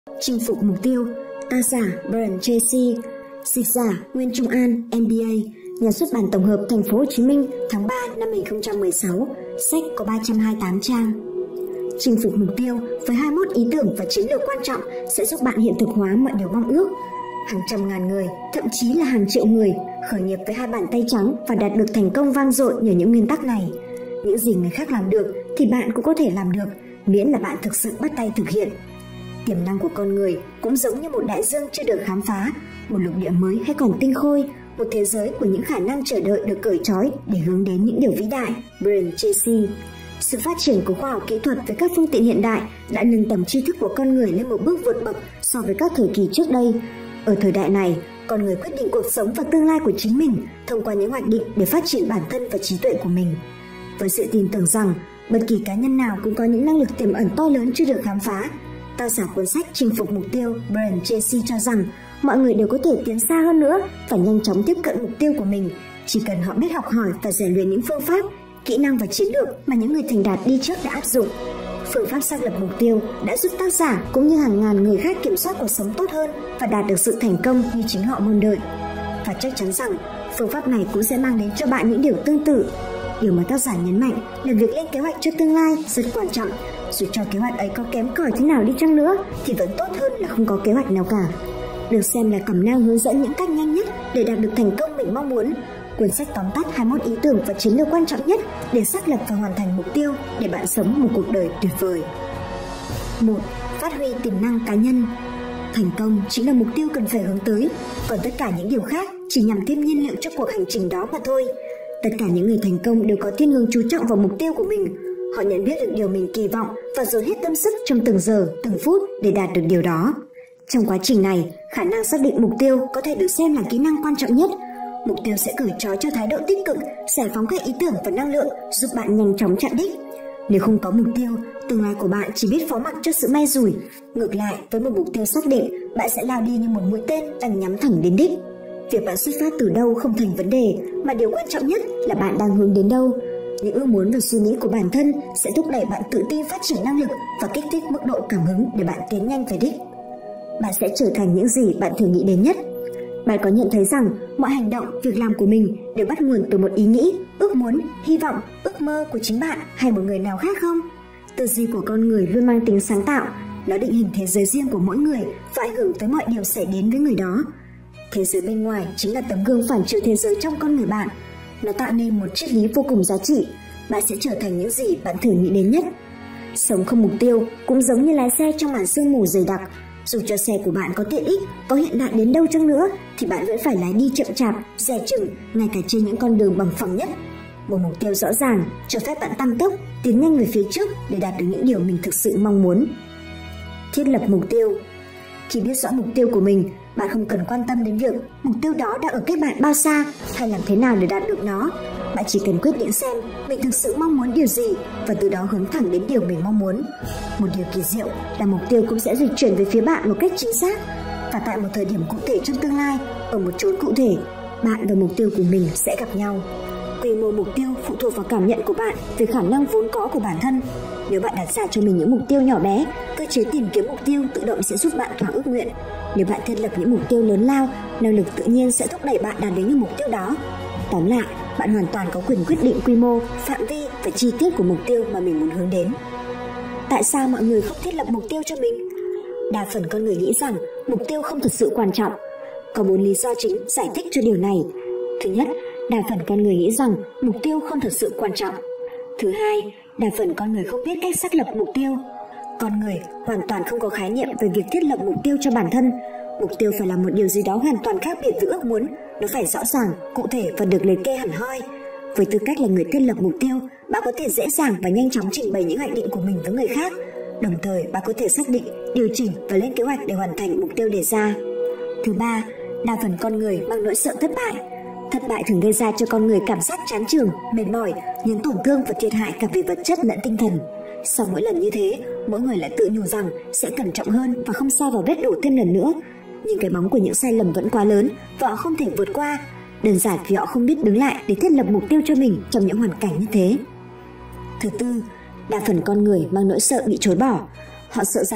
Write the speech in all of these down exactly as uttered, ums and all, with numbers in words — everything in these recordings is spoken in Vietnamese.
Chinh phục mục tiêu. Tác giả Brian Tracy. Dịch giả Nguyên Trung An, M B A, Nhà xuất bản tổng hợp Thành phố Hồ Chí Minh, tháng ba năm hai nghìn không trăm mười sáu. Sách có ba trăm hai mươi tám trang. Chinh phục mục tiêu với hai mươi mốt ý tưởng và chiến lược quan trọng sẽ giúp bạn hiện thực hóa mọi điều mong ước. Hàng trăm ngàn người, thậm chí là hàng triệu người khởi nghiệp với hai bàn tay trắng và đạt được thành công vang dội nhờ những nguyên tắc này. Những gì người khác làm được thì bạn cũng có thể làm được, miễn là bạn thực sự bắt tay thực hiện. Tiềm năng của con người cũng giống như một đại dương chưa được khám phá, một lục địa mới hay còn tinh khôi, một thế giới của những khả năng chờ đợi được cởi trói để hướng đến những điều vĩ đại. Brian Tracy. Sự phát triển của khoa học kỹ thuật với các phương tiện hiện đại đã nâng tầm tri thức của con người lên một bước vượt bậc so với các thời kỳ trước đây. Ở thời đại này, con người quyết định cuộc sống và tương lai của chính mình thông qua những hoạch định để phát triển bản thân và trí tuệ của mình. Với sự tin tưởng rằng bất kỳ cá nhân nào cũng có những năng lực tiềm ẩn to lớn chưa được khám phá, tác giả cuốn sách Chinh phục mục tiêu Brian Tracy cho rằng mọi người đều có thể tiến xa hơn nữa và nhanh chóng tiếp cận mục tiêu của mình, chỉ cần họ biết học hỏi và rèn luyện những phương pháp, kỹ năng và chiến lược mà những người thành đạt đi trước đã áp dụng. Phương pháp xác lập mục tiêu đã giúp tác giả cũng như hàng ngàn người khác kiểm soát cuộc sống tốt hơn và đạt được sự thành công như chính họ mong đợi. Và chắc chắn rằng phương pháp này cũng sẽ mang đến cho bạn những điều tương tự. Điều mà tác giả nhấn mạnh là việc lên kế hoạch cho tương lai rất quan trọng. Dù cho kế hoạch ấy có kém cỏi thế nào đi chăng nữa thì vẫn tốt hơn là không có kế hoạch nào cả. Được xem là cẩm nang hướng dẫn những cách nhanh nhất để đạt được thành công mình mong muốn. Cuốn sách tóm tắt hai mươi mốt ý tưởng và chiến lược quan trọng nhất để xác lập và hoàn thành mục tiêu để bạn sống một cuộc đời tuyệt vời. một. Phát huy tiềm năng cá nhân. Thành công chính là mục tiêu cần phải hướng tới, còn tất cả những điều khác chỉ nhằm thêm nhiên liệu cho cuộc hành trình đó mà thôi. Tất cả những người thành công đều có thiên hướng chú trọng vào mục tiêu của mình. Họ nhận biết được điều mình kỳ vọng và dồn hết tâm sức trong từng giờ, từng phút để đạt được điều đó. Trong quá trình này, khả năng xác định mục tiêu có thể được xem là kỹ năng quan trọng nhất. Mục tiêu sẽ cởi trói cho thái độ tích cực, giải phóng các ý tưởng và năng lượng, giúp bạn nhanh chóng chạm đích. Nếu không có mục tiêu, tương lai của bạn chỉ biết phó mặc cho sự may rủi. Ngược lại, với một mục tiêu xác định, bạn sẽ lao đi như một mũi tên đang nhắm thẳng đến đích. Việc bạn xuất phát từ đâu không thành vấn đề, mà điều quan trọng nhất là bạn đang hướng đến đâu. Những ước muốn và suy nghĩ của bản thân sẽ thúc đẩy bạn tự tin phát triển năng lực và kích thích mức độ cảm hứng để bạn tiến nhanh về đích. Bạn sẽ trở thành những gì bạn thường nghĩ đến nhất. Bạn có nhận thấy rằng mọi hành động, việc làm của mình đều bắt nguồn từ một ý nghĩ, ước muốn, hy vọng, ước mơ của chính bạn hay một người nào khác không? Tư duy của con người luôn mang tính sáng tạo, nó định hình thế giới riêng của mỗi người và ảnh hưởng tới mọi điều xảy đến với người đó. Thế giới bên ngoài chính là tấm gương phản chiếu thế giới trong con người bạn. Nó tạo nên một triết lý vô cùng giá trị. Bạn sẽ trở thành những gì bạn thường nghĩ đến nhất. Sống không mục tiêu cũng giống như lái xe trong màn sương mù dày đặc. Dù cho xe của bạn có tiện ích, có hiện đại đến đâu chăng nữa thì bạn vẫn phải lái đi chậm chạp, dè chừng, ngay cả trên những con đường bằng phẳng nhất. Một mục tiêu rõ ràng cho phép bạn tăng tốc, tiến nhanh về phía trước để đạt được những điều mình thực sự mong muốn. Thiết lập mục tiêu. Khi biết rõ mục tiêu của mình, bạn không cần quan tâm đến việc mục tiêu đó đang ở cách bạn bao xa hay làm thế nào để đạt được nó. Bạn chỉ cần quyết định xem mình thực sự mong muốn điều gì và từ đó hướng thẳng đến điều mình mong muốn. Một điều kỳ diệu là mục tiêu cũng sẽ dịch chuyển về phía bạn một cách chính xác. Và tại một thời điểm cụ thể trong tương lai, ở một chốn cụ thể, bạn và mục tiêu của mình sẽ gặp nhau. Quy mô mục tiêu phụ thuộc vào cảm nhận của bạn về khả năng vốn có của bản thân. Nếu bạn đặt ra cho mình những mục tiêu nhỏ bé, cơ chế tìm kiếm mục tiêu tự động sẽ giúp bạn thỏa ước nguyện. Nếu bạn thiết lập những mục tiêu lớn lao, năng lực tự nhiên sẽ thúc đẩy bạn đạt đến những mục tiêu đó. Tóm lại, bạn hoàn toàn có quyền quyết định quy mô, phạm vi và chi tiết của mục tiêu mà mình muốn hướng đến. Tại sao mọi người không thiết lập mục tiêu cho mình? Đa phần con người nghĩ rằng mục tiêu không thực sự quan trọng. Có bốn lý do chính giải thích cho điều này. Thứ nhất, đa phần con người nghĩ rằng mục tiêu không thực sự quan trọng. Thứ hai, đa phần con người không biết cách xác lập mục tiêu. Con người hoàn toàn không có khái niệm về việc thiết lập mục tiêu cho bản thân. Mục tiêu phải là một điều gì đó hoàn toàn khác biệt với ước muốn. Nó phải rõ ràng, cụ thể và được liệt kê hẳn hoi. Với tư cách là người thiết lập mục tiêu, bạn có thể dễ dàng và nhanh chóng trình bày những hoạch định của mình với người khác. Đồng thời, bạn có thể xác định, điều chỉnh và lên kế hoạch để hoàn thành mục tiêu đề ra. Thứ ba, đa phần con người mang nỗi sợ thất bại. Thất bại thường gây ra cho con người cảm giác chán chường, mệt mỏi, những tổn thương và thiệt hại cả về vật chất lẫn tinh thần. Sau mỗi lần như thế, mỗi người lại tự nhủ rằng sẽ cẩn trọng hơn và không sa vào vết đổ thêm lần nữa. Nhưng cái bóng của những sai lầm vẫn quá lớn và họ không thể vượt qua. Đơn giản vì họ không biết đứng lại để thiết lập mục tiêu cho mình trong những hoàn cảnh như thế. Thứ tư, đa phần con người mang nỗi sợ bị chối bỏ. Họ sợ rằng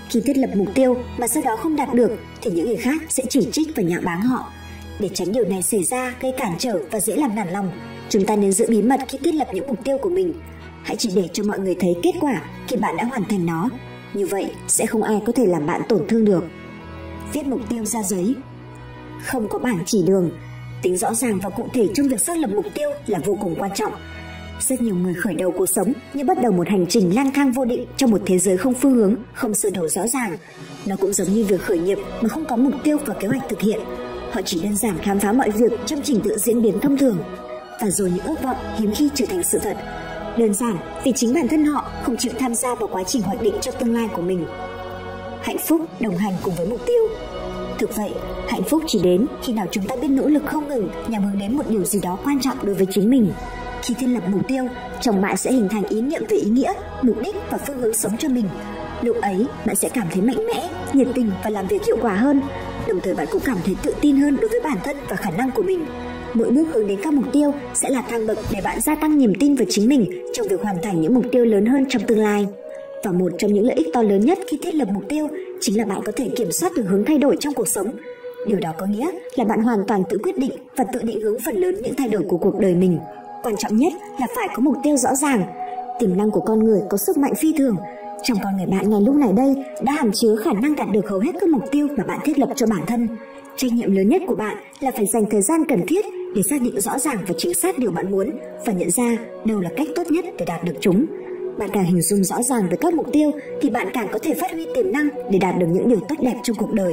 Khi thiết lập mục tiêu mà sau đó không đạt được thì những người khác sẽ chỉ trích và nhạo báng họ. Để tránh điều này xảy ra gây cản trở và dễ làm nản lòng, chúng ta nên giữ bí mật khi thiết lập những mục tiêu của mình. Hãy chỉ để cho mọi người thấy kết quả khi bạn đã hoàn thành nó. Như vậy sẽ không ai có thể làm bạn tổn thương được. Viết mục tiêu ra giấy. Không có bảng chỉ đường, tính rõ ràng và cụ thể trong việc xác lập mục tiêu là vô cùng quan trọng. Rất nhiều người khởi đầu cuộc sống như bắt đầu một hành trình lang thang vô định trong một thế giới không phương hướng, không sơ đồ rõ ràng. Nó cũng giống như việc khởi nghiệp mà không có mục tiêu và kế hoạch thực hiện. Họ chỉ đơn giản khám phá mọi việc trong trình tự diễn biến thông thường, và rồi những ước vọng hiếm khi trở thành sự thật. Đơn giản vì chính bản thân họ không chịu tham gia vào quá trình hoạch định cho tương lai của mình. Hạnh phúc đồng hành cùng với mục tiêu. Thực vậy, hạnh phúc chỉ đến khi nào chúng ta biết nỗ lực không ngừng nhằm hướng đến một điều gì đó quan trọng đối với chính mình. Khi thiết lập mục tiêu, trong bạn sẽ hình thành ý niệm về ý nghĩa, mục đích và phương hướng sống cho mình. Lúc ấy, bạn sẽ cảm thấy mạnh mẽ, nhiệt tình và làm việc hiệu quả hơn. Đồng thời bạn cũng cảm thấy tự tin hơn đối với bản thân và khả năng của mình. Mỗi bước hướng đến các mục tiêu sẽ là thang bậc để bạn gia tăng niềm tin vào chính mình trong việc hoàn thành những mục tiêu lớn hơn trong tương lai. Và một trong những lợi ích to lớn nhất khi thiết lập mục tiêu chính là bạn có thể kiểm soát được hướng thay đổi trong cuộc sống. Điều đó có nghĩa là bạn hoàn toàn tự quyết định và tự định hướng phần lớn những thay đổi của cuộc đời mình. Quan trọng nhất là phải có mục tiêu rõ ràng. Tiềm năng của con người có sức mạnh phi thường. Trong con người bạn ngay lúc này đây đã hàm chứa khả năng đạt được hầu hết các mục tiêu mà bạn thiết lập cho bản thân. Trách nhiệm lớn nhất của bạn là phải dành thời gian cần thiết để xác định rõ ràng và chính xác điều bạn muốn và nhận ra đâu là cách tốt nhất để đạt được chúng. Bạn càng hình dung rõ ràng về các mục tiêu thì bạn càng có thể phát huy tiềm năng để đạt được những điều tốt đẹp trong cuộc đời.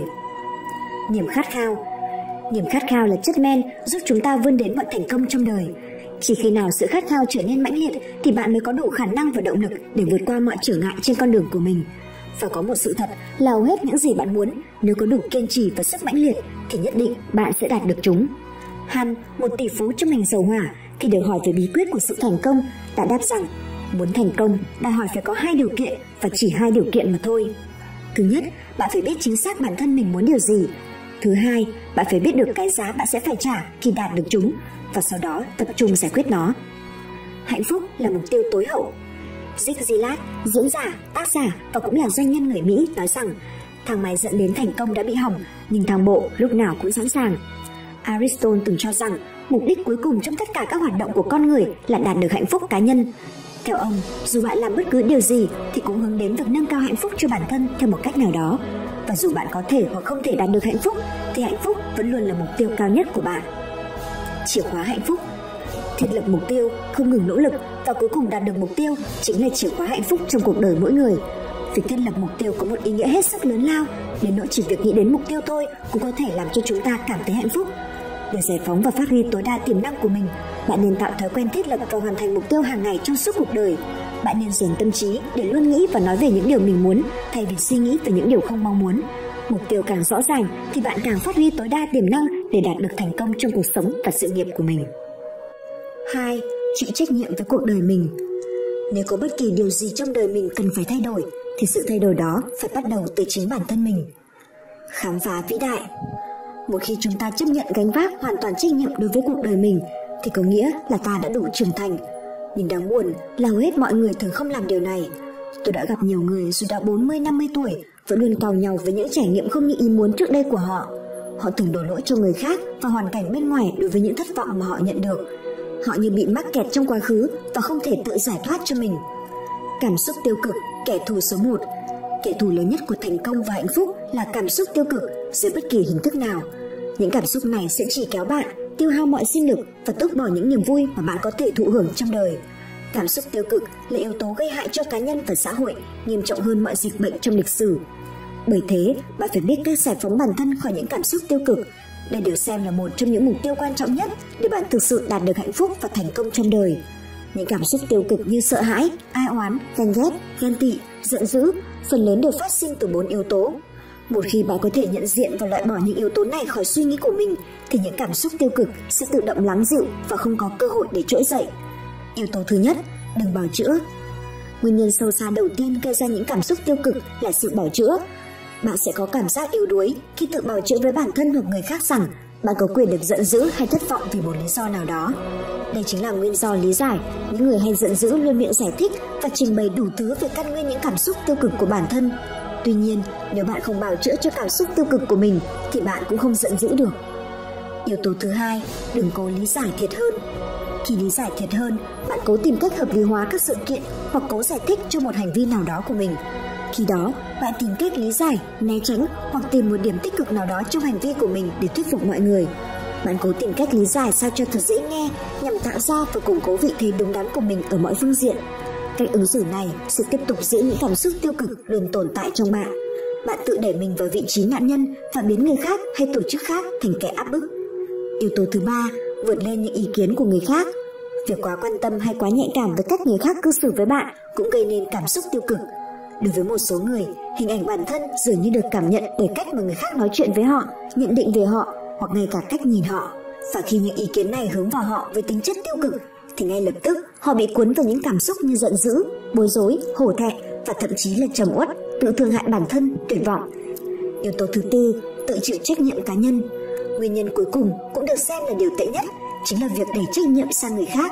Niềm khát khao. Niềm khát khao là chất men giúp chúng ta vươn đến mọi thành công trong đời. Chỉ khi nào sự khát khao trở nên mãnh liệt thì bạn mới có đủ khả năng và động lực để vượt qua mọi trở ngại trên con đường của mình. Và có một sự thật là hầu hết những gì bạn muốn, nếu có đủ kiên trì và sức mãnh liệt thì nhất định bạn sẽ đạt được chúng. Han, một tỷ phú trong ngành dầu hỏa, khi được hỏi về bí quyết của sự thành công, đã đáp rằng muốn thành công đòi hỏi phải có hai điều kiện và chỉ hai điều kiện mà thôi. Thứ nhất, bạn phải biết chính xác bản thân mình muốn điều gì. Thứ hai, bạn phải biết được cái giá bạn sẽ phải trả khi đạt được chúng và sau đó tập trung giải quyết nó. Hạnh phúc là mục tiêu tối hậu. Zig Ziglar, diễn giả, tác giả và cũng là doanh nhân người Mỹ nói rằng thang máy dẫn đến thành công đã bị hỏng nhưng thang bộ lúc nào cũng sẵn sàng. Aristotle từng cho rằng mục đích cuối cùng trong tất cả các hoạt động của con người là đạt được hạnh phúc cá nhân. Theo ông, dù bạn làm bất cứ điều gì thì cũng hướng đến việc nâng cao hạnh phúc cho bản thân theo một cách nào đó. Và dù bạn có thể hoặc không thể đạt được hạnh phúc thì hạnh phúc vẫn luôn là mục tiêu cao nhất của bạn. Chìa khóa hạnh phúc. Thiết lập mục tiêu, không ngừng nỗ lực và cuối cùng đạt được mục tiêu chính là chìa khóa hạnh phúc trong cuộc đời mỗi người. Việc thiết lập mục tiêu có một ý nghĩa hết sức lớn lao, đến nỗi chỉ việc nghĩ đến mục tiêu thôi cũng có thể làm cho chúng ta cảm thấy hạnh phúc. Để giải phóng và phát huy tối đa tiềm năng của mình, bạn nên tạo thói quen thiết lập và hoàn thành mục tiêu hàng ngày trong suốt cuộc đời. Bạn nên dồn tâm trí để luôn nghĩ và nói về những điều mình muốn thay vì suy nghĩ về những điều không mong muốn. Mục tiêu càng rõ ràng thì bạn càng phát huy tối đa tiềm năng để đạt được thành công trong cuộc sống và sự nghiệp của mình. hai. Chịu trách nhiệm với cuộc đời mình. Nếu có bất kỳ điều gì trong đời mình cần phải thay đổi thì sự thay đổi đó phải bắt đầu từ chính bản thân mình. Khám phá vĩ đại. Một khi chúng ta chấp nhận gánh vác hoàn toàn trách nhiệm đối với cuộc đời mình thì có nghĩa là ta đã đủ trưởng thành. Nhưng đáng buồn là hầu hết mọi người thường không làm điều này. Tôi đã gặp nhiều người dù đã bốn mươi năm mươi tuổi vẫn luôn càu nhàu với những trải nghiệm không như ý muốn trước đây của họ. Họ thường đổ lỗi cho người khác và hoàn cảnh bên ngoài đối với những thất vọng mà họ nhận được. Họ như bị mắc kẹt trong quá khứ và không thể tự giải thoát cho mình. Cảm xúc tiêu cực, kẻ thù số một. Kẻ thù lớn nhất của thành công và hạnh phúc là cảm xúc tiêu cực dưới bất kỳ hình thức nào. Những cảm xúc này sẽ chỉ kéo bạn, tiêu hao mọi sinh lực và tước bỏ những niềm vui mà bạn có thể thụ hưởng trong đời. Cảm xúc tiêu cực là yếu tố gây hại cho cá nhân và xã hội, nghiêm trọng hơn mọi dịch bệnh trong lịch sử. Bởi thế, bạn phải biết cách giải phóng bản thân khỏi những cảm xúc tiêu cực. Đây được xem là một trong những mục tiêu quan trọng nhất để bạn thực sự đạt được hạnh phúc và thành công trong đời. Những cảm xúc tiêu cực như sợ hãi, ai oán, ganh ghét, ghen tị, giận dữ, phần lớn đều phát sinh từ bốn yếu tố. Một khi bạn có thể nhận diện và loại bỏ những yếu tố này khỏi suy nghĩ của mình, thì những cảm xúc tiêu cực sẽ tự động lắng dịu và không có cơ hội để trỗi dậy. Yếu tố thứ nhất, đừng bào chữa. Nguyên nhân sâu xa đầu tiên gây ra những cảm xúc tiêu cực là sự bào chữa. Bạn sẽ có cảm giác yếu đuối khi tự bào chữa với bản thân hoặc người khác rằng bạn có quyền được giận dữ hay thất vọng vì một lý do nào đó. Đây chính là nguyên do lý giải những người hay giận dữ luôn miệng giải thích và trình bày đủ thứ về căn nguyên những cảm xúc tiêu cực của bản thân. Tuy nhiên, nếu bạn không bào chữa cho cảm xúc tiêu cực của mình thì bạn cũng không giận dữ được. Yếu tố thứ hai, đừng cố lý giải thiệt hơn. Khi lý giải thiệt hơn, bạn cố tìm cách hợp lý hóa các sự kiện hoặc cố giải thích cho một hành vi nào đó của mình. Khi đó, bạn tìm cách lý giải, né tránh hoặc tìm một điểm tích cực nào đó trong hành vi của mình để thuyết phục mọi người. Bạn cố tìm cách lý giải sao cho thật dễ nghe nhằm tạo ra và củng cố vị thế đúng đắn của mình ở mọi phương diện. Cách ứng xử này sẽ tiếp tục giữ những cảm xúc tiêu cực luôn tồn tại trong bạn. Bạn tự đẩy mình vào vị trí nạn nhân và biến người khác hay tổ chức khác thành kẻ áp bức. Yếu tố thứ ba, vượt lên những ý kiến của người khác. Việc quá quan tâm hay quá nhạy cảm với cách người khác cư xử với bạn cũng gây nên cảm xúc tiêu cực. Đối với một số người, hình ảnh bản thân dường như được cảm nhận bởi cách mà người khác nói chuyện với họ, nhận định về họ hoặc ngay cả cách nhìn họ. Và khi những ý kiến này hướng vào họ với tính chất tiêu cực thì ngay lập tức họ bị cuốn vào những cảm xúc như giận dữ, bối rối, hổ thẹn và thậm chí là trầm uất, tự thương hại bản thân, tuyệt vọng. Yếu tố thứ tư, tự chịu trách nhiệm cá nhân. Nguyên nhân cuối cùng cũng được xem là điều tệ nhất, chính là việc đẩy trách nhiệm sang người khác.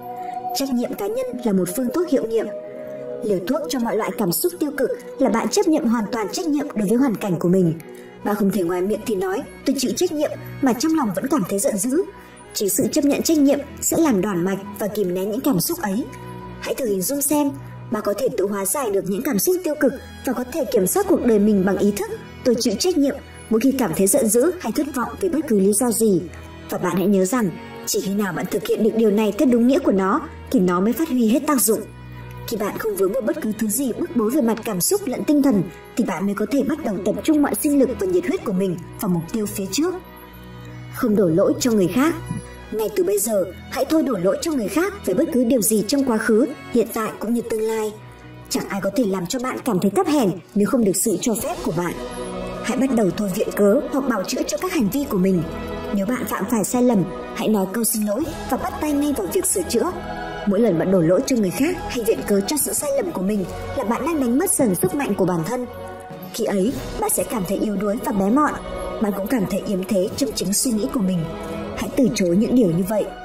Trách nhiệm cá nhân là một phương thuốc hiệu nghiệm. Liều thuốc cho mọi loại cảm xúc tiêu cực là bạn chấp nhận hoàn toàn trách nhiệm đối với hoàn cảnh của mình. Bạn không thể ngoài miệng thì nói tôi chịu trách nhiệm mà trong lòng vẫn cảm thấy giận dữ. Chỉ sự chấp nhận trách nhiệm sẽ làm đòn mạch và kìm nén những cảm xúc ấy. Hãy thử hình dung xem, bạn có thể tự hóa giải được những cảm xúc tiêu cực và có thể kiểm soát cuộc đời mình bằng ý thức tôi chịu trách nhiệm mỗi khi cảm thấy giận dữ hay thất vọng vì bất cứ lý do gì. Và bạn hãy nhớ rằng, chỉ khi nào bạn thực hiện được điều này theo đúng nghĩa của nó thì nó mới phát huy hết tác dụng. Khi bạn không vướng vào bất cứ thứ gì bức bối về mặt cảm xúc lẫn tinh thần thì bạn mới có thể bắt đầu tập trung mọi sinh lực và nhiệt huyết của mình vào mục tiêu phía trước. Không đổ lỗi cho người khác. Ngay từ bây giờ, hãy thôi đổ lỗi cho người khác về bất cứ điều gì trong quá khứ, hiện tại cũng như tương lai. Chẳng ai có thể làm cho bạn cảm thấy thấp hèn nếu không được sự cho phép của bạn. Hãy bắt đầu thôi viện cớ hoặc bào chữa cho các hành vi của mình. Nếu bạn phạm phải sai lầm, hãy nói câu xin lỗi và bắt tay ngay vào việc sửa chữa. Mỗi lần bạn đổ lỗi cho người khác hay viện cớ cho sự sai lầm của mình là bạn đang đánh mất dần sức mạnh của bản thân. Khi ấy, bạn sẽ cảm thấy yếu đuối và bé mọn. Bạn cũng cảm thấy yếm thế trong chính suy nghĩ của mình. Hãy từ chối những điều như vậy.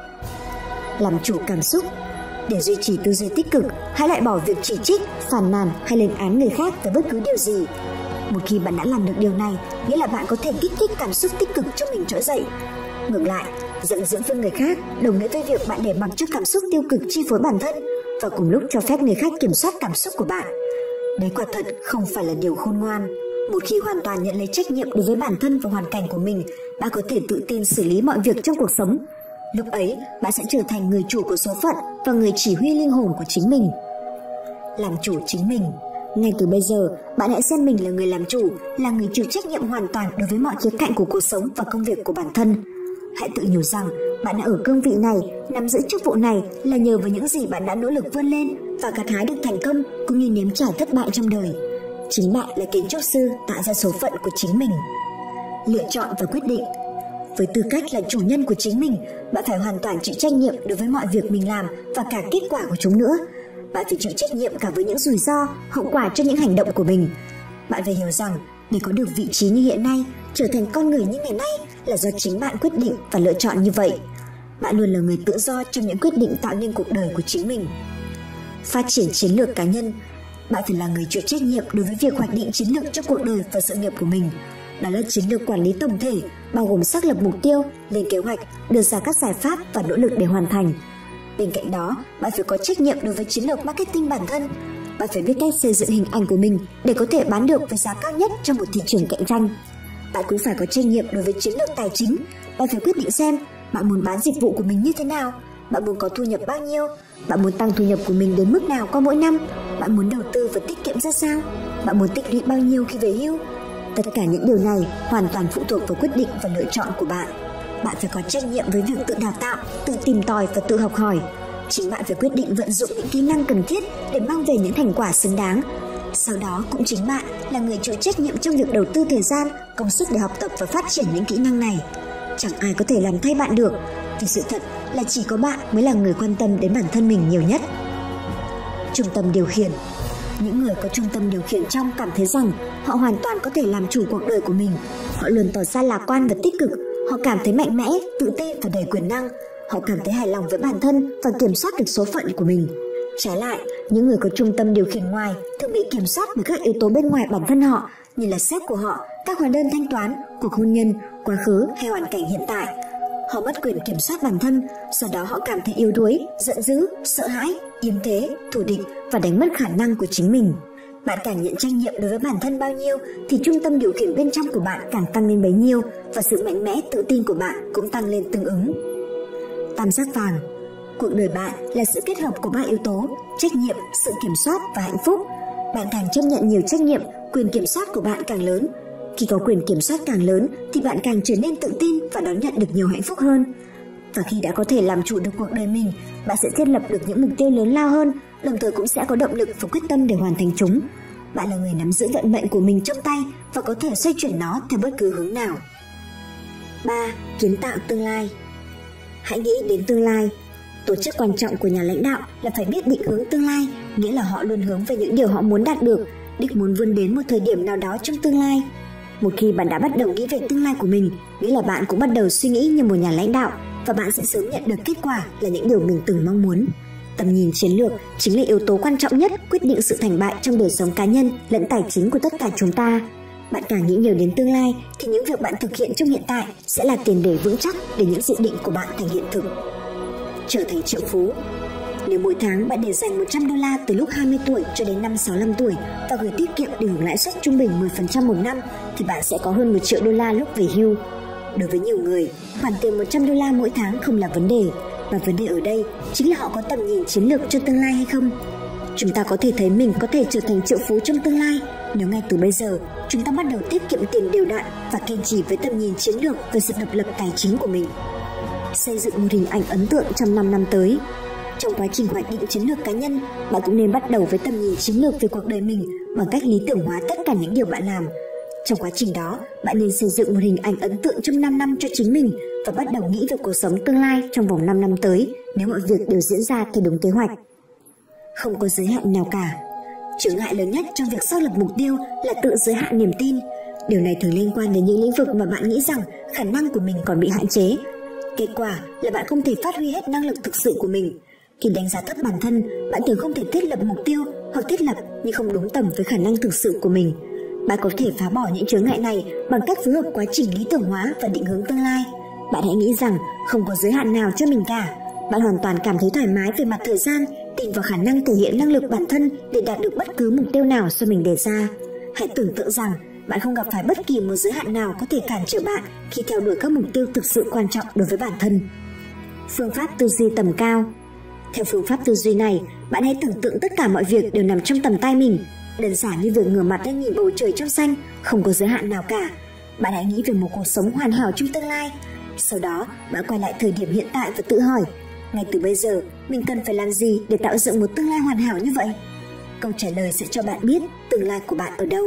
Làm chủ cảm xúc. Để duy trì tư duy tích cực, hãy loại bỏ việc chỉ trích, phàn nàn hay lên án người khác về bất cứ điều gì. Một khi bạn đã làm được điều này, nghĩa là bạn có thể kích thích cảm xúc tích cực cho mình trỗi dậy. Ngược lại, giận dữ với người khác đồng nghĩa với việc bạn để mặc cho cảm xúc tiêu cực chi phối bản thân và cùng lúc cho phép người khác kiểm soát cảm xúc của bạn. Đấy quả thật không phải là điều khôn ngoan. Một khi hoàn toàn nhận lấy trách nhiệm đối với bản thân và hoàn cảnh của mình, bạn có thể tự tin xử lý mọi việc trong cuộc sống. Lúc ấy, bạn sẽ trở thành người chủ của số phận và người chỉ huy linh hồn của chính mình. Làm chủ chính mình. Ngay từ bây giờ, bạn hãy xem mình là người làm chủ, là người chịu trách nhiệm hoàn toàn đối với mọi khía cạnh của cuộc sống và công việc của bản thân. Hãy tự nhủ rằng bạn đã ở cương vị này, nắm giữ chức vụ này là nhờ vào những gì bạn đã nỗ lực vươn lên và gặt hái được thành công cũng như nếm trải thất bại trong đời. Chính bạn là kiến trúc sư tạo ra số phận của chính mình. Lựa chọn và quyết định. Với tư cách là chủ nhân của chính mình, bạn phải hoàn toàn chịu trách nhiệm đối với mọi việc mình làm và cả kết quả của chúng nữa. Bạn phải chịu trách nhiệm cả với những rủi ro, hậu quả cho những hành động của mình. Bạn phải hiểu rằng để có được vị trí như hiện nay, trở thành con người như ngày nay là do chính bạn quyết định và lựa chọn như vậy. Bạn luôn là người tự do trong những quyết định tạo nên cuộc đời của chính mình. Phát triển chiến lược cá nhân. Bạn phải là người chịu trách nhiệm đối với việc hoạch định chiến lược cho cuộc đời và sự nghiệp của mình. Đó là chiến lược quản lý tổng thể, bao gồm xác lập mục tiêu, lên kế hoạch, đưa ra các giải pháp và nỗ lực để hoàn thành. Bên cạnh đó, bạn phải có trách nhiệm đối với chiến lược marketing bản thân. Bạn phải biết cách xây dựng hình ảnh của mình để có thể bán được với giá cao nhất trong một thị trường cạnh tranh. Bạn cũng phải có trách nhiệm đối với chiến lược tài chính. Bạn phải quyết định xem bạn muốn bán dịch vụ của mình như thế nào, bạn muốn có thu nhập bao nhiêu, bạn muốn tăng thu nhập của mình đến mức nào qua mỗi năm, bạn muốn đầu tư và tiết kiệm ra sao, bạn muốn tích lũy bao nhiêu khi về hưu. Tất cả những điều này hoàn toàn phụ thuộc vào quyết định và lựa chọn của bạn. Bạn phải có trách nhiệm với việc tự đào tạo, tự tìm tòi và tự học hỏi. Chính bạn phải quyết định vận dụng những kỹ năng cần thiết để mang về những thành quả xứng đáng. Sau đó cũng chính bạn là người chịu trách nhiệm trong việc đầu tư thời gian, công sức để học tập và phát triển những kỹ năng này. Chẳng ai có thể làm thay bạn được, vì sự thật là chỉ có bạn mới là người quan tâm đến bản thân mình nhiều nhất. Trung tâm điều khiển. Những người có trung tâm điều khiển trong cảm thấy rằng họ hoàn toàn có thể làm chủ cuộc đời của mình. Họ luôn tỏ ra lạc quan và tích cực. Họ cảm thấy mạnh mẽ, tự tin và đầy quyền năng. Họ cảm thấy hài lòng với bản thân và kiểm soát được số phận của mình. Trái lại, những người có trung tâm điều khiển ngoài thường bị kiểm soát bởi các yếu tố bên ngoài bản thân họ, như là sếp của họ, các hóa đơn thanh toán, cuộc hôn nhân, quá khứ hay hoàn cảnh hiện tại. Họ mất quyền kiểm soát bản thân, do đó họ cảm thấy yếu đuối, giận dữ, sợ hãi, yếm thế, thù địch và đánh mất khả năng của chính mình. Bạn càng nhận trách nhiệm đối với bản thân bao nhiêu thì trung tâm điều khiển bên trong của bạn càng tăng lên bấy nhiêu, và sự mạnh mẽ tự tin của bạn cũng tăng lên tương ứng. Tam giác vàng. Cuộc đời bạn là sự kết hợp của ba yếu tố: trách nhiệm, sự kiểm soát và hạnh phúc. Bạn càng chấp nhận nhiều trách nhiệm, quyền kiểm soát của bạn càng lớn. Khi có quyền kiểm soát càng lớn thì bạn càng trở nên tự tin và đón nhận được nhiều hạnh phúc hơn. Và khi đã có thể làm chủ được cuộc đời mình, bạn sẽ thiết lập được những mục tiêu lớn lao hơn, đồng thời cũng sẽ có động lực và quyết tâm để hoàn thành chúng. Bạn là người nắm giữ vận mệnh của mình trong tay và có thể xoay chuyển nó theo bất cứ hướng nào. ba. Kiến tạo tương lai. Hãy nghĩ đến tương lai. Tố chất quan trọng của nhà lãnh đạo là phải biết định hướng tương lai, nghĩa là họ luôn hướng về những điều họ muốn đạt được, đích muốn vươn đến một thời điểm nào đó trong tương lai. Một khi bạn đã bắt đầu nghĩ về tương lai của mình, nghĩa là bạn cũng bắt đầu suy nghĩ như một nhà lãnh đạo, và bạn sẽ sớm nhận được kết quả là những điều mình từng mong muốn. Tầm nhìn chiến lược chính là yếu tố quan trọng nhất quyết định sự thành bại trong đời sống cá nhân lẫn tài chính của tất cả chúng ta. Bạn càng nghĩ nhiều đến tương lai thì những việc bạn thực hiện trong hiện tại sẽ là tiền đề vững chắc để những dự định của bạn thành hiện thực. Trở thành triệu phú. Nếu mỗi tháng bạn để dành một trăm đô la từ lúc hai mươi tuổi cho đến năm sáu mươi lăm tuổi và gửi tiết kiệm để hưởng lãi suất trung bình mười phần trăm một năm thì bạn sẽ có hơn một triệu đô la lúc về hưu. Đối với nhiều người, khoản tiền một trăm đô la mỗi tháng không là vấn đề, và vấn đề ở đây chính là họ có tầm nhìn chiến lược cho tương lai hay không. Chúng ta có thể thấy mình có thể trở thành triệu phú trong tương lai nếu ngay từ bây giờ chúng ta bắt đầu tiết kiệm tiền đều đặn và kiên trì với tầm nhìn chiến lược về sự độc lập tài chính của mình. Xây dựng một hình ảnh ấn tượng trong năm năm tới. Trong quá trình hoạch định chiến lược cá nhân, bạn cũng nên bắt đầu với tầm nhìn chiến lược về cuộc đời mình bằng cách lý tưởng hóa tất cả những điều bạn làm. Trong quá trình đó, bạn nên xây dựng một hình ảnh ấn tượng trong năm năm cho chính mình và bắt đầu nghĩ về cuộc sống tương lai trong vòng năm năm tới nếu mọi việc đều diễn ra theo đúng kế hoạch. Không có giới hạn nào cả. Chướng ngại lớn nhất trong việc xác lập mục tiêu là tự giới hạn niềm tin. Điều này thường liên quan đến những lĩnh vực mà bạn nghĩ rằng khả năng của mình còn bị hạn chế. Kết quả là bạn không thể phát huy hết năng lực thực sự của mình. Khi đánh giá thấp bản thân, bạn thường không thể thiết lập mục tiêu hoặc thiết lập nhưng không đúng tầm với khả năng thực sự của mình. Bạn có thể phá bỏ những chướng ngại này bằng cách phối hợp quá trình lý tưởng hóa và định hướng tương lai. Bạn hãy nghĩ rằng không có giới hạn nào cho mình cả. Bạn hoàn toàn cảm thấy thoải mái về mặt thời gian, tin vào khả năng thể hiện năng lực bản thân để đạt được bất cứ mục tiêu nào do mình đề ra. Hãy tưởng tượng rằng bạn không gặp phải bất kỳ một giới hạn nào có thể cản trở bạn khi theo đuổi các mục tiêu thực sự quan trọng đối với bản thân. Phương pháp tư duy tầm cao. Theo phương pháp tư duy này, bạn hãy tưởng tượng tất cả mọi việc đều nằm trong tầm tay mình. Đơn giản như việc ngửa mặt lên nhìn bầu trời trong xanh, không có giới hạn nào cả. Bạn hãy nghĩ về một cuộc sống hoàn hảo trong tương lai. Sau đó, bạn quay lại thời điểm hiện tại và tự hỏi, ngay từ bây giờ, mình cần phải làm gì để tạo dựng một tương lai hoàn hảo như vậy? Câu trả lời sẽ cho bạn biết tương lai của bạn ở đâu.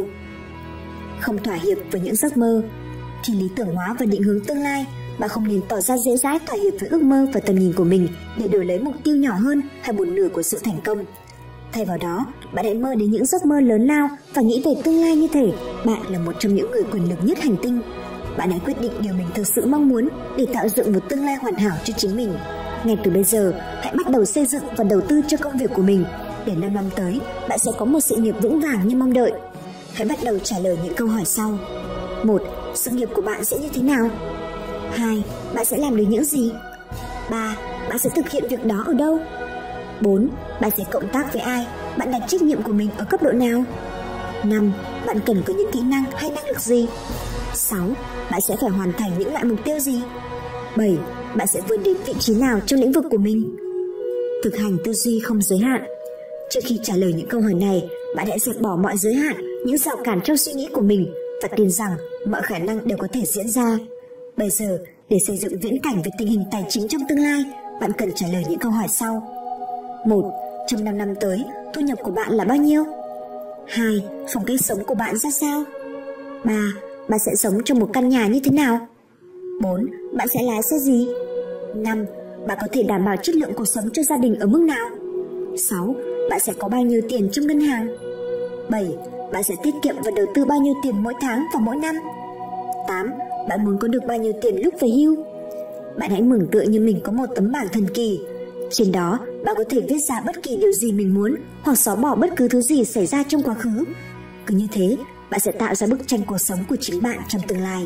Không thỏa hiệp với những giấc mơ. Khi lý tưởng hóa và định hướng tương lai, bạn không nên tỏ ra dễ dãi thỏa hiệp với ước mơ và tầm nhìn của mình để đổi lấy mục tiêu nhỏ hơn hay một nửa của sự thành công. Thay vào đó, bạn hãy mơ đến những giấc mơ lớn lao và nghĩ về tương lai như thể bạn là một trong những người quyền lực nhất hành tinh. Bạn hãy quyết định điều mình thực sự mong muốn để tạo dựng một tương lai hoàn hảo cho chính mình. Ngay từ bây giờ, hãy bắt đầu xây dựng và đầu tư cho công việc của mình. Để năm năm tới, bạn sẽ có một sự nghiệp vững vàng như mong đợi. Hãy bắt đầu trả lời những câu hỏi sau. một. Sự nghiệp của bạn sẽ như thế nào? hai. Bạn sẽ làm được những gì? ba. Bạn sẽ thực hiện việc đó ở đâu? bốn. Bạn sẽ cộng tác với ai? Bạn đặt trách nhiệm của mình ở cấp độ nào? năm. Bạn cần có những kỹ năng hay năng lực gì? sáu. Bạn sẽ phải hoàn thành những loại mục tiêu gì? bảy. Bạn sẽ vươn đến vị trí nào trong lĩnh vực của mình? Thực hành tư duy không giới hạn. Trước khi trả lời những câu hỏi này, bạn hãy dẹp bỏ mọi giới hạn, những rào cản trong suy nghĩ của mình và tin rằng mọi khả năng đều có thể diễn ra. Bây giờ, để xây dựng viễn cảnh về tình hình tài chính trong tương lai, bạn cần trả lời những câu hỏi sau. một. Trong năm năm tới, thu nhập của bạn là bao nhiêu? hai. Phong cách sống của bạn ra sao? ba. Bạn sẽ sống trong một căn nhà như thế nào? bốn. Bạn sẽ lái xe gì? năm. Bạn có thể đảm bảo chất lượng cuộc sống cho gia đình ở mức nào? sáu. Bạn sẽ có bao nhiêu tiền trong ngân hàng? bảy. Bạn sẽ tiết kiệm và đầu tư bao nhiêu tiền mỗi tháng và mỗi năm? tám. Bạn muốn có được bao nhiêu tiền lúc về hưu? Bạn hãy mường tượng như mình có một tấm bảng thần kỳ. Trên đó, bạn có thể viết ra bất kỳ điều gì mình muốn hoặc xóa bỏ bất cứ thứ gì xảy ra trong quá khứ. Cứ như thế, bạn sẽ tạo ra bức tranh cuộc sống của chính bạn trong tương lai.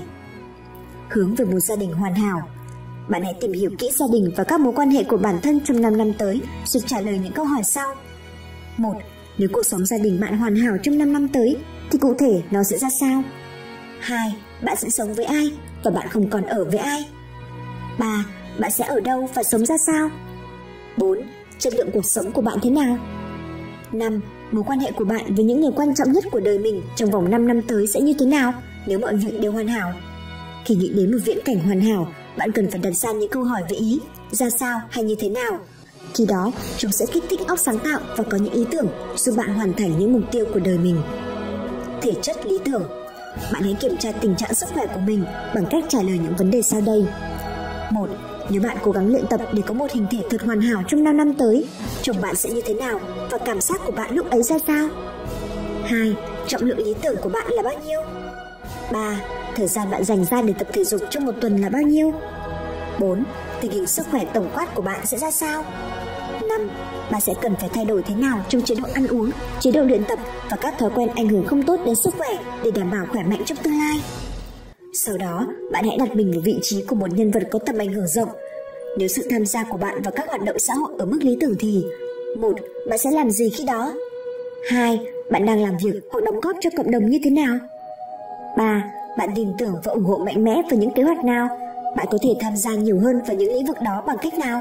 Hướng về một gia đình hoàn hảo. Bạn hãy tìm hiểu kỹ gia đình và các mối quan hệ của bản thân trong năm năm tới rồi trả lời những câu hỏi sau. một. Nếu cuộc sống gia đình bạn hoàn hảo trong năm năm tới thì cụ thể nó sẽ ra sao? hai. Bạn sẽ sống với ai và bạn không còn ở với ai? ba. Bạn sẽ ở đâu và sống ra sao? bốn. Chất lượng cuộc sống của bạn thế nào? năm. Mối quan hệ của bạn với những người quan trọng nhất của đời mình trong vòng năm năm tới sẽ như thế nào nếu mọi việc đều hoàn hảo? Khi nghĩ đến một viễn cảnh hoàn hảo, bạn cần phải đặt ra những câu hỏi về ý, ra sao hay như thế nào. Khi đó, chúng sẽ kích thích óc sáng tạo và có những ý tưởng giúp bạn hoàn thành những mục tiêu của đời mình. Thể chất lý tưởng. Bạn hãy kiểm tra tình trạng sức khỏe của mình bằng cách trả lời những vấn đề sau đây. một. Nếu bạn cố gắng luyện tập để có một hình thể thật hoàn hảo trong năm năm tới, chồng bạn sẽ như thế nào và cảm giác của bạn lúc ấy ra sao? hai. Trọng lượng lý tưởng của bạn là bao nhiêu? ba. Thời gian bạn dành ra để tập thể dục trong một tuần là bao nhiêu? bốn. Tình hình sức khỏe tổng quát của bạn sẽ ra sao? năm. Bạn sẽ cần phải thay đổi thế nào trong chế độ ăn uống, chế độ luyện tập và các thói quen ảnh hưởng không tốt đến sức khỏe để đảm bảo khỏe mạnh trong tương lai? Sau đó, bạn hãy đặt mình vào vị trí của một nhân vật có tầm ảnh hưởng rộng. Nếu sự tham gia của bạn vào các hoạt động xã hội ở mức lý tưởng thì: một. Bạn sẽ làm gì khi đó? hai. Bạn đang làm việc hoặc đóng góp cho cộng đồng như thế nào? ba. Bạn tin tưởng và ủng hộ mạnh mẽ vào những kế hoạch nào? Bạn có thể tham gia nhiều hơn vào những lĩnh vực đó bằng cách nào?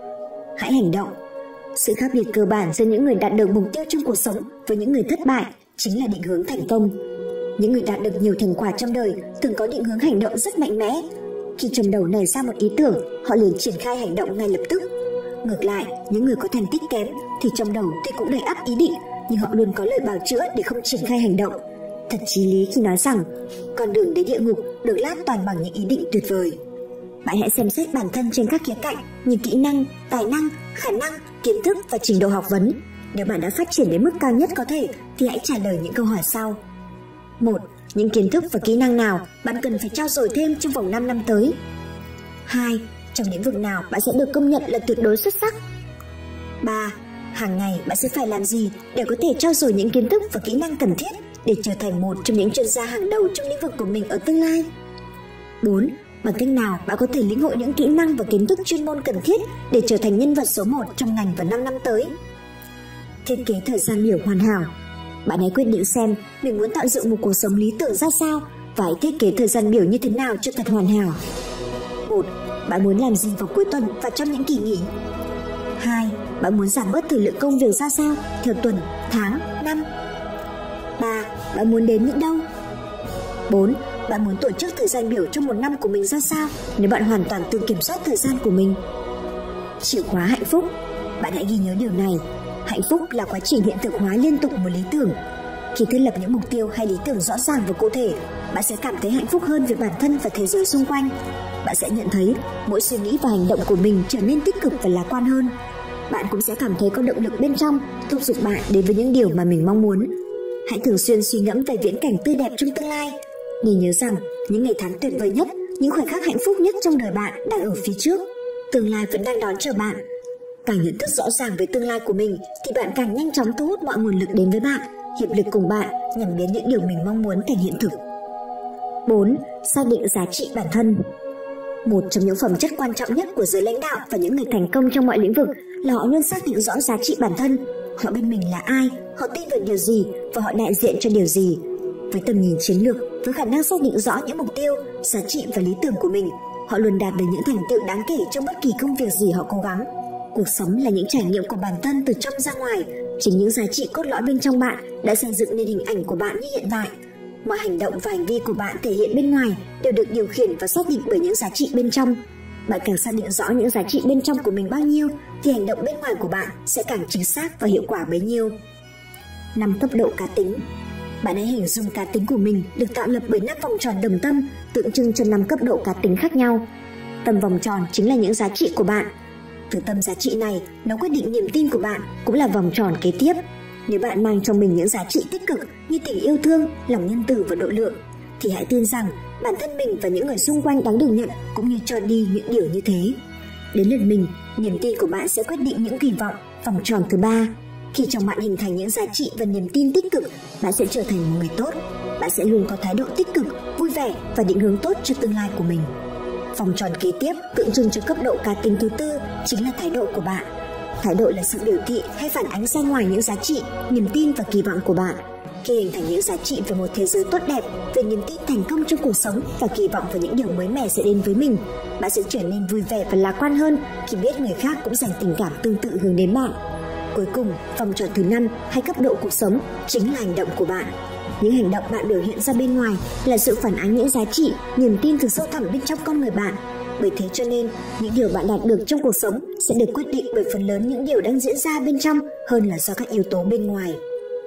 Hãy hành động. Sự khác biệt cơ bản giữa những người đạt được mục tiêu trong cuộc sống với những người thất bại chính là định hướng thành công. Những người đạt được nhiều thành quả trong đời thường có định hướng hành động rất mạnh mẽ. Khi trong đầu nảy ra một ý tưởng, họ liền triển khai hành động ngay lập tức. Ngược lại, những người có thành tích kém thì trong đầu thì cũng đầy ắp ý định, nhưng họ luôn có lời bào chữa để không triển khai hành động. Thật chí lý khi nói rằng con đường đến địa ngục được lát toàn bằng những ý định tuyệt vời. Bạn hãy xem xét bản thân trên các khía cạnh như kỹ năng, tài năng, khả năng, kiến thức và trình độ học vấn. Nếu bạn đã phát triển đến mức cao nhất có thể thì hãy trả lời những câu hỏi sau. một. Những kiến thức và kỹ năng nào bạn cần phải trau dồi thêm trong vòng năm năm tới? hai. Trong lĩnh vực nào bạn sẽ được công nhận là tuyệt đối xuất sắc? ba. Hàng ngày bạn sẽ phải làm gì để có thể trau dồi những kiến thức và kỹ năng cần thiết để trở thành một trong những chuyên gia hàng đầu trong lĩnh vực của mình ở tương lai? bốn. Bằng cách nào bạn có thể lĩnh hội những kỹ năng và kiến thức chuyên môn cần thiết để trở thành nhân vật số một trong ngành vào năm năm tới? Thiết kế thời gian biểu hoàn hảo. Bạn hãy quyết định xem mình muốn tạo dựng một cuộc sống lý tưởng ra sao và hãy thiết kế thời gian biểu như thế nào cho thật hoàn hảo. một. Bạn muốn làm gì vào cuối tuần và trong những kỳ nghỉ? hai. Bạn muốn giảm bớt thời lượng công việc ra sao theo tuần, tháng, năm? ba. Bạn muốn đến những đâu? bốn. Bạn muốn tổ chức thời gian biểu trong một năm của mình ra sao nếu bạn hoàn toàn tự kiểm soát thời gian của mình? Chìa khóa hạnh phúc. Bạn hãy ghi nhớ điều này. Hạnh phúc là quá trình hiện thực hóa liên tục một lý tưởng. Khi thiết lập những mục tiêu hay lý tưởng rõ ràng và cụ thể, bạn sẽ cảm thấy hạnh phúc hơn về bản thân và thế giới xung quanh. Bạn sẽ nhận thấy mỗi suy nghĩ và hành động của mình trở nên tích cực và lạc quan hơn. Bạn cũng sẽ cảm thấy có động lực bên trong, thúc giục bạn đến với những điều mà mình mong muốn. Hãy thường xuyên suy ngẫm về viễn cảnh tươi đẹp trong tương lai. Nên nhớ rằng những ngày tháng tuyệt vời nhất, những khoảnh khắc hạnh phúc nhất trong đời bạn đang ở phía trước. Tương lai vẫn đang đón chờ bạn. Càng nhận thức rõ ràng về tương lai của mình thì bạn càng nhanh chóng thu hút mọi nguồn lực đến với bạn, hiệp lực cùng bạn nhằm biến những điều mình mong muốn thành hiện thực. bốn. Xác định giá trị bản thân. Một trong những phẩm chất quan trọng nhất của giới lãnh đạo và những người thành công trong mọi lĩnh vực là họ luôn xác định rõ giá trị bản thân. Họ biết mình là ai, họ tin vào điều gì và họ đại diện cho điều gì. Với tầm nhìn chiến lược, với khả năng xác định rõ những mục tiêu, giá trị và lý tưởng của mình, họ luôn đạt được những thành tựu đáng kể trong bất kỳ công việc gì họ cố gắng. Cuộc sống là những trải nghiệm của bản thân từ trong ra ngoài. Chính những giá trị cốt lõi bên trong bạn đã xây dựng nên hình ảnh của bạn như hiện tại. Mọi hành động và hành vi của bạn thể hiện bên ngoài đều được điều khiển và xác định bởi những giá trị bên trong. Bạn càng xác định rõ những giá trị bên trong của mình bao nhiêu thì hành động bên ngoài của bạn sẽ càng chính xác và hiệu quả bấy nhiêu. năm cấp độ cá tính. Bạn hãy hình dung cá tính của mình được tạo lập bởi năm vòng tròn đồng tâm, tượng trưng cho năm cấp độ cá tính khác nhau. Tâm vòng tròn chính là những giá trị của bạn. Từ tâm giá trị này, nó quyết định niềm tin của bạn, cũng là vòng tròn kế tiếp. Nếu bạn mang trong mình những giá trị tích cực như tình yêu thương, lòng nhân từ và độ lượng, thì hãy tin rằng bản thân mình và những người xung quanh đáng được nhận cũng như cho đi những điều như thế. đến lượt mình, niềm tin của bạn sẽ quyết định những kỳ vọng. Vòng tròn thứ ba. Khi trong bạn hình thành những giá trị và niềm tin tích cực, bạn sẽ trở thành một người tốt. Bạn sẽ luôn có thái độ tích cực, vui vẻ và định hướng tốt cho tương lai của mình. Vòng tròn kế tiếp tượng trưng cho cấp độ cá tính thứ tư chính là thái độ của bạn. Thái độ là sự biểu thị hay phản ánh ra ngoài những giá trị, niềm tin và kỳ vọng của bạn. Khi hình thành những giá trị về một thế giới tốt đẹp, về niềm tin thành công trong cuộc sống và kỳ vọng vào những điều mới mẻ sẽ đến với mình, bạn sẽ trở nên vui vẻ và lạc quan hơn khi biết người khác cũng dành tình cảm tương tự hướng đến bạn. Cuối cùng, vòng tròn thứ năm hay cấp độ cuộc sống chính là hành động của bạn. Những hành động bạn biểu hiện ra bên ngoài là sự phản ánh những giá trị, niềm tin từ sâu thẳm bên trong con người bạn. Bởi thế cho nên, những điều bạn đạt được trong cuộc sống sẽ được quyết định bởi phần lớn những điều đang diễn ra bên trong hơn là do các yếu tố bên ngoài.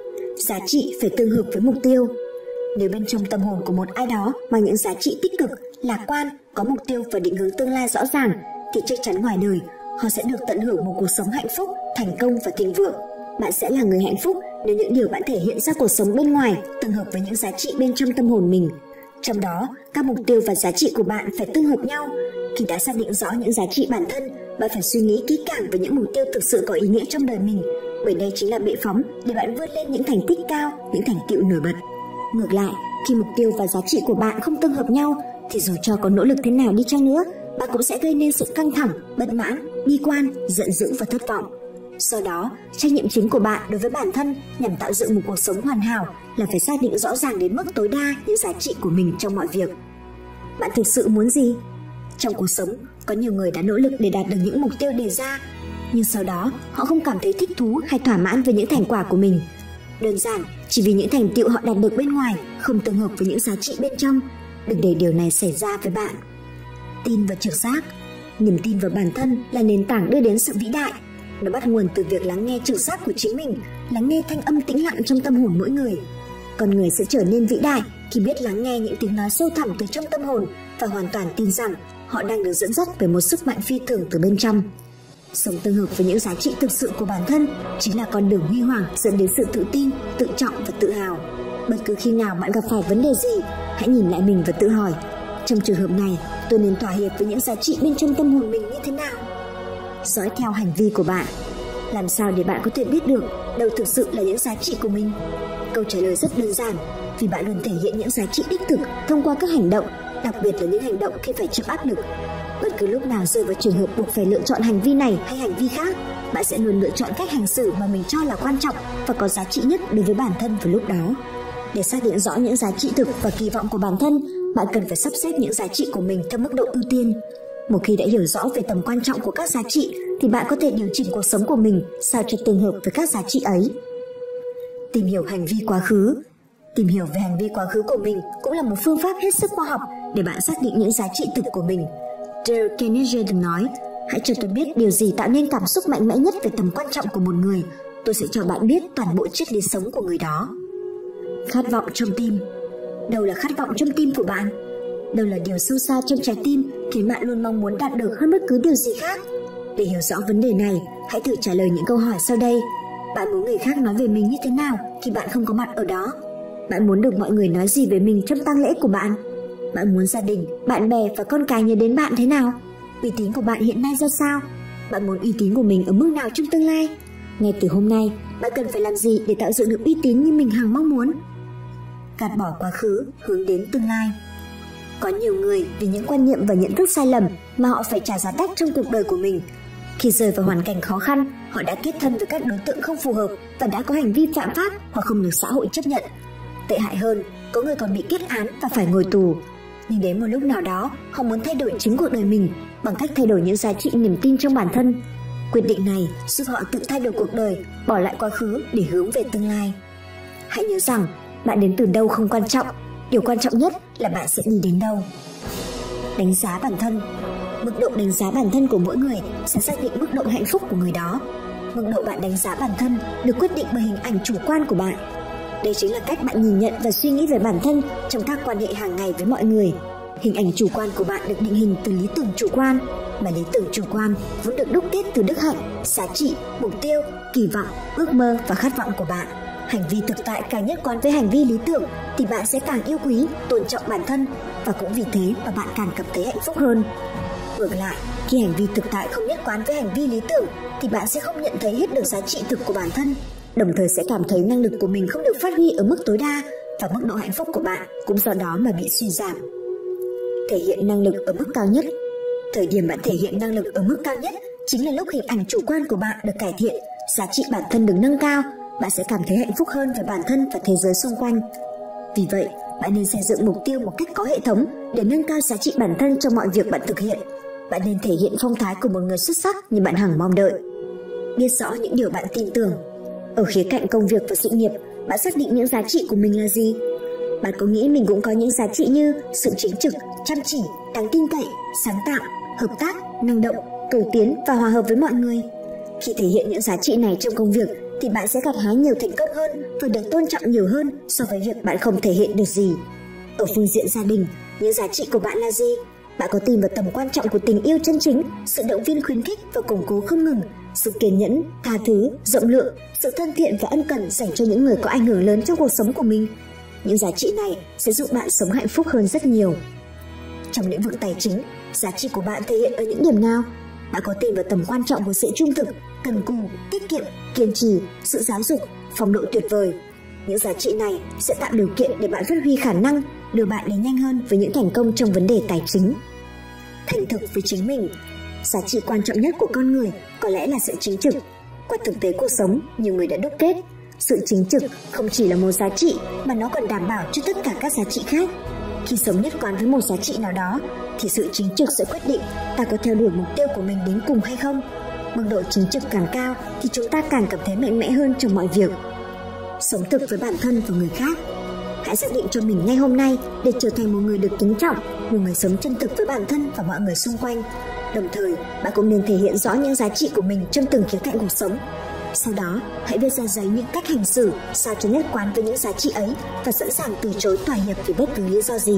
Giá trị phải tương hợp với mục tiêu. Nếu bên trong tâm hồn của một ai đó mang những giá trị tích cực, lạc quan, có mục tiêu và định hướng tương lai rõ ràng, thì chắc chắn ngoài đời, họ sẽ được tận hưởng một cuộc sống hạnh phúc, thành công và thịnh vượng. Bạn sẽ là người hạnh phúc nếu những điều bạn thể hiện ra cuộc sống bên ngoài tương hợp với những giá trị bên trong tâm hồn mình. Trong đó, các mục tiêu và giá trị của bạn phải tương hợp nhau. Khi đã xác định rõ những giá trị bản thân, bạn phải suy nghĩ kỹ càng về những mục tiêu thực sự có ý nghĩa trong đời mình, bởi đây chính là bệ phóng để bạn vươn lên những thành tích cao, những thành tựu nổi bật. Ngược lại, khi mục tiêu và giá trị của bạn không tương hợp nhau, thì dù cho có nỗ lực thế nào đi chăng nữa, bạn cũng sẽ gây nên sự căng thẳng, bất mãn, bi quan, giận dữ và thất vọng. Do đó, trách nhiệm chính của bạn đối với bản thân nhằm tạo dựng một cuộc sống hoàn hảo là phải xác định rõ ràng đến mức tối đa những giá trị của mình trong mọi việc. Bạn thực sự muốn gì? Trong cuộc sống, có nhiều người đã nỗ lực để đạt được những mục tiêu đề ra, nhưng sau đó họ không cảm thấy thích thú hay thỏa mãn với những thành quả của mình. Đơn giản, chỉ vì những thành tựu họ đạt được bên ngoài không tương hợp với những giá trị bên trong. Đừng để điều này xảy ra với bạn. Tin vào trực giác. Niềm tin vào bản thân là nền tảng đưa đến sự vĩ đại. Nó bắt nguồn từ việc lắng nghe trực giác của chính mình, lắng nghe thanh âm tĩnh lặng trong tâm hồn mỗi người. Con người sẽ trở nên vĩ đại khi biết lắng nghe những tiếng nói sâu thẳm từ trong tâm hồn và hoàn toàn tin rằng họ đang được dẫn dắt bởi một sức mạnh phi thường từ bên trong. Sống tương hợp với những giá trị thực sự của bản thân chính là con đường huy hoàng dẫn đến sự tự tin, tự trọng và tự hào. Bất cứ khi nào bạn gặp phải vấn đề gì, hãy nhìn lại mình và tự hỏi, trong trường hợp này, tôi nên thỏa hiệp với những giá trị bên trong tâm hồn mình như thế nào? Dõi theo hành vi của bạn. Làm sao để bạn có thể biết được đâu thực sự là những giá trị của mình? Câu trả lời rất đơn giản, vì bạn luôn thể hiện những giá trị đích thực thông qua các hành động, đặc biệt là những hành động khi phải chịu áp lực. Bất cứ lúc nào rơi vào trường hợp buộc phải lựa chọn hành vi này hay hành vi khác, bạn sẽ luôn lựa chọn cách hành xử mà mình cho là quan trọng và có giá trị nhất đối với bản thân vào lúc đó. Để xác định rõ những giá trị thực và kỳ vọng của bản thân, bạn cần phải sắp xếp những giá trị của mình theo mức độ ưu tiên. Một khi đã hiểu rõ về tầm quan trọng của các giá trị, thì bạn có thể điều chỉnh cuộc sống của mình sao cho tương hợp với các giá trị ấy. Tìm hiểu hành vi quá khứ. Tìm hiểu về hành vi quá khứ của mình cũng là một phương pháp hết sức khoa học để bạn xác định những giá trị thực của mình. Dale Carnegie từng nói, hãy cho tôi biết điều gì tạo nên cảm xúc mạnh mẽ nhất về tầm quan trọng của một người. Tôi sẽ cho bạn biết toàn bộ triết lý sống của người đó. Khát vọng trong tim. Đâu là khát vọng trong tim của bạn? Đâu là điều sâu xa trong trái tim khiến bạn luôn mong muốn đạt được hơn bất cứ điều gì khác? Để hiểu rõ vấn đề này, hãy thử trả lời những câu hỏi sau đây. Bạn muốn người khác nói về mình như thế nào khi bạn không có mặt ở đó? Bạn muốn được mọi người nói gì về mình trong tang lễ của bạn? Bạn muốn gia đình, bạn bè và con cái nhớ đến bạn thế nào? Uy tín của bạn hiện nay ra sao? Bạn muốn uy tín của mình ở mức nào trong tương lai? Ngay từ hôm nay, bạn cần phải làm gì để tạo dựng được uy tín như mình hằng mong muốn? Gạt bỏ quá khứ, hướng đến tương lai. Có nhiều người vì những quan niệm và nhận thức sai lầm mà họ phải trả giá đắt trong cuộc đời của mình. Khi rơi vào hoàn cảnh khó khăn, họ đã kết thân với các đối tượng không phù hợp và đã có hành vi phạm pháp hoặc không được xã hội chấp nhận. Tệ hại hơn, có người còn bị kết án và phải ngồi tù. Nhưng đến một lúc nào đó, họ muốn thay đổi chính cuộc đời mình bằng cách thay đổi những giá trị niềm tin trong bản thân. Quyết định này giúp họ tự thay đổi cuộc đời, bỏ lại quá khứ để hướng về tương lai. Hãy nhớ rằng, bạn đến từ đâu không quan trọng, điều quan trọng nhất là bạn sẽ đi đến đâu. Đánh giá bản thân. Mức độ đánh giá bản thân của mỗi người sẽ xác định mức độ hạnh phúc của người đó. Mức độ bạn đánh giá bản thân được quyết định bởi hình ảnh chủ quan của bạn. Đây chính là cách bạn nhìn nhận và suy nghĩ về bản thân trong các quan hệ hàng ngày với mọi người. Hình ảnh chủ quan của bạn được định hình từ lý tưởng chủ quan, mà lý tưởng chủ quan vốn được đúc kết từ đức hạnh, giá trị, mục tiêu, kỳ vọng, ước mơ và khát vọng của bạn. Hành vi thực tại càng nhất quán với hành vi lý tưởng thì bạn sẽ càng yêu quý, tôn trọng bản thân, và cũng vì thế mà bạn càng cảm thấy hạnh phúc hơn. Ngược lại, khi hành vi thực tại không nhất quán với hành vi lý tưởng thì bạn sẽ không nhận thấy hết được giá trị thực của bản thân, đồng thời sẽ cảm thấy năng lực của mình không được phát huy ở mức tối đa và mức độ hạnh phúc của bạn cũng do đó mà bị suy giảm. Thể hiện năng lực ở mức cao nhất. Thời điểm bạn thể hiện năng lực ở mức cao nhất chính là lúc hình ảnh chủ quan của bạn được cải thiện, giá trị bản thân được nâng cao, bạn sẽ cảm thấy hạnh phúc hơn về bản thân và thế giới xung quanh. Vì vậy, bạn nên xây dựng mục tiêu một cách có hệ thống để nâng cao giá trị bản thân trong mọi việc bạn thực hiện. Bạn nên thể hiện phong thái của một người xuất sắc như bạn hằng mong đợi. Biết rõ những điều bạn tin tưởng. Ở khía cạnh công việc và sự nghiệp, bạn xác định những giá trị của mình là gì? Bạn có nghĩ mình cũng có những giá trị như sự chính trực, chăm chỉ, đáng tin cậy, sáng tạo, hợp tác, năng động, cầu tiến và hòa hợp với mọi người? Khi thể hiện những giá trị này trong công việc thì bạn sẽ gặt hái nhiều thành công hơn và được tôn trọng nhiều hơn so với việc bạn không thể hiện được gì. Ở phương diện gia đình, những giá trị của bạn là gì? Bạn có tin vào tầm quan trọng của tình yêu chân chính, sự động viên khuyến khích và củng cố không ngừng, sự kiên nhẫn, tha thứ, rộng lượng, sự thân thiện và ân cần dành cho những người có ảnh hưởng lớn trong cuộc sống của mình. Những giá trị này sẽ giúp bạn sống hạnh phúc hơn rất nhiều. Trong lĩnh vực tài chính, giá trị của bạn thể hiện ở những điểm nào? Bạn có tin vào tầm quan trọng của sự trung thực, cần cù, tiết kiệm, kiên trì, sự giáo dục, phong độ tuyệt vời. Những giá trị này sẽ tạo điều kiện để bạn phát huy khả năng, đưa bạn đến nhanh hơn với những thành công trong vấn đề tài chính. Thành thực với chính mình. Giá trị quan trọng nhất của con người có lẽ là sự chính trực. Qua thực tế cuộc sống, nhiều người đã đúc kết, sự chính trực không chỉ là một giá trị mà nó còn đảm bảo cho tất cả các giá trị khác. Khi sống nhất quán với một giá trị nào đó thì sự chính trực sẽ quyết định ta có theo đuổi mục tiêu của mình đến cùng hay không. Mức độ chính trực càng cao thì chúng ta càng cảm thấy mạnh mẽ hơn trong mọi việc. Sống thực với bản thân và người khác. Hãy xác định cho mình ngay hôm nay để trở thành một người được kính trọng, một người sống chân thực với bản thân và mọi người xung quanh. Đồng thời, bạn cũng nên thể hiện rõ những giá trị của mình trong từng khía cạnh cuộc sống. Sau đó, hãy viết ra giấy những cách hành xử sao cho nhất quán với những giá trị ấy và sẵn sàng từ chối thỏa hiệp vì bất cứ lý do gì.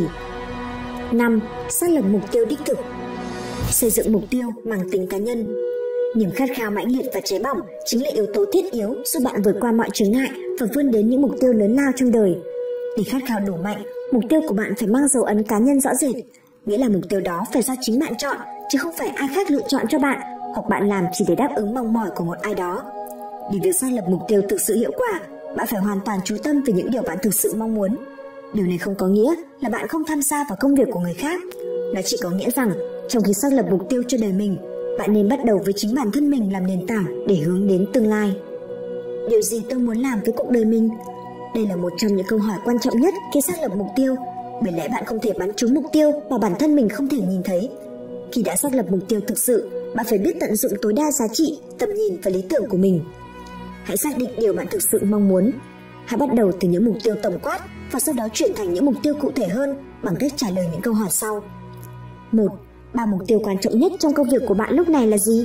năm. Xác lập mục tiêu đích thực. Xây dựng mục tiêu mang tính cá nhân. Niềm khát khao mãnh liệt và cháy bỏng chính là yếu tố thiết yếu giúp bạn vượt qua mọi chướng ngại và vươn đến những mục tiêu lớn lao trong đời. Để khát khao đủ mạnh, mục tiêu của bạn phải mang dấu ấn cá nhân rõ rệt, nghĩa là mục tiêu đó phải do chính bạn chọn, chứ không phải ai khác lựa chọn cho bạn, hoặc bạn làm chỉ để đáp ứng mong mỏi của một ai đó. Để việc xác lập mục tiêu thực sự hiệu quả, bạn phải hoàn toàn chú tâm về những điều bạn thực sự mong muốn. Điều này không có nghĩa là bạn không tham gia vào công việc của người khác. Nó chỉ có nghĩa rằng, trong khi xác lập mục tiêu cho đời mình, bạn nên bắt đầu với chính bản thân mình làm nền tảng để hướng đến tương lai. Điều gì tôi muốn làm với cuộc đời mình? Đây là một trong những câu hỏi quan trọng nhất khi xác lập mục tiêu, bởi lẽ bạn không thể bắn trúng mục tiêu mà bản thân mình không thể nhìn thấy. Khi đã xác lập mục tiêu thực sự, bạn phải biết tận dụng tối đa giá trị, tầm nhìn và lý tưởng của mình. Hãy xác định điều bạn thực sự mong muốn. Hãy bắt đầu từ những mục tiêu tổng quát và sau đó chuyển thành những mục tiêu cụ thể hơn bằng cách trả lời những câu hỏi sau. một. Ba mục tiêu quan trọng nhất trong công việc của bạn lúc này là gì?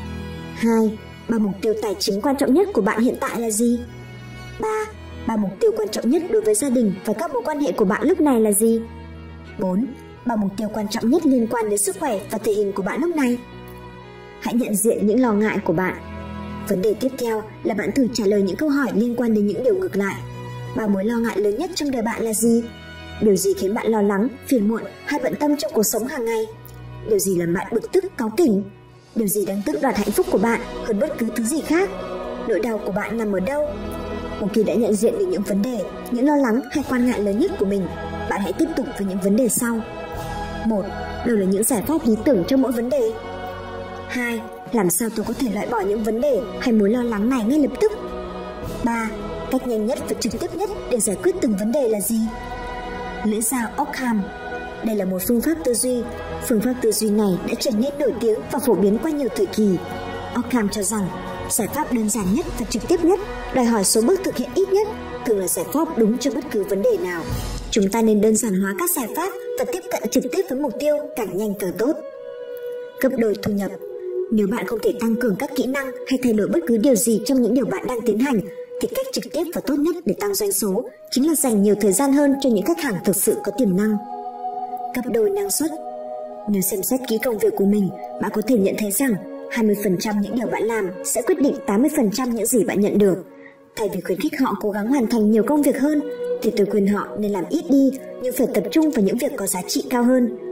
hai. Ba mục tiêu tài chính quan trọng nhất của bạn hiện tại là gì? ba. Ba mục tiêu quan trọng nhất đối với gia đình và các mối quan hệ của bạn lúc này là gì? bốn. Ba mục tiêu quan trọng nhất liên quan đến sức khỏe và thể hình của bạn lúc này. Hãy nhận diện những lo ngại của bạn. Vấn đề tiếp theo là bạn thử trả lời những câu hỏi liên quan đến những điều ngược lại. Ba mối lo ngại lớn nhất trong đời bạn là gì? Điều gì khiến bạn lo lắng, phiền muộn hay bận tâm trong cuộc sống hàng ngày? Điều gì làm bạn bực tức, cáu kỉnh? Điều gì đang tước đoạt hạnh phúc của bạn hơn bất cứ thứ gì khác? Nỗi đau của bạn nằm ở đâu? Một khi đã nhận diện được những vấn đề, những lo lắng hay quan ngại lớn nhất của mình, bạn hãy tiếp tục với những vấn đề sau. một. Đâu là những giải pháp lý tưởng cho mỗi vấn đề? hai. Làm sao tôi có thể loại bỏ những vấn đề hay mối lo lắng này ngay lập tức? ba. Cách nhanh nhất và trực tiếp nhất để giải quyết từng vấn đề là gì? Lưỡi dao Ockham. Đây là một phương pháp tư duy. Phương pháp tư duy này đã trở nên nổi tiếng và phổ biến qua nhiều thời kỳ. Ockham cho rằng giải pháp đơn giản nhất và trực tiếp nhất, đòi hỏi số bước thực hiện ít nhất, thường là giải pháp đúng cho bất cứ vấn đề nào. Chúng ta nên đơn giản hóa các giải pháp và tiếp cận trực tiếp với mục tiêu càng nhanh càng tốt. Gấp đôi thu nhập. Nếu bạn không thể tăng cường các kỹ năng hay thay đổi bất cứ điều gì trong những điều bạn đang tiến hành, thì cách trực tiếp và tốt nhất để tăng doanh số chính là dành nhiều thời gian hơn cho những khách hàng thực sự có tiềm năng. Gấp đôi năng suất. Nếu xem xét kỹ công việc của mình, bạn có thể nhận thấy rằng hai mươi phần trăm những điều bạn làm sẽ quyết định tám mươi phần trăm những gì bạn nhận được. Thay vì khuyến khích họ cố gắng hoàn thành nhiều công việc hơn, thì tôi khuyên họ nên làm ít đi nhưng phải tập trung vào những việc có giá trị cao hơn.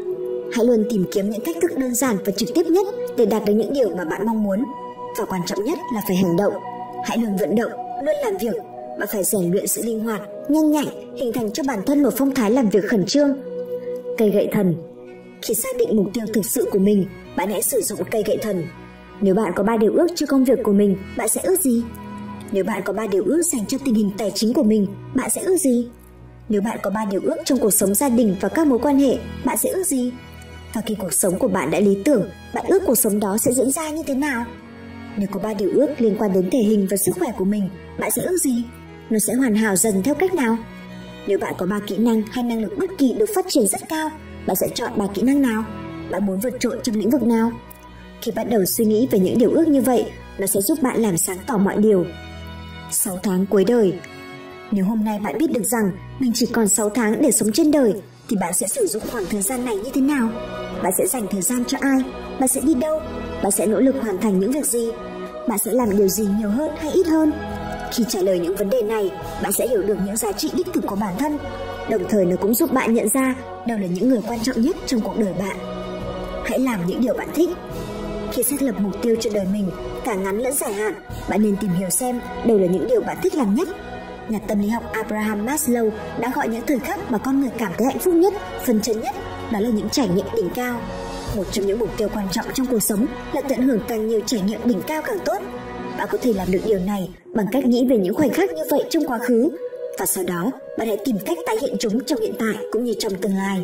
Hãy luôn tìm kiếm những cách thức đơn giản và trực tiếp nhất để đạt được những điều mà bạn mong muốn. Và quan trọng nhất là phải hành động. Hãy luôn vận động, luôn làm việc. Bạn phải rèn luyện sự linh hoạt, nhanh nhạy, hình thành cho bản thân một phong thái làm việc khẩn trương. Cây gậy thần. Khi xác định mục tiêu thực sự của mình, bạn hãy sử dụng cây gậy thần. Nếu bạn có ba điều ước cho công việc của mình, bạn sẽ ước gì? Nếu bạn có ba điều ước dành cho tình hình tài chính của mình, bạn sẽ ước gì? Nếu bạn có ba điều ước trong cuộc sống gia đình và các mối quan hệ, bạn sẽ ước gì? Và khi cuộc sống của bạn đã lý tưởng, bạn ước cuộc sống đó sẽ diễn ra như thế nào? Nếu có ba điều ước liên quan đến thể hình và sức khỏe của mình, bạn sẽ ước gì? Nó sẽ hoàn hảo dần theo cách nào? Nếu bạn có ba kỹ năng hay năng lực bất kỳ được phát triển rất cao, bạn sẽ chọn ba kỹ năng nào? Bạn muốn vượt trội trong lĩnh vực nào? Khi bắt đầu suy nghĩ về những điều ước như vậy, nó sẽ giúp bạn làm sáng tỏ mọi điều. sáu tháng cuối đời. Nếu hôm nay bạn biết được rằng mình chỉ còn sáu tháng để sống trên đời, thì bạn sẽ sử dụng khoảng thời gian này như thế nào? Bạn sẽ dành thời gian cho ai? Bạn sẽ đi đâu? Bạn sẽ nỗ lực hoàn thành những việc gì? Bạn sẽ làm điều gì nhiều hơn hay ít hơn? Khi trả lời những vấn đề này, bạn sẽ hiểu được những giá trị đích thực của bản thân. Đồng thời nó cũng giúp bạn nhận ra đâu là những người quan trọng nhất trong cuộc đời bạn. Hãy làm những điều bạn thích. Khi xác lập mục tiêu cho đời mình, cả ngắn lẫn dài hạn, bạn nên tìm hiểu xem đâu là những điều bạn thích làm nhất. Nhà tâm lý học Abraham Maslow đã gọi những thời khắc mà con người cảm thấy hạnh phúc nhất, phấn chấn nhất, đó là những trải nghiệm đỉnh cao. Một trong những mục tiêu quan trọng trong cuộc sống là tận hưởng càng nhiều trải nghiệm đỉnh cao càng tốt. Bạn có thể làm được điều này bằng cách nghĩ về những khoảnh khắc như vậy trong quá khứ, và sau đó bạn hãy tìm cách tái hiện chúng trong hiện tại cũng như trong tương lai.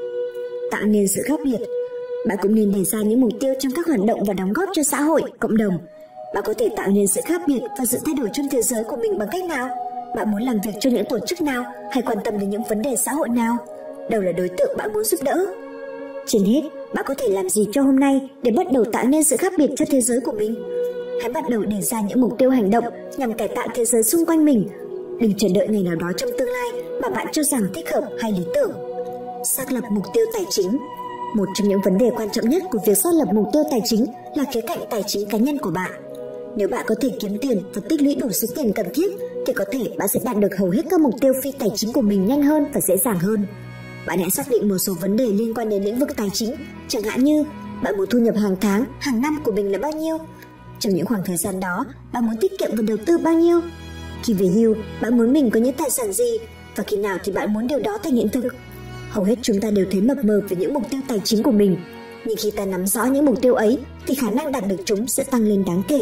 Tạo nên sự khác biệt. Bạn cũng nên đề ra những mục tiêu trong các hoạt động và đóng góp cho xã hội, cộng đồng. Bạn có thể tạo nên sự khác biệt và sự thay đổi trong thế giới của mình bằng cách nào? Bạn muốn làm việc cho những tổ chức nào hay quan tâm đến những vấn đề xã hội nào? Đâu là đối tượng bạn muốn giúp đỡ? Trên hết, bạn có thể làm gì cho hôm nay để bắt đầu tạo nên sự khác biệt cho thế giới của mình? Hãy bắt đầu đề ra những mục tiêu hành động nhằm cải tạo thế giới xung quanh mình. Đừng chờ đợi ngày nào đó trong tương lai mà bạn cho rằng thích hợp hay lý tưởng. Xác lập mục tiêu tài chính. Một trong những vấn đề quan trọng nhất của việc xác lập mục tiêu tài chính là khía cạnh tài chính cá nhân của bạn. Nếu bạn có thể kiếm tiền và tích lũy đủ số tiền cần thiết, thì có thể bạn sẽ đạt được hầu hết các mục tiêu phi tài chính của mình nhanh hơn và dễ dàng hơn. Bạn hãy xác định một số vấn đề liên quan đến lĩnh vực tài chính, chẳng hạn như bạn muốn thu nhập hàng tháng, hàng năm của mình là bao nhiêu? Trong những khoảng thời gian đó, bạn muốn tiết kiệm và đầu tư bao nhiêu? Khi về hưu, bạn muốn mình có những tài sản gì? Và khi nào thì bạn muốn điều đó thành hiện thực? Hầu hết chúng ta đều thấy mập mờ về những mục tiêu tài chính của mình, nhưng khi ta nắm rõ những mục tiêu ấy thì khả năng đạt được chúng sẽ tăng lên đáng kể.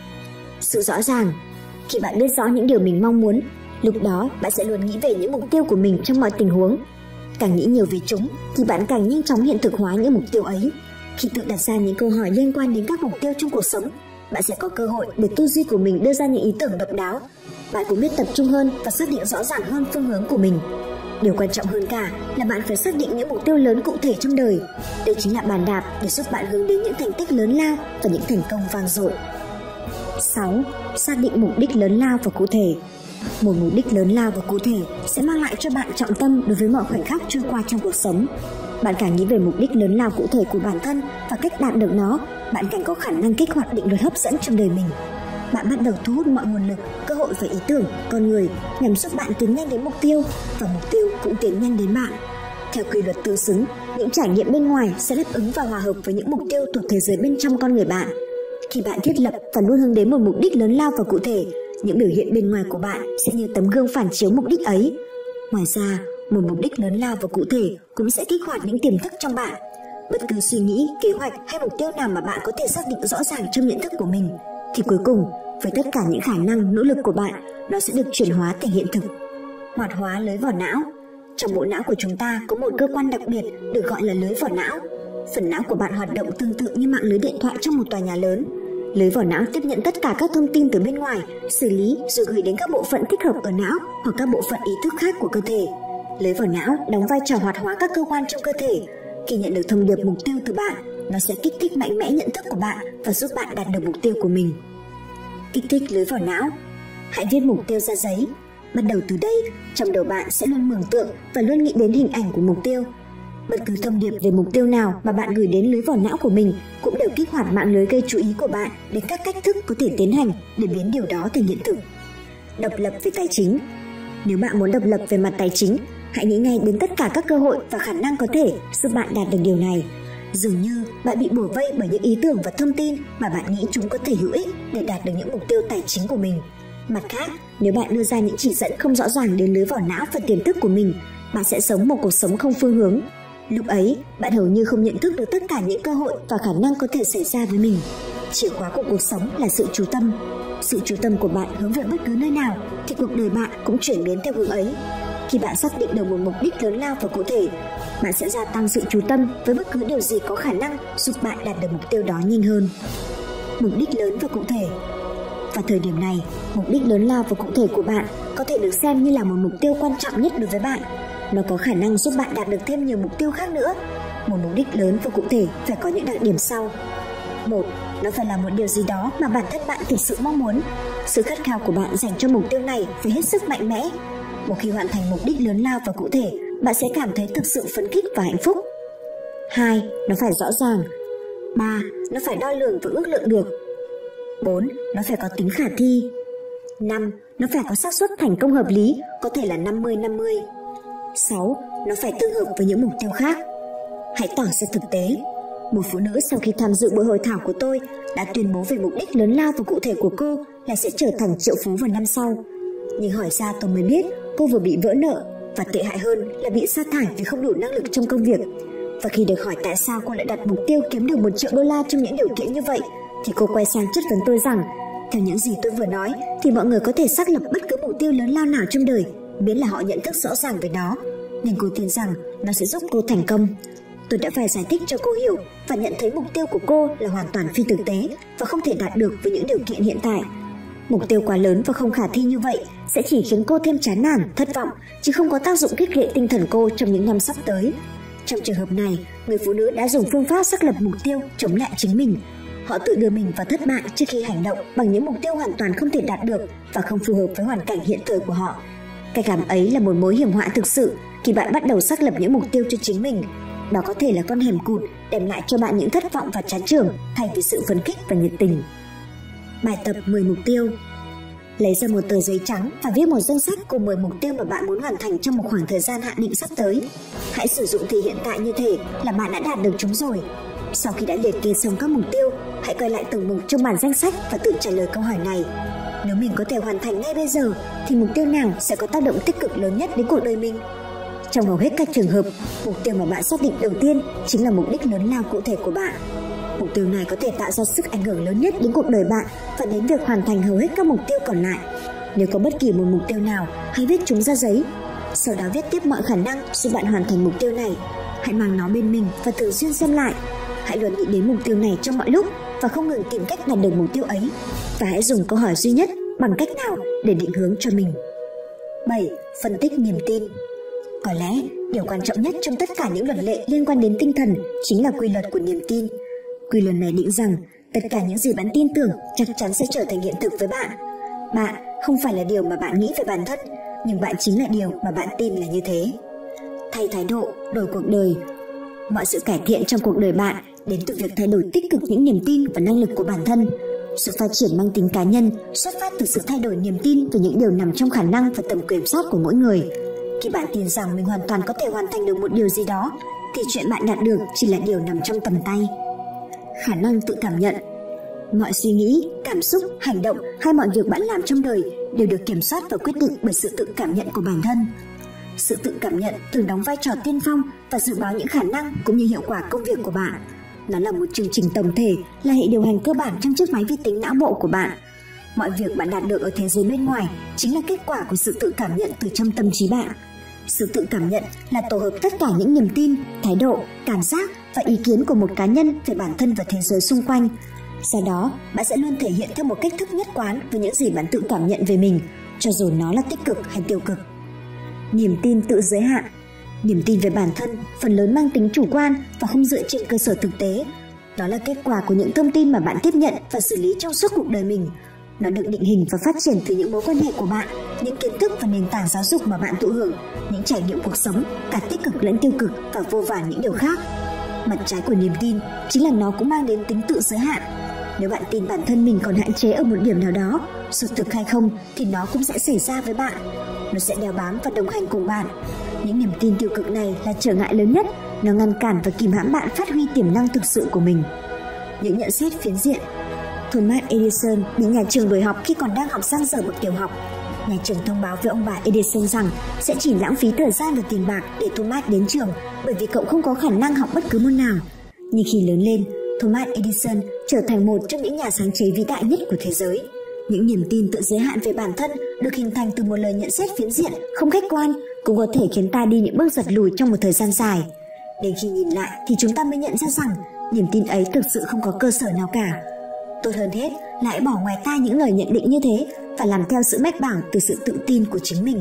Sự rõ ràng. Khi bạn biết rõ những điều mình mong muốn, lúc đó bạn sẽ luôn nghĩ về những mục tiêu của mình trong mọi tình huống. Càng nghĩ nhiều về chúng thì bạn càng nhanh chóng hiện thực hóa những mục tiêu ấy. Khi tự đặt ra những câu hỏi liên quan đến các mục tiêu trong cuộc sống, bạn sẽ có cơ hội để tư duy của mình đưa ra những ý tưởng độc đáo. Bạn cũng biết tập trung hơn và xác định rõ ràng hơn phương hướng của mình. Điều quan trọng hơn cả là bạn phải xác định những mục tiêu lớn cụ thể trong đời. Đây chính là bàn đạp để giúp bạn hướng đến những thành tích lớn lao và những thành công vang dội. sáu. Xác định mục đích lớn lao và cụ thể. Một mục đích lớn lao và cụ thể sẽ mang lại cho bạn trọng tâm đối với mọi khoảnh khắc trôi qua trong cuộc sống. Bạn càng nghĩ về mục đích lớn lao cụ thể của bản thân và cách đạt được nó, bạn càng có khả năng kích hoạt định luật hấp dẫn trong đời mình. Bạn bắt đầu thu hút mọi nguồn lực, cơ hội và ý tưởng, con người nhằm giúp bạn tiến nhanh đến mục tiêu, và mục tiêu cũng tiến nhanh đến bạn. Theo quy luật tương xứng, những trải nghiệm bên ngoài sẽ đáp ứng và hòa hợp với những mục tiêu thuộc thế giới bên trong con người bạn. Khi bạn thiết lập và luôn hướng đến một mục đích lớn lao và cụ thể, những biểu hiện bên ngoài của bạn sẽ như tấm gương phản chiếu mục đích ấy. Ngoài ra, một mục đích lớn lao và cụ thể cũng sẽ kích hoạt những tiềm thức trong bạn. Bất cứ suy nghĩ, kế hoạch hay mục tiêu nào mà bạn có thể xác định rõ ràng trong nhận thức của mình, thì cuối cùng, với tất cả những khả năng, nỗ lực của bạn, nó sẽ được chuyển hóa thành hiện thực. Hoạt hóa lưới vỏ não. Trong bộ não của chúng ta có một cơ quan đặc biệt được gọi là lưới vỏ não. Phần não của bạn hoạt động tương tự như mạng lưới điện thoại trong một tòa nhà lớn. Lưới vỏ não tiếp nhận tất cả các thông tin từ bên ngoài, xử lý rồi gửi đến các bộ phận thích hợp ở não hoặc các bộ phận ý thức khác của cơ thể. Lưới vỏ não đóng vai trò hoạt hóa các cơ quan trong cơ thể. Khi nhận được thông điệp mục tiêu từ bạn, nó sẽ kích thích mạnh mẽ nhận thức của bạn và giúp bạn đạt được mục tiêu của mình. Kích thích lưới vỏ não. Hãy viết mục tiêu ra giấy. Bắt đầu từ đây, trong đầu bạn sẽ luôn mường tượng và luôn nghĩ đến hình ảnh của mục tiêu. Bất cứ thông điệp về mục tiêu nào mà bạn gửi đến lưới vỏ não của mình cũng đều kích hoạt mạng lưới gây chú ý của bạn đến các cách thức có thể tiến hành để biến điều đó thành hiện thực. Độc lập về tài chính. Nếu bạn muốn độc lập về mặt tài chính, Hãy nghĩ ngay đến tất cả các cơ hội và khả năng có thể giúp bạn đạt được điều này. Dường như bạn bị bủa vây bởi những ý tưởng và thông tin mà bạn nghĩ chúng có thể hữu ích để đạt được những mục tiêu tài chính của mình. Mặt khác, nếu bạn đưa ra những chỉ dẫn không rõ ràng đến lưới vỏ não và tiềm thức của mình, bạn sẽ sống một cuộc sống không phương hướng. Lúc ấy, bạn hầu như không nhận thức được tất cả những cơ hội và khả năng có thể xảy ra với mình. Chìa khóa của cuộc sống là sự chú tâm. Sự chú tâm của bạn hướng về bất cứ nơi nào thì cuộc đời bạn cũng chuyển biến theo hướng ấy. Khi bạn xác định được một mục đích lớn lao và cụ thể, bạn sẽ gia tăng sự chú tâm với bất cứ điều gì có khả năng giúp bạn đạt được mục tiêu đó nhanh hơn. Mục đích lớn và cụ thể. Vào thời điểm này, mục đích lớn lao và cụ thể của bạn có thể được xem như là một mục tiêu quan trọng nhất đối với bạn. Nó có khả năng giúp bạn đạt được thêm nhiều mục tiêu khác nữa. Một mục đích lớn và cụ thể phải có những đặc điểm sau. Một, nó phải là một điều gì đó mà bản thân bạn thực sự mong muốn. Sự khát khao của bạn dành cho mục tiêu này phải hết sức mạnh mẽ. Một khi hoàn thành mục đích lớn lao và cụ thể, bạn sẽ cảm thấy thực sự phấn khích và hạnh phúc. Hai, nó phải rõ ràng. Ba, nó phải đo lường và ước lượng được. Bốn, nó phải có tính khả thi. Năm, nó phải có xác suất thành công hợp lý, có thể là năm mươi năm mươi. Sáu, nó phải tương hợp với những mục tiêu khác. Hãy tỏ ra thực tế. Một phụ nữ sau khi tham dự buổi hội thảo của tôi đã tuyên bố về mục đích lớn lao và cụ thể của cô là sẽ trở thành triệu phú vào năm sau. Nhưng hỏi ra tôi mới biết cô vừa bị vỡ nợ và tệ hại hơn là bị sa thải vì không đủ năng lực trong công việc. Và khi được hỏi tại sao cô lại đặt mục tiêu kiếm được một triệu đô la trong những điều kiện như vậy, thì cô quay sang chất vấn tôi rằng theo những gì tôi vừa nói thì mọi người có thể xác lập bất cứ mục tiêu lớn lao nào trong đời, miễn là họ nhận thức rõ ràng về nó. Nhưng cô tin rằng nó sẽ giúp cô thành công. Tôi đã phải giải thích cho cô hiểu và nhận thấy mục tiêu của cô là hoàn toàn phi thực tế và không thể đạt được với những điều kiện hiện tại. Mục tiêu quá lớn và không khả thi như vậy sẽ chỉ khiến cô thêm chán nản, thất vọng, chứ không có tác dụng khích lệ tinh thần cô trong những năm sắp tới. Trong trường hợp này, người phụ nữ đã dùng phương pháp xác lập mục tiêu chống lại chính mình. Họ tự đưa mình vào thất bại trước khi hành động bằng những mục tiêu hoàn toàn không thể đạt được và không phù hợp với hoàn cảnh hiện thời của họ. Cách làm ấy là một mối hiểm họa thực sự khi bạn bắt đầu xác lập những mục tiêu cho chính mình. Đó có thể là con hẻm cụt đem lại cho bạn những thất vọng và chán chường thay vì sự phấn khích và nhiệt tình. Bài tập mười mục tiêu. Lấy ra một tờ giấy trắng và viết một danh sách cùng mười mục tiêu mà bạn muốn hoàn thành trong một khoảng thời gian hạn định sắp tới. Hãy sử dụng thì hiện tại như thể là bạn đã đạt được chúng rồi. Sau khi đã liệt kê xong các mục tiêu, hãy quay lại từng mục trong bản danh sách và tự trả lời câu hỏi này. Nếu mình có thể hoàn thành ngay bây giờ, thì mục tiêu nào sẽ có tác động tích cực lớn nhất đến cuộc đời mình? Trong hầu hết các trường hợp, mục tiêu mà bạn xác định đầu tiên chính là mục đích lớn lao cụ thể của bạn. Mục tiêu này có thể tạo ra sức ảnh hưởng lớn nhất đến cuộc đời bạn và đến việc hoàn thành hầu hết các mục tiêu còn lại. Nếu có bất kỳ một mục tiêu nào, hãy viết chúng ra giấy. Sau đó viết tiếp mọi khả năng giúp bạn hoàn thành mục tiêu này. Hãy mang nó bên mình và thường xuyên xem lại. Hãy luôn nghĩ đến mục tiêu này trong mọi lúc và không ngừng tìm cách đạt được mục tiêu ấy. Và hãy dùng câu hỏi duy nhất bằng cách nào để định hướng cho mình. bảy. Phân tích niềm tin. Có lẽ điều quan trọng nhất trong tất cả những luật lệ liên quan đến tinh thần chính là quy luật của niềm tin. Quy luật này định rằng tất cả những gì bạn tin tưởng chắc chắn sẽ trở thành hiện thực với bạn. Bạn không phải là điều mà bạn nghĩ về bản thân, nhưng bạn chính là điều mà bạn tin là như thế. Thay thái độ, đổi cuộc đời. Mọi sự cải thiện trong cuộc đời bạn đến từ việc thay đổi tích cực những niềm tin và năng lực của bản thân. Sự phát triển mang tính cá nhân xuất phát từ sự thay đổi niềm tin về những điều nằm trong khả năng và tầm kiểm soát của mỗi người. Khi bạn tin rằng mình hoàn toàn có thể hoàn thành được một điều gì đó, thì chuyện bạn đạt được chỉ là điều nằm trong tầm tay. Khả năng tự cảm nhận. Mọi suy nghĩ, cảm xúc, hành động hay mọi việc bạn làm trong đời đều được kiểm soát và quyết định bởi sự tự cảm nhận của bản thân. Sự tự cảm nhận thường đóng vai trò tiên phong và dự báo những khả năng cũng như hiệu quả công việc của bạn. Nó là một chương trình tổng thể, là hệ điều hành cơ bản trong chiếc máy vi tính não bộ của bạn. Mọi việc bạn đạt được ở thế giới bên ngoài chính là kết quả của sự tự cảm nhận từ trong tâm trí bạn. Sự tự cảm nhận là tổ hợp tất cả những niềm tin, thái độ, cảm giác và ý kiến của một cá nhân về bản thân và thế giới xung quanh. Do đó, bạn sẽ luôn thể hiện theo một cách thức nhất quán với những gì bạn tự cảm nhận về mình, cho dù nó là tích cực hay tiêu cực. Niềm tin tự giới hạn. Niềm tin về bản thân phần lớn mang tính chủ quan và không dựa trên cơ sở thực tế. Đó là kết quả của những thông tin mà bạn tiếp nhận và xử lý trong suốt cuộc đời mình. Nó được định hình và phát triển từ những mối quan hệ của bạn, những kiến thức và nền tảng giáo dục mà bạn thụ hưởng, những trải nghiệm cuộc sống, cả tích cực lẫn tiêu cực và vô vàn những điều khác. Mặt trái của niềm tin chính là nó cũng mang đến tính tự giới hạn. Nếu bạn tin bản thân mình còn hạn chế ở một điểm nào đó, dù thực hay không thì nó cũng sẽ xảy ra với bạn. Nó sẽ đeo bám và đồng hành cùng bạn. Những niềm tin tiêu cực này là trở ngại lớn nhất, nó ngăn cản và kìm hãm bạn phát huy tiềm năng thực sự của mình. Những nhận xét phiến diện. Thomas Edison bị nhà trường đuổi học khi còn đang học dang dở bậc tiểu học. Nhà trường thông báo với ông bà Edison rằng sẽ chỉ lãng phí thời gian và tiền bạc để Thomas đến trường bởi vì cậu không có khả năng học bất cứ môn nào. Nhưng khi lớn lên, Thomas Edison trở thành một trong những nhà sáng chế vĩ đại nhất của thế giới. Những niềm tin tự giới hạn về bản thân được hình thành từ một lời nhận xét phiến diện, không khách quan cũng có thể khiến ta đi những bước giật lùi trong một thời gian dài. Đến khi nhìn lại thì chúng ta mới nhận ra rằng niềm tin ấy thực sự không có cơ sở nào cả. Tốt hơn hết là hãy bỏ ngoài tai những lời nhận định như thế và làm theo sự mách bảo từ sự tự tin của chính mình.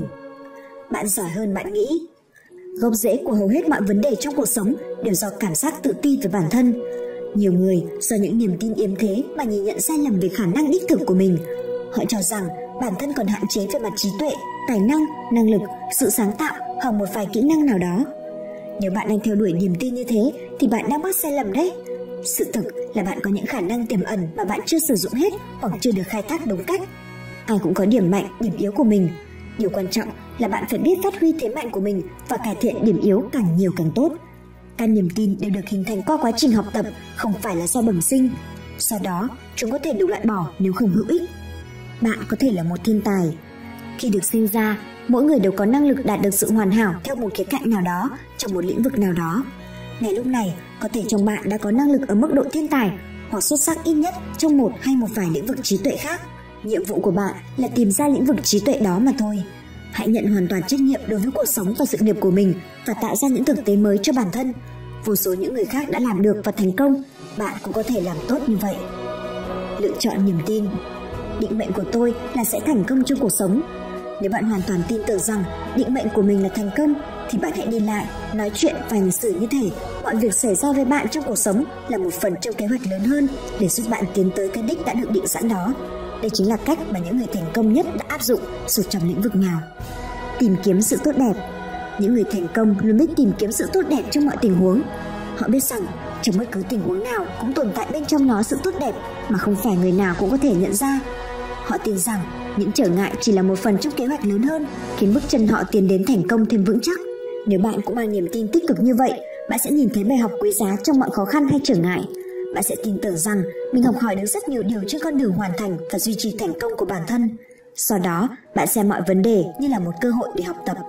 Bạn giỏi hơn bạn nghĩ. Gốc rễ của hầu hết mọi vấn đề trong cuộc sống đều do cảm giác tự ti về bản thân. Nhiều người do những niềm tin yếm thế mà nhìn nhận sai lầm về khả năng đích thực của mình. Họ cho rằng bản thân còn hạn chế về mặt trí tuệ, tài năng, năng lực, sự sáng tạo hoặc một vài kỹ năng nào đó. Nếu bạn đang theo đuổi niềm tin như thế thì bạn đang mắc sai lầm đấy. Sự thực là bạn có những khả năng tiềm ẩn mà bạn chưa sử dụng hết hoặc chưa được khai thác đúng cách. Ai cũng có điểm mạnh, điểm yếu của mình. Điều quan trọng là bạn phải biết phát huy thế mạnh của mình và cải thiện điểm yếu càng nhiều càng tốt. Các niềm tin đều được hình thành qua quá trình học tập, không phải là do bẩm sinh. Sau đó, chúng có thể được loại bỏ nếu không hữu ích. Bạn có thể là một thiên tài. Khi được sinh ra, mỗi người đều có năng lực đạt được sự hoàn hảo theo một khía cạnh nào đó, trong một lĩnh vực nào đó. Ngay lúc này, có thể trong bạn đã có năng lực ở mức độ thiên tài hoặc xuất sắc ít nhất trong một hay một vài lĩnh vực trí tuệ khác. Nhiệm vụ của bạn là tìm ra lĩnh vực trí tuệ đó mà thôi. Hãy nhận hoàn toàn trách nhiệm đối với cuộc sống và sự nghiệp của mình và tạo ra những thực tế mới cho bản thân. Vô số những người khác đã làm được và thành công, bạn cũng có thể làm tốt như vậy. Lựa chọn niềm tin. Định mệnh của tôi là sẽ thành công trong cuộc sống. Nếu bạn hoàn toàn tin tưởng rằng định mệnh của mình là thành công, thì bạn hãy đi lại, nói chuyện và hành xử như thể mọi việc xảy ra với bạn trong cuộc sống là một phần trong kế hoạch lớn hơn để giúp bạn tiến tới cái đích đã được định sẵn đó. Đây chính là cách mà những người thành công nhất đã áp dụng dù trong lĩnh vực nào. Tìm kiếm sự tốt đẹp. Những người thành công luôn biết tìm kiếm sự tốt đẹp trong mọi tình huống. Họ biết rằng trong bất cứ tình huống nào cũng tồn tại bên trong nó sự tốt đẹp mà không phải người nào cũng có thể nhận ra. Họ tin rằng những trở ngại chỉ là một phần trong kế hoạch lớn hơn, khiến bước chân họ tiến đến thành công thêm vững chắc. Nếu bạn cũng mang niềm tin tích cực như vậy, bạn sẽ nhìn thấy bài học quý giá trong mọi khó khăn hay trở ngại. Bạn sẽ tin tưởng rằng mình học hỏi được rất nhiều điều trên con đường hoàn thành và duy trì thành công của bản thân. Sau đó, bạn xem mọi vấn đề như là một cơ hội để học tập.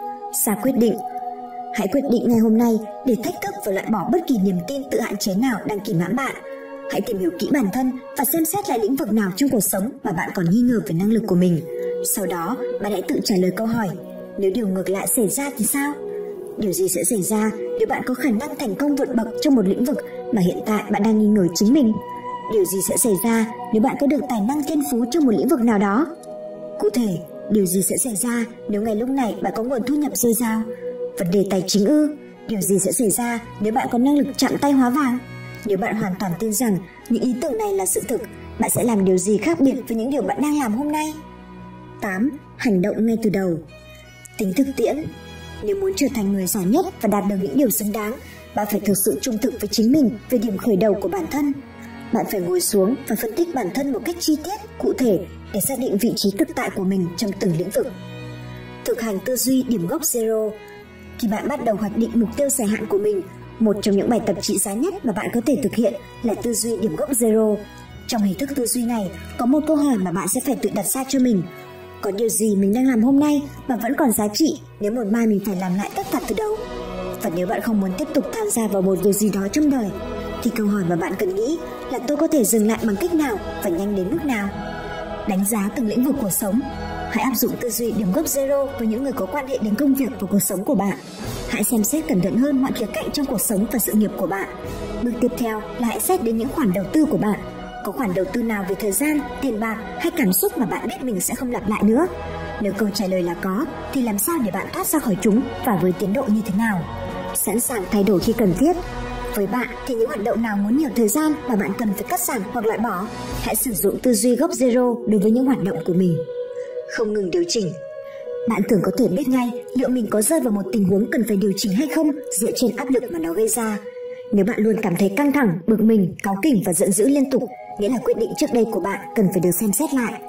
Ra quyết định. Hãy quyết định ngày hôm nay để thách thức và loại bỏ bất kỳ niềm tin tự hạn chế nào đang kìm hãm bạn. Hãy tìm hiểu kỹ bản thân và xem xét lại lĩnh vực nào trong cuộc sống mà bạn còn nghi ngờ về năng lực của mình. Sau đó, bạn hãy tự trả lời câu hỏi: nếu điều ngược lại xảy ra thì sao? Điều gì sẽ xảy ra nếu bạn có khả năng thành công vượt bậc trong một lĩnh vực mà hiện tại bạn đang nghi ngờ chính mình? Điều gì sẽ xảy ra nếu bạn có được tài năng thiên phú trong một lĩnh vực nào đó? Cụ thể, điều gì sẽ xảy ra nếu ngay lúc này bạn có nguồn thu nhập dồi dào? Vấn đề tài chính ư? Điều gì sẽ xảy ra nếu bạn có năng lực chạm tay hóa vàng? Nếu bạn hoàn toàn tin rằng những ý tưởng này là sự thực, bạn sẽ làm điều gì khác biệt với những điều bạn đang làm hôm nay? tám. Hành động ngay từ đầu. Tính thực tiễn. Nếu muốn trở thành người giỏi nhất và đạt được những điều xứng đáng, bạn phải thực sự trung thực với chính mình về điểm khởi đầu của bản thân. Bạn phải ngồi xuống và phân tích bản thân một cách chi tiết, cụ thể để xác định vị trí thực tại của mình trong từng lĩnh vực. Thực hành tư duy điểm gốc Zero. Khi bạn bắt đầu hoạch định mục tiêu dài hạn của mình, một trong những bài tập trị giá nhất mà bạn có thể thực hiện là tư duy điểm gốc Zero. Trong hình thức tư duy này, có một câu hỏi mà bạn sẽ phải tự đặt ra cho mình. Có điều gì mình đang làm hôm nay mà vẫn còn giá trị nếu một mai mình phải làm lại tất cả từ đầu? Và nếu bạn không muốn tiếp tục tham gia vào một điều gì đó trong đời, thì câu hỏi mà bạn cần nghĩ là tôi có thể dừng lại bằng cách nào và nhanh đến mức nào? Đánh giá từng lĩnh vực cuộc sống. Hãy áp dụng tư duy điểm gốc Zero với những người có quan hệ đến công việc và cuộc sống của bạn. Hãy xem xét cẩn thận hơn mọi khía cạnh trong cuộc sống và sự nghiệp của bạn. Bước tiếp theo là hãy xét đến những khoản đầu tư của bạn. Có khoản đầu tư nào về thời gian, tiền bạc hay cảm xúc mà bạn biết mình sẽ không lặp lại nữa? Nếu câu trả lời là có, thì làm sao để bạn thoát ra khỏi chúng và với tiến độ như thế nào? Sẵn sàng thay đổi khi cần thiết. Với bạn thì những hoạt động nào muốn nhiều thời gian mà bạn cần phải cắt giảm hoặc loại bỏ? Hãy sử dụng tư duy gốc Zero đối với những hoạt động của mình. Không ngừng điều chỉnh. Bạn thường có thể biết ngay liệu mình có rơi vào một tình huống cần phải điều chỉnh hay không dựa trên áp lực mà nó gây ra. Nếu bạn luôn cảm thấy căng thẳng, bực mình, cáu kỉnh và giận dữ liên tục, nghĩa là quyết định trước đây của bạn cần phải được xem xét lại.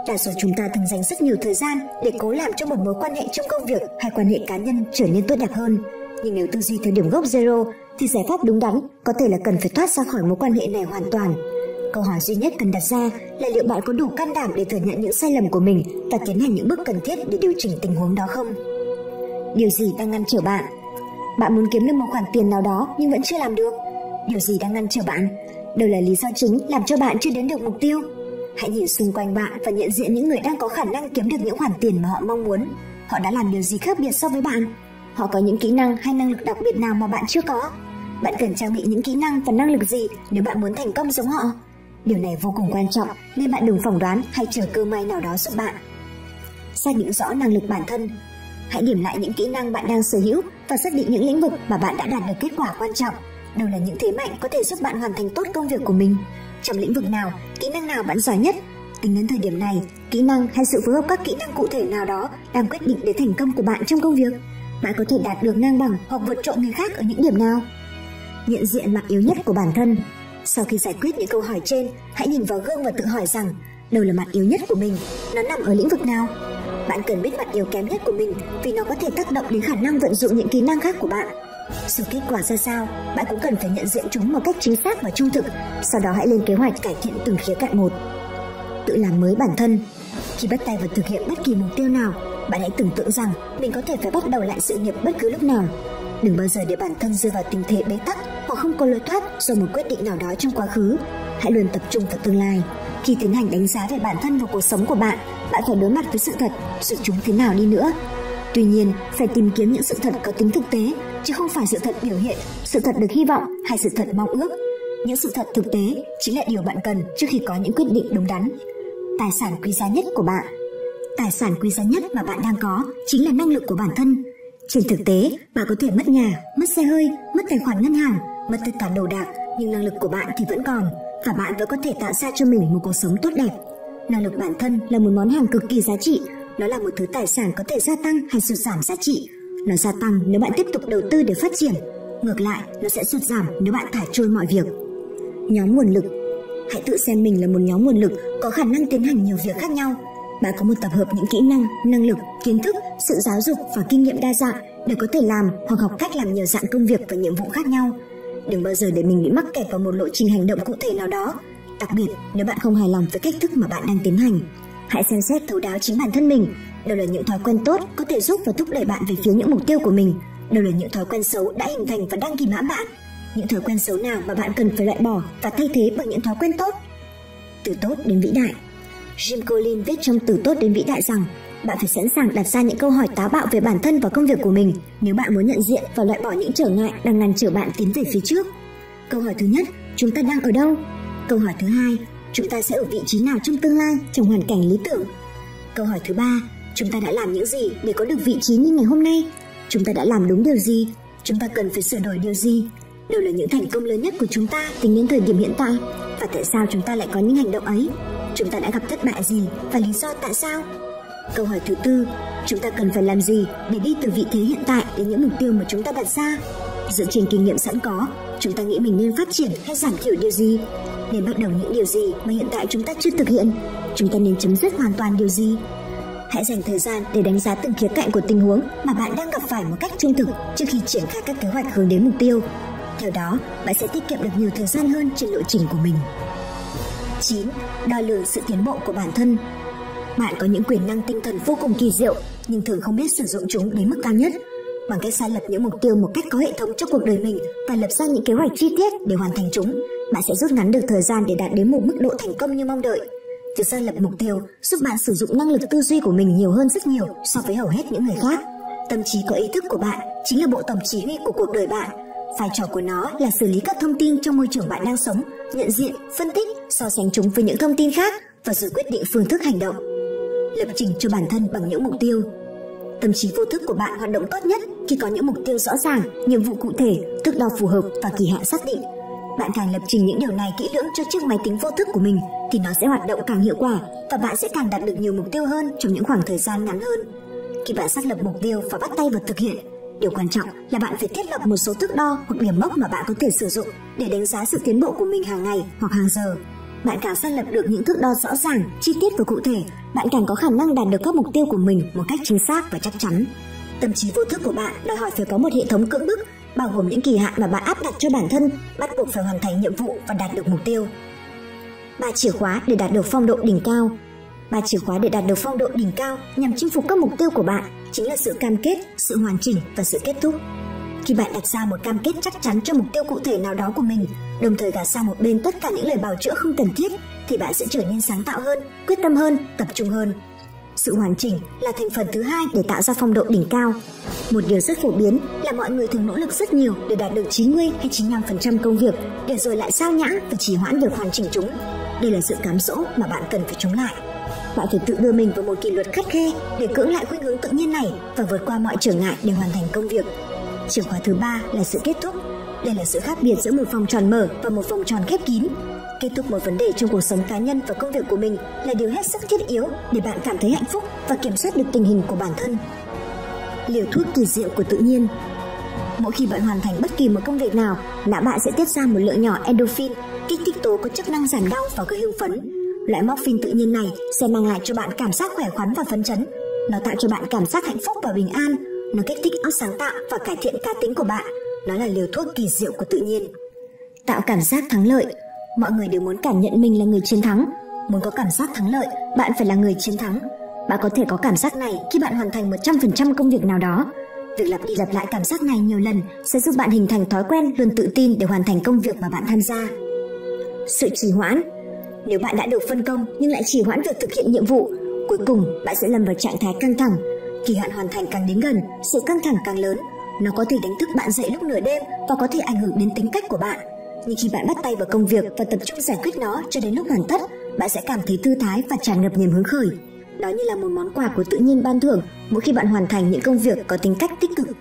đa số chúng ta thường dành rất nhiều thời gian để cố làm cho một mối quan hệ trong công việc hay quan hệ cá nhân trở nên tốt đẹp hơn. Nhưng nếu tư duy theo điểm gốc zero thì giải pháp đúng đắn có thể là cần phải thoát ra khỏi mối quan hệ này hoàn toàn. Câu hỏi duy nhất cần đặt ra là liệu bạn có đủ can đảm để thừa nhận những sai lầm của mình và tiến hành những bước cần thiết để điều chỉnh tình huống đó không? Điều gì đang ngăn trở bạn? Bạn muốn kiếm được một khoản tiền nào đó nhưng vẫn chưa làm được. Điều gì đang ngăn trở bạn? Đâu là lý do chính làm cho bạn chưa đến được mục tiêu? Hãy nhìn xung quanh bạn và nhận diện những người đang có khả năng kiếm được những khoản tiền mà họ mong muốn. Họ đã làm điều gì khác biệt so với bạn? Họ có những kỹ năng hay năng lực đặc biệt nào mà bạn chưa có? Bạn cần trang bị những kỹ năng và năng lực gì nếu bạn muốn thành công giống họ? Điều này vô cùng quan trọng nên bạn đừng phỏng đoán hay chờ cơ may nào đó giúp bạn. Xác định rõ năng lực bản thân. Hãy điểm lại những kỹ năng bạn đang sở hữu và xác định những lĩnh vực mà bạn đã đạt được kết quả quan trọng. Đâu là những thế mạnh có thể giúp bạn hoàn thành tốt công việc của mình? Trong lĩnh vực nào, kỹ năng nào bạn giỏi nhất? Tính đến thời điểm này, kỹ năng hay sự phối hợp các kỹ năng cụ thể nào đó đang quyết định đến thành công của bạn trong công việc. Bạn có thể đạt được ngang bằng hoặc vượt trội người khác ở những điểm nào? Nhận diện mặt yếu nhất của bản thân. Sau khi giải quyết những câu hỏi trên, hãy nhìn vào gương và tự hỏi rằng đâu là mặt yếu nhất của mình, nó nằm ở lĩnh vực nào? Bạn cần biết mặt yếu kém nhất của mình vì nó có thể tác động đến khả năng vận dụng những kỹ năng khác của bạn. Dù kết quả ra sao, bạn cũng cần phải nhận diện chúng một cách chính xác và trung thực, sau đó hãy lên kế hoạch cải thiện từng khía cạnh một. Tự làm mới bản thân. Khi bắt tay vào thực hiện bất kỳ mục tiêu nào, bạn hãy tưởng tượng rằng mình có thể phải bắt đầu lại sự nghiệp bất cứ lúc nào. Đừng bao giờ để bản thân rơi vào tình thế bế tắc hoặc không có lối thoát do một quyết định nào đó trong quá khứ. Hãy luôn tập trung vào tương lai. Khi tiến hành đánh giá về bản thân và cuộc sống của bạn, bạn phải đối mặt với sự thật, dù chúng thế nào đi nữa. Tuy nhiên, phải tìm kiếm những sự thật có tính thực tế, chứ không phải sự thật biểu hiện, sự thật được hy vọng hay sự thật mong ước. Những sự thật thực tế chính là điều bạn cần trước khi có những quyết định đúng đắn. Tài sản quý giá nhất của bạn. Tài sản quý giá nhất mà bạn đang có chính là năng lực của bản thân. Trên thực tế, bạn có thể mất nhà, mất xe hơi, mất tài khoản ngân hàng, mất tất cả đồ đạc, nhưng năng lực của bạn thì vẫn còn, và bạn vẫn có thể tạo ra cho mình một cuộc sống tốt đẹp. Năng lực bản thân là một món hàng cực kỳ giá trị. Nó là một thứ tài sản có thể gia tăng hay sụt giảm giá trị. Nó gia tăng nếu bạn tiếp tục đầu tư để phát triển. Ngược lại, nó sẽ sụt giảm nếu bạn thả trôi mọi việc. Nhóm nguồn lực. Hãy tự xem mình là một nhóm nguồn lực có khả năng tiến hành nhiều việc khác nhau. Bạn có một tập hợp những kỹ năng, năng lực, kiến thức, sự giáo dục và kinh nghiệm đa dạng để có thể làm hoặc học cách làm nhiều dạng công việc và nhiệm vụ khác nhau. Đừng bao giờ để mình bị mắc kẹt vào một lộ trình hành động cụ thể nào đó, đặc biệt nếu bạn không hài lòng với cách thức mà bạn đang tiến hành. Hãy xem xét thấu đáo chính bản thân mình. Đâu là những thói quen tốt có thể giúp và thúc đẩy bạn về phía những mục tiêu của mình? Đâu là những thói quen xấu đã hình thành và đang kìm hãm bạn? Những thói quen xấu nào mà bạn cần phải loại bỏ và thay thế bằng những thói quen tốt? Từ tốt đến vĩ đại. Jim Collins viết trong Từ tốt đến vĩ đại rằng bạn phải sẵn sàng đặt ra những câu hỏi táo bạo về bản thân và công việc của mình nếu bạn muốn nhận diện và loại bỏ những trở ngại đang ngăn trở bạn tiến về phía trước. Câu hỏi thứ nhất, chúng ta đang ở đâu? Câu hỏi thứ hai, chúng ta sẽ ở vị trí nào trong tương lai, trong hoàn cảnh lý tưởng? Câu hỏi thứ ba, chúng ta đã làm những gì để có được vị trí như ngày hôm nay? Chúng ta đã làm đúng điều gì? Chúng ta cần phải sửa đổi điều gì? Đâu là những thành công lớn nhất của chúng ta tính đến thời điểm hiện tại? Và tại sao chúng ta lại có những hành động ấy? Chúng ta đã gặp thất bại gì và lý do tại sao? Câu hỏi thứ tư, chúng ta cần phải làm gì để đi từ vị thế hiện tại đến những mục tiêu mà chúng ta đặt ra? Dựa trên kinh nghiệm sẵn có, chúng ta nghĩ mình nên phát triển hay giảm thiểu điều gì? Nên bắt đầu những điều gì mà hiện tại chúng ta chưa thực hiện? Chúng ta nên chấm dứt hoàn toàn điều gì? Hãy dành thời gian để đánh giá từng khía cạnh của tình huống mà bạn đang gặp phải một cách trung thực trước khi triển khai các kế hoạch hướng đến mục tiêu. Theo đó, bạn sẽ tiết kiệm được nhiều thời gian hơn trên lộ trình của mình. chín. Đo lường sự tiến bộ của bản thân. Bạn có những quyền năng tinh thần vô cùng kỳ diệu, nhưng thường không biết sử dụng chúng đến mức cao nhất. Bằng cách xác lập những mục tiêu một cách có hệ thống cho cuộc đời mình và lập ra những kế hoạch chi tiết để hoàn thành chúng, bạn sẽ rút ngắn được thời gian để đạt đến một mức độ thành công như mong đợi. Việc xác lập mục tiêu giúp bạn sử dụng năng lực tư duy của mình nhiều hơn rất nhiều so với hầu hết những người khác. Tâm trí có ý thức của bạn chính là bộ tổng chỉ huy của cuộc đời bạn. Vai trò của nó là xử lý các thông tin trong môi trường bạn đang sống, nhận diện, phân tích, so sánh chúng với những thông tin khác và rồi quyết định phương thức hành động. Lập trình cho bản thân bằng những mục tiêu. Tâm trí vô thức của bạn hoạt động tốt nhất khi có những mục tiêu rõ ràng, nhiệm vụ cụ thể, thước đo phù hợp và kỳ hạn xác định. Bạn càng lập trình những điều này kỹ lưỡng cho chiếc máy tính vô thức của mình thì nó sẽ hoạt động càng hiệu quả và bạn sẽ càng đạt được nhiều mục tiêu hơn trong những khoảng thời gian ngắn hơn. Khi bạn xác lập mục tiêu và bắt tay vào thực hiện, điều quan trọng là bạn phải thiết lập một số thước đo hoặc điểm mốc mà bạn có thể sử dụng để đánh giá sự tiến bộ của mình hàng ngày hoặc hàng giờ. Bạn càng xác lập được những thước đo rõ ràng, chi tiết và cụ thể, bạn càng có khả năng đạt được các mục tiêu của mình một cách chính xác và chắc chắn. Tâm trí vô thức của bạn đòi hỏi phải có một hệ thống cưỡng bức, bao gồm những kỳ hạn mà bạn áp đặt cho bản thân, bắt buộc phải hoàn thành nhiệm vụ và đạt được mục tiêu. Ba chìa khóa để đạt được phong độ đỉnh cao. Ba chìa khóa để đạt được phong độ đỉnh cao nhằm chinh phục các mục tiêu của bạn chính là sự cam kết, sự hoàn chỉnh và sự kết thúc. Khi bạn đặt ra một cam kết chắc chắn cho mục tiêu cụ thể nào đó của mình, đồng thời gạt sang một bên tất cả những lời bào chữa không cần thiết, thì bạn sẽ trở nên sáng tạo hơn, quyết tâm hơn, tập trung hơn. Sự hoàn chỉnh là thành phần thứ hai để tạo ra phong độ đỉnh cao. Một điều rất phổ biến là mọi người thường nỗ lực rất nhiều để đạt được chín mươi hay chín mươi lăm phần trăm công việc, để rồi lại sao nhãng và trì hoãn việc hoàn chỉnh chúng. Đây là sự cám dỗ mà bạn cần phải chống lại. Bạn phải tự đưa mình vào một kỷ luật khắt khe để cưỡng lại khuynh hướng tự nhiên này và vượt qua mọi trở ngại để hoàn thành công việc. Chìa khóa thứ ba là sự kết thúc. Đây là sự khác biệt giữa một vòng tròn mở và một vòng tròn khép kín. Kết thúc một vấn đề trong cuộc sống cá nhân và công việc của mình là điều hết sức thiết yếu để bạn cảm thấy hạnh phúc và kiểm soát được tình hình của bản thân. Liều thuốc kỳ diệu của tự nhiên. Mỗi khi bạn hoàn thành bất kỳ một công việc nào, não bạn sẽ tiết ra một lượng nhỏ endorphin, kích thích tố có chức năng giảm đau và gây hưng phấn. Loại morphine tự nhiên này sẽ mang lại cho bạn cảm giác khỏe khoắn và phấn chấn. Nó tạo cho bạn cảm giác hạnh phúc và bình an. Nó kích thích óc sáng tạo và cải thiện cá tính của bạn. Nó là liều thuốc kỳ diệu của tự nhiên. Tạo cảm giác thắng lợi. Mọi người đều muốn cảm nhận mình là người chiến thắng. Muốn có cảm giác thắng lợi, bạn phải là người chiến thắng. Bạn có thể có cảm giác này khi bạn hoàn thành một trăm phần trăm công việc nào đó. Việc lặp đi lặp lại cảm giác này nhiều lần sẽ giúp bạn hình thành thói quen luôn tự tin để hoàn thành công việc mà bạn tham gia. Sự trì hoãn. Nếu bạn đã được phân công nhưng lại trì hoãn việc thực hiện nhiệm vụ, cuối cùng bạn sẽ lâm vào trạng thái căng thẳng. Kỳ hạn hoàn thành càng đến gần, sự căng thẳng càng lớn. Nó có thể đánh thức bạn dậy lúc nửa đêm và có thể ảnh hưởng đến tính cách của bạn. Nhưng khi bạn bắt tay vào công việc và tập trung giải quyết nó cho đến lúc hoàn tất, bạn sẽ cảm thấy thư thái và tràn ngập niềm hứng khởi. Đó như là một món quà của tự nhiên ban thưởng mỗi khi bạn hoàn thành những công việc có tính cách tích cực.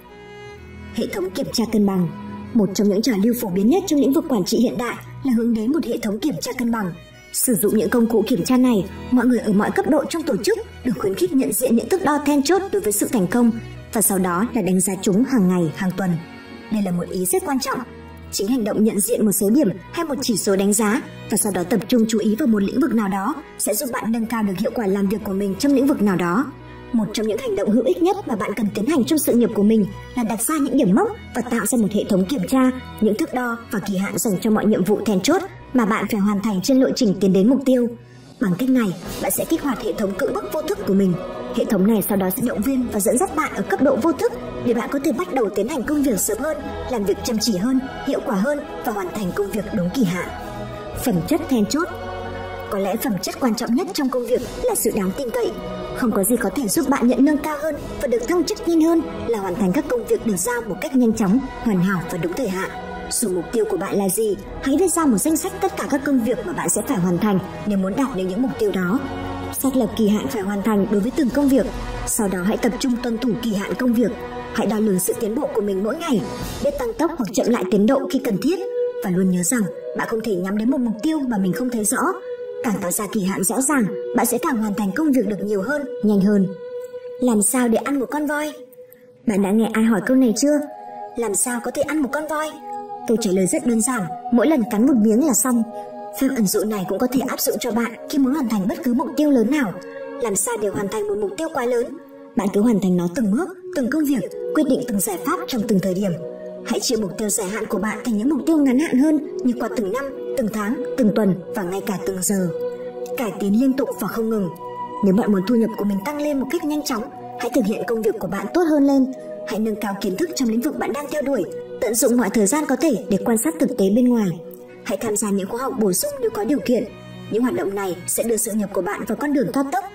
Hệ thống kiểm tra cân bằng. Một trong những trào lưu phổ biến nhất trong lĩnh vực quản trị hiện đại là hướng đến một hệ thống kiểm tra cân bằng. Sử dụng những công cụ kiểm tra này, mọi người ở mọi cấp độ trong tổ chức được khuyến khích nhận diện những thước đo then chốt đối với sự thành công và sau đó là đánh giá chúng hàng ngày, hàng tuần. Đây là một ý rất quan trọng. Chính hành động nhận diện một số điểm hay một chỉ số đánh giá và sau đó tập trung chú ý vào một lĩnh vực nào đó sẽ giúp bạn nâng cao được hiệu quả làm việc của mình trong lĩnh vực nào đó. Một trong những hành động hữu ích nhất mà bạn cần tiến hành trong sự nghiệp của mình là đặt ra những điểm mốc và tạo ra một hệ thống kiểm tra, những thước đo và kỳ hạn dành cho mọi nhiệm vụ then chốt mà bạn phải hoàn thành trên lộ trình tiến đến mục tiêu. Bằng cách này, bạn sẽ kích hoạt hệ thống cưỡng bức vô thức của mình. Hệ thống này sau đó sẽ động viên và dẫn dắt bạn ở cấp độ vô thức để bạn có thể bắt đầu tiến hành công việc sớm hơn, làm việc chăm chỉ hơn, hiệu quả hơn và hoàn thành công việc đúng kỳ hạn. Phẩm chất then chốt. Có lẽ phẩm chất quan trọng nhất trong công việc là sự đáng tin cậy. Không có gì có thể giúp bạn nhận lương cao hơn và được thăng chức nhanh hơn là hoàn thành các công việc được giao một cách nhanh chóng, hoàn hảo và đúng thời hạn. Dù mục tiêu của bạn là gì, hãy viết ra một danh sách tất cả các công việc mà bạn sẽ phải hoàn thành nếu muốn đạt được những mục tiêu đó. Xác lập kỳ hạn phải hoàn thành đối với từng công việc. Sau đó hãy tập trung tuân thủ kỳ hạn công việc. Hãy đo lường sự tiến bộ của mình mỗi ngày, biết tăng tốc hoặc chậm lại tiến độ khi cần thiết. Và luôn nhớ rằng bạn không thể nhắm đến một mục tiêu mà mình không thấy rõ. Càng tạo ra kỳ hạn rõ ràng, bạn sẽ càng hoàn thành công việc được nhiều hơn, nhanh hơn. Làm sao để ăn một con voi? Bạn đã nghe ai hỏi câu này chưa? Làm sao có thể ăn một con voi? Câu trả lời rất đơn giản, mỗi lần cắn một miếng là xong. Phép ẩn dụ này cũng có thể áp dụng cho bạn khi muốn hoàn thành bất cứ mục tiêu lớn nào. Làm sao để hoàn thành một mục tiêu quá lớn? Bạn cứ hoàn thành nó từng bước, từng công việc, quyết định từng giải pháp trong từng thời điểm. Hãy chia mục tiêu dài hạn của bạn thành những mục tiêu ngắn hạn hơn, như qua từng năm, từng tháng, từng tuần và ngay cả từng giờ. Cải tiến liên tục và không ngừng. Nếu bạn muốn thu nhập của mình tăng lên một cách nhanh chóng, hãy thực hiện công việc của bạn tốt hơn lên. Hãy nâng cao kiến thức trong lĩnh vực bạn đang theo đuổi, tận dụng mọi thời gian có thể để quan sát thực tế bên ngoài. Hãy tham gia những khóa học bổ sung nếu có điều kiện. Những hoạt động này sẽ đưa sự nghiệp của bạn vào con đường cao tốc.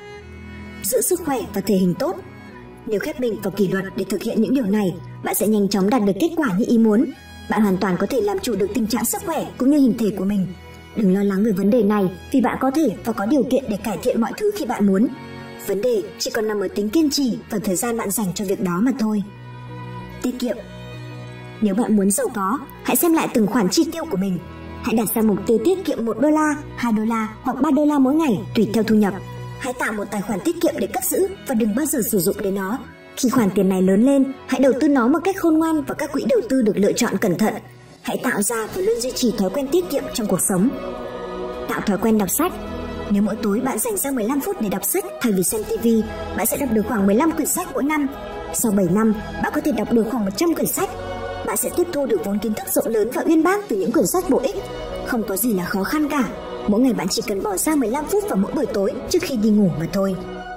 Giữ sức khỏe và thể hình tốt. Nếu khép mình vào kỷ luật để thực hiện những điều này, bạn sẽ nhanh chóng đạt được kết quả như ý muốn. Bạn hoàn toàn có thể làm chủ được tình trạng sức khỏe cũng như hình thể của mình. Đừng lo lắng về vấn đề này, vì bạn có thể và có điều kiện để cải thiện mọi thứ khi bạn muốn. Vấn đề chỉ còn nằm ở tính kiên trì và thời gian bạn dành cho việc đó mà thôi. Tiết kiệm. Nếu bạn muốn giàu có, hãy xem lại từng khoản chi tiêu của mình. Hãy đặt ra mục tiêu tiết kiệm một đô la, hai đô la hoặc ba đô la mỗi ngày tùy theo thu nhập. Hãy tạo một tài khoản tiết kiệm để cất giữ và đừng bao giờ sử dụng đến nó. Khi khoản tiền này lớn lên, hãy đầu tư nó một cách khôn ngoan vào các quỹ đầu tư được lựa chọn cẩn thận. Hãy tạo ra và luôn duy trì thói quen tiết kiệm trong cuộc sống. tạo thói quen đọc sách. Nếu mỗi tối bạn dành ra mười lăm phút để đọc sách thay vì xem ti vi, bạn sẽ đọc được khoảng mười lăm quyển sách mỗi năm. Sau bảy năm, bạn có thể đọc được khoảng một trăm quyển sách. Bạn sẽ tiếp thu được vốn kiến thức rộng lớn và uyên bác từ những quyển sách bổ ích. Không có gì là khó khăn cả. Mỗi ngày bạn chỉ cần bỏ ra mười lăm phút vào mỗi buổi tối trước khi đi ngủ mà thôi.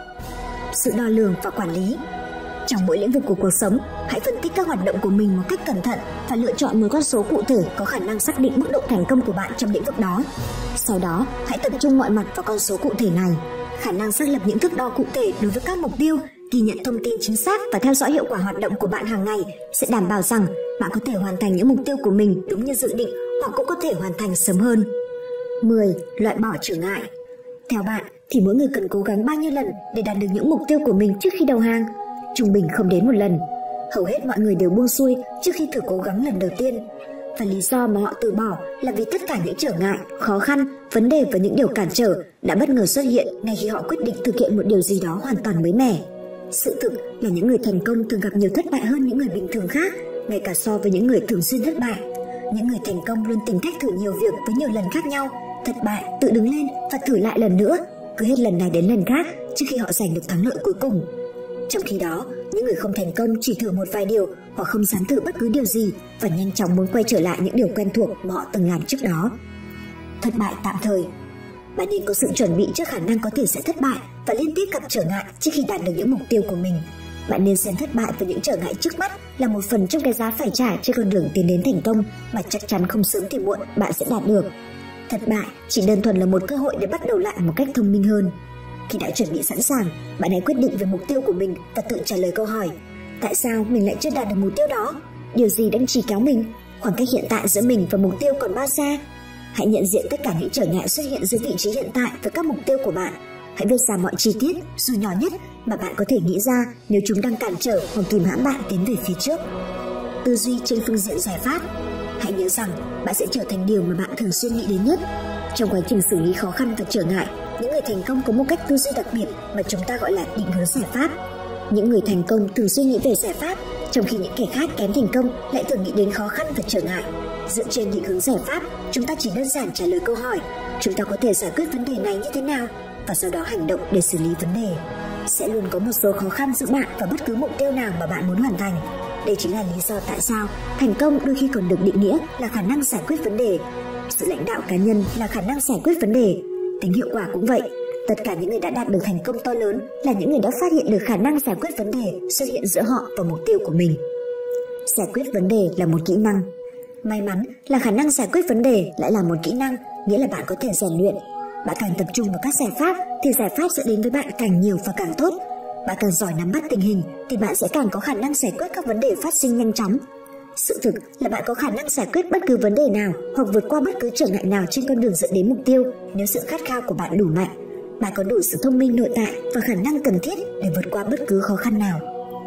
Sự đo lường và quản lý. Trong mỗi lĩnh vực của cuộc sống, hãy phân tích các hoạt động của mình một cách cẩn thận và lựa chọn một con số cụ thể có khả năng xác định mức độ thành công của bạn trong lĩnh vực đó. Sau đó, hãy tập trung mọi mặt vào con số cụ thể này. Khả năng xác lập những thước đo cụ thể đối với các mục tiêu, ghi nhận thông tin chính xác và theo dõi hiệu quả hoạt động của bạn hàng ngày sẽ đảm bảo rằng bạn có thể hoàn thành những mục tiêu của mình đúng như dự định hoặc cũng có thể hoàn thành sớm hơn. mười. Loại bỏ trở ngại. Theo bạn thì mỗi người cần cố gắng bao nhiêu lần để đạt được những mục tiêu của mình trước khi đầu hàng? Trung bình không đến một lần. Hầu hết mọi người đều buông xuôi trước khi thử cố gắng lần đầu tiên. Và lý do mà họ từ bỏ là vì tất cả những trở ngại, khó khăn, vấn đề và những điều cản trở đã bất ngờ xuất hiện ngay khi họ quyết định thực hiện một điều gì đó hoàn toàn mới mẻ. Sự thực là những người thành công thường gặp nhiều thất bại hơn những người bình thường khác, ngay cả so với những người thường xuyên thất bại. Những người thành công luôn tìm cách thử nhiều việc với nhiều lần khác nhau, thất bại, tự đứng lên và thử lại lần nữa, cứ hết lần này đến lần khác trước khi họ giành được thắng lợi cuối cùng. Trong khi đó, những người không thành công chỉ thử một vài điều hoặc không dám thử bất cứ điều gì và nhanh chóng muốn quay trở lại những điều quen thuộc mà họ từng làm trước đó. Thất bại tạm thời. Bạn nên có sự chuẩn bị trước khả năng có thể sẽ thất bại và liên tiếp gặp trở ngại trước khi đạt được những mục tiêu của mình. Bạn nên xem thất bại và những trở ngại trước mắt là một phần trong cái giá phải trả trên con đường tiến đến thành công mà chắc chắn không sớm thì muộn bạn sẽ đạt được. Thất bại chỉ đơn thuần là một cơ hội để bắt đầu lại một cách thông minh hơn. Khi đã chuẩn bị sẵn sàng, bạn hãy quyết định về mục tiêu của mình và tự trả lời câu hỏi: tại sao mình lại chưa đạt được mục tiêu đó? Điều gì đang trì kéo mình? Khoảng cách hiện tại giữa mình và mục tiêu còn bao xa? Hãy nhận diện tất cả những trở ngại xuất hiện dưới vị trí hiện tại với các mục tiêu của bạn. Hãy viết ra mọi chi tiết, dù nhỏ nhất, mà bạn có thể nghĩ ra nếu chúng đang cản trở hoặc kìm hãm bạn tiến về phía trước. Tư duy trên phương diện giải pháp. Hãy nhớ rằng bạn sẽ trở thành điều mà bạn thường xuyên nghĩ đến nhất. Trong quá trình xử lý khó khăn và trở ngại, những người thành công có một cách tư duy đặc biệt mà chúng ta gọi là định hướng giải pháp. Những người thành công thường suy nghĩ về giải pháp, trong khi những kẻ khác kém thành công lại thường nghĩ đến khó khăn và trở ngại. Dựa trên định hướng giải pháp, chúng ta chỉ đơn giản trả lời câu hỏi: chúng ta có thể giải quyết vấn đề này như thế nào, và sau đó hành động để xử lý vấn đề. Sẽ luôn có một số khó khăn giữa bạn và bất cứ mục tiêu nào mà bạn muốn hoàn thành. Đây chính là lý do tại sao thành công đôi khi còn được định nghĩa là khả năng giải quyết vấn đề. Sự lãnh đạo cá nhân là khả năng giải quyết vấn đề. Tính hiệu quả cũng vậy. Tất cả những người đã đạt được thành công to lớn là những người đã phát hiện được khả năng giải quyết vấn đề xuất hiện giữa họ và mục tiêu của mình. Giải quyết vấn đề là một kỹ năng. May mắn là khả năng giải quyết vấn đề lại là một kỹ năng, nghĩa là bạn có thể rèn luyện. Bạn càng tập trung vào các giải pháp thì giải pháp sẽ đến với bạn càng nhiều và càng tốt. Bạn càng giỏi nắm bắt tình hình thì bạn sẽ càng có khả năng giải quyết các vấn đề phát sinh nhanh chóng. Sự thực là bạn có khả năng giải quyết bất cứ vấn đề nào hoặc vượt qua bất cứ trở ngại nào trên con đường dẫn đến mục tiêu nếu sự khát khao của bạn đủ mạnh. Bạn có đủ sự thông minh nội tại và khả năng cần thiết để vượt qua bất cứ khó khăn nào.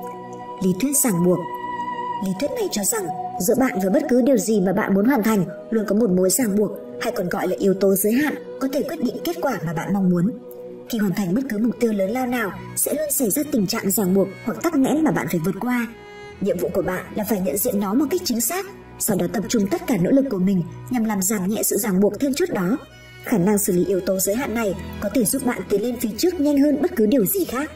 Lý thuyết ràng buộc. Lý thuyết này cho rằng giữa bạn và bất cứ điều gì mà bạn muốn hoàn thành luôn có một mối ràng buộc, hay còn gọi là yếu tố giới hạn, có thể quyết định kết quả mà bạn mong muốn. Khi hoàn thành bất cứ mục tiêu lớn lao nào, sẽ luôn xảy ra tình trạng ràng buộc hoặc tắc nghẽn mà bạn phải vượt qua. Nhiệm vụ của bạn là phải nhận diện nó một cách chính xác, sau đó tập trung tất cả nỗ lực của mình nhằm làm giảm nhẹ sự ràng buộc then chốt đó. Khả năng xử lý yếu tố giới hạn này có thể giúp bạn tiến lên phía trước nhanh hơn bất cứ điều gì khác.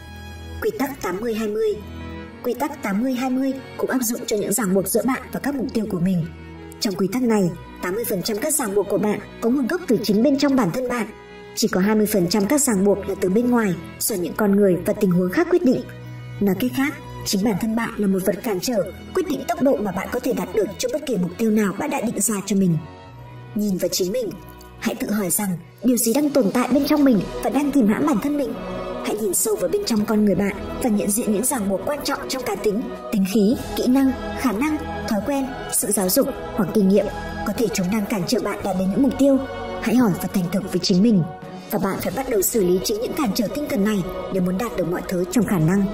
Quy tắc tám mươi hai mươi. Quy tắc tám mươi hai mươi cũng áp dụng cho những ràng buộc giữa bạn và các mục tiêu của mình. Trong quy tắc này, tám mươi phần trăm các ràng buộc của bạn có nguồn gốc từ chính bên trong bản thân bạn. Chỉ có hai mươi phần trăm các ràng buộc là từ bên ngoài, do những con người và tình huống khác quyết định. Nói cách khác, chính bản thân bạn là một vật cản trở, quyết định tốc độ mà bạn có thể đạt được cho bất kỳ mục tiêu nào bạn đã định ra cho mình. Nhìn vào chính mình. Hãy tự hỏi rằng điều gì đang tồn tại bên trong mình và đang kìm hãm bản thân mình. Hãy nhìn sâu vào bên trong con người bạn và nhận diện những ràng buộc quan trọng trong cá tính, tính khí, kỹ năng, khả năng, thói quen, sự giáo dục hoặc kinh nghiệm. Có thể chúng đang cản trở bạn đạt đến những mục tiêu. Hãy hỏi và thành thực với chính mình. Và bạn phải bắt đầu xử lý chính những cản trở tinh thần này nếu muốn đạt được mọi thứ trong khả năng.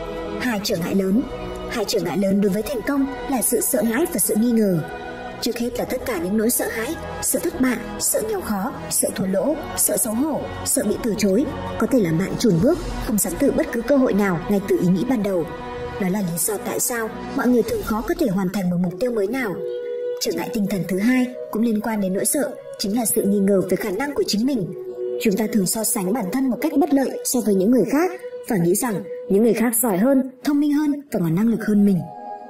Hai trở ngại lớn. Hai trở ngại lớn đối với thành công là sự sợ hãi và sự nghi ngờ. Trước hết là tất cả những nỗi sợ hãi, sợ thất bại, sợ nghèo khó, sợ thua lỗ, sợ xấu hổ, sợ bị từ chối. Có thể làm bạn chùn bước, không dám thử bất cứ cơ hội nào ngay từ ý nghĩ ban đầu. Đó là lý do tại sao mọi người thường khó có thể hoàn thành một mục tiêu mới nào. Trở ngại tinh thần thứ hai cũng liên quan đến nỗi sợ, chính là sự nghi ngờ về khả năng của chính mình. Chúng ta thường so sánh bản thân một cách bất lợi so với những người khác và nghĩ rằng những người khác giỏi hơn, thông minh hơn và có năng lực hơn mình.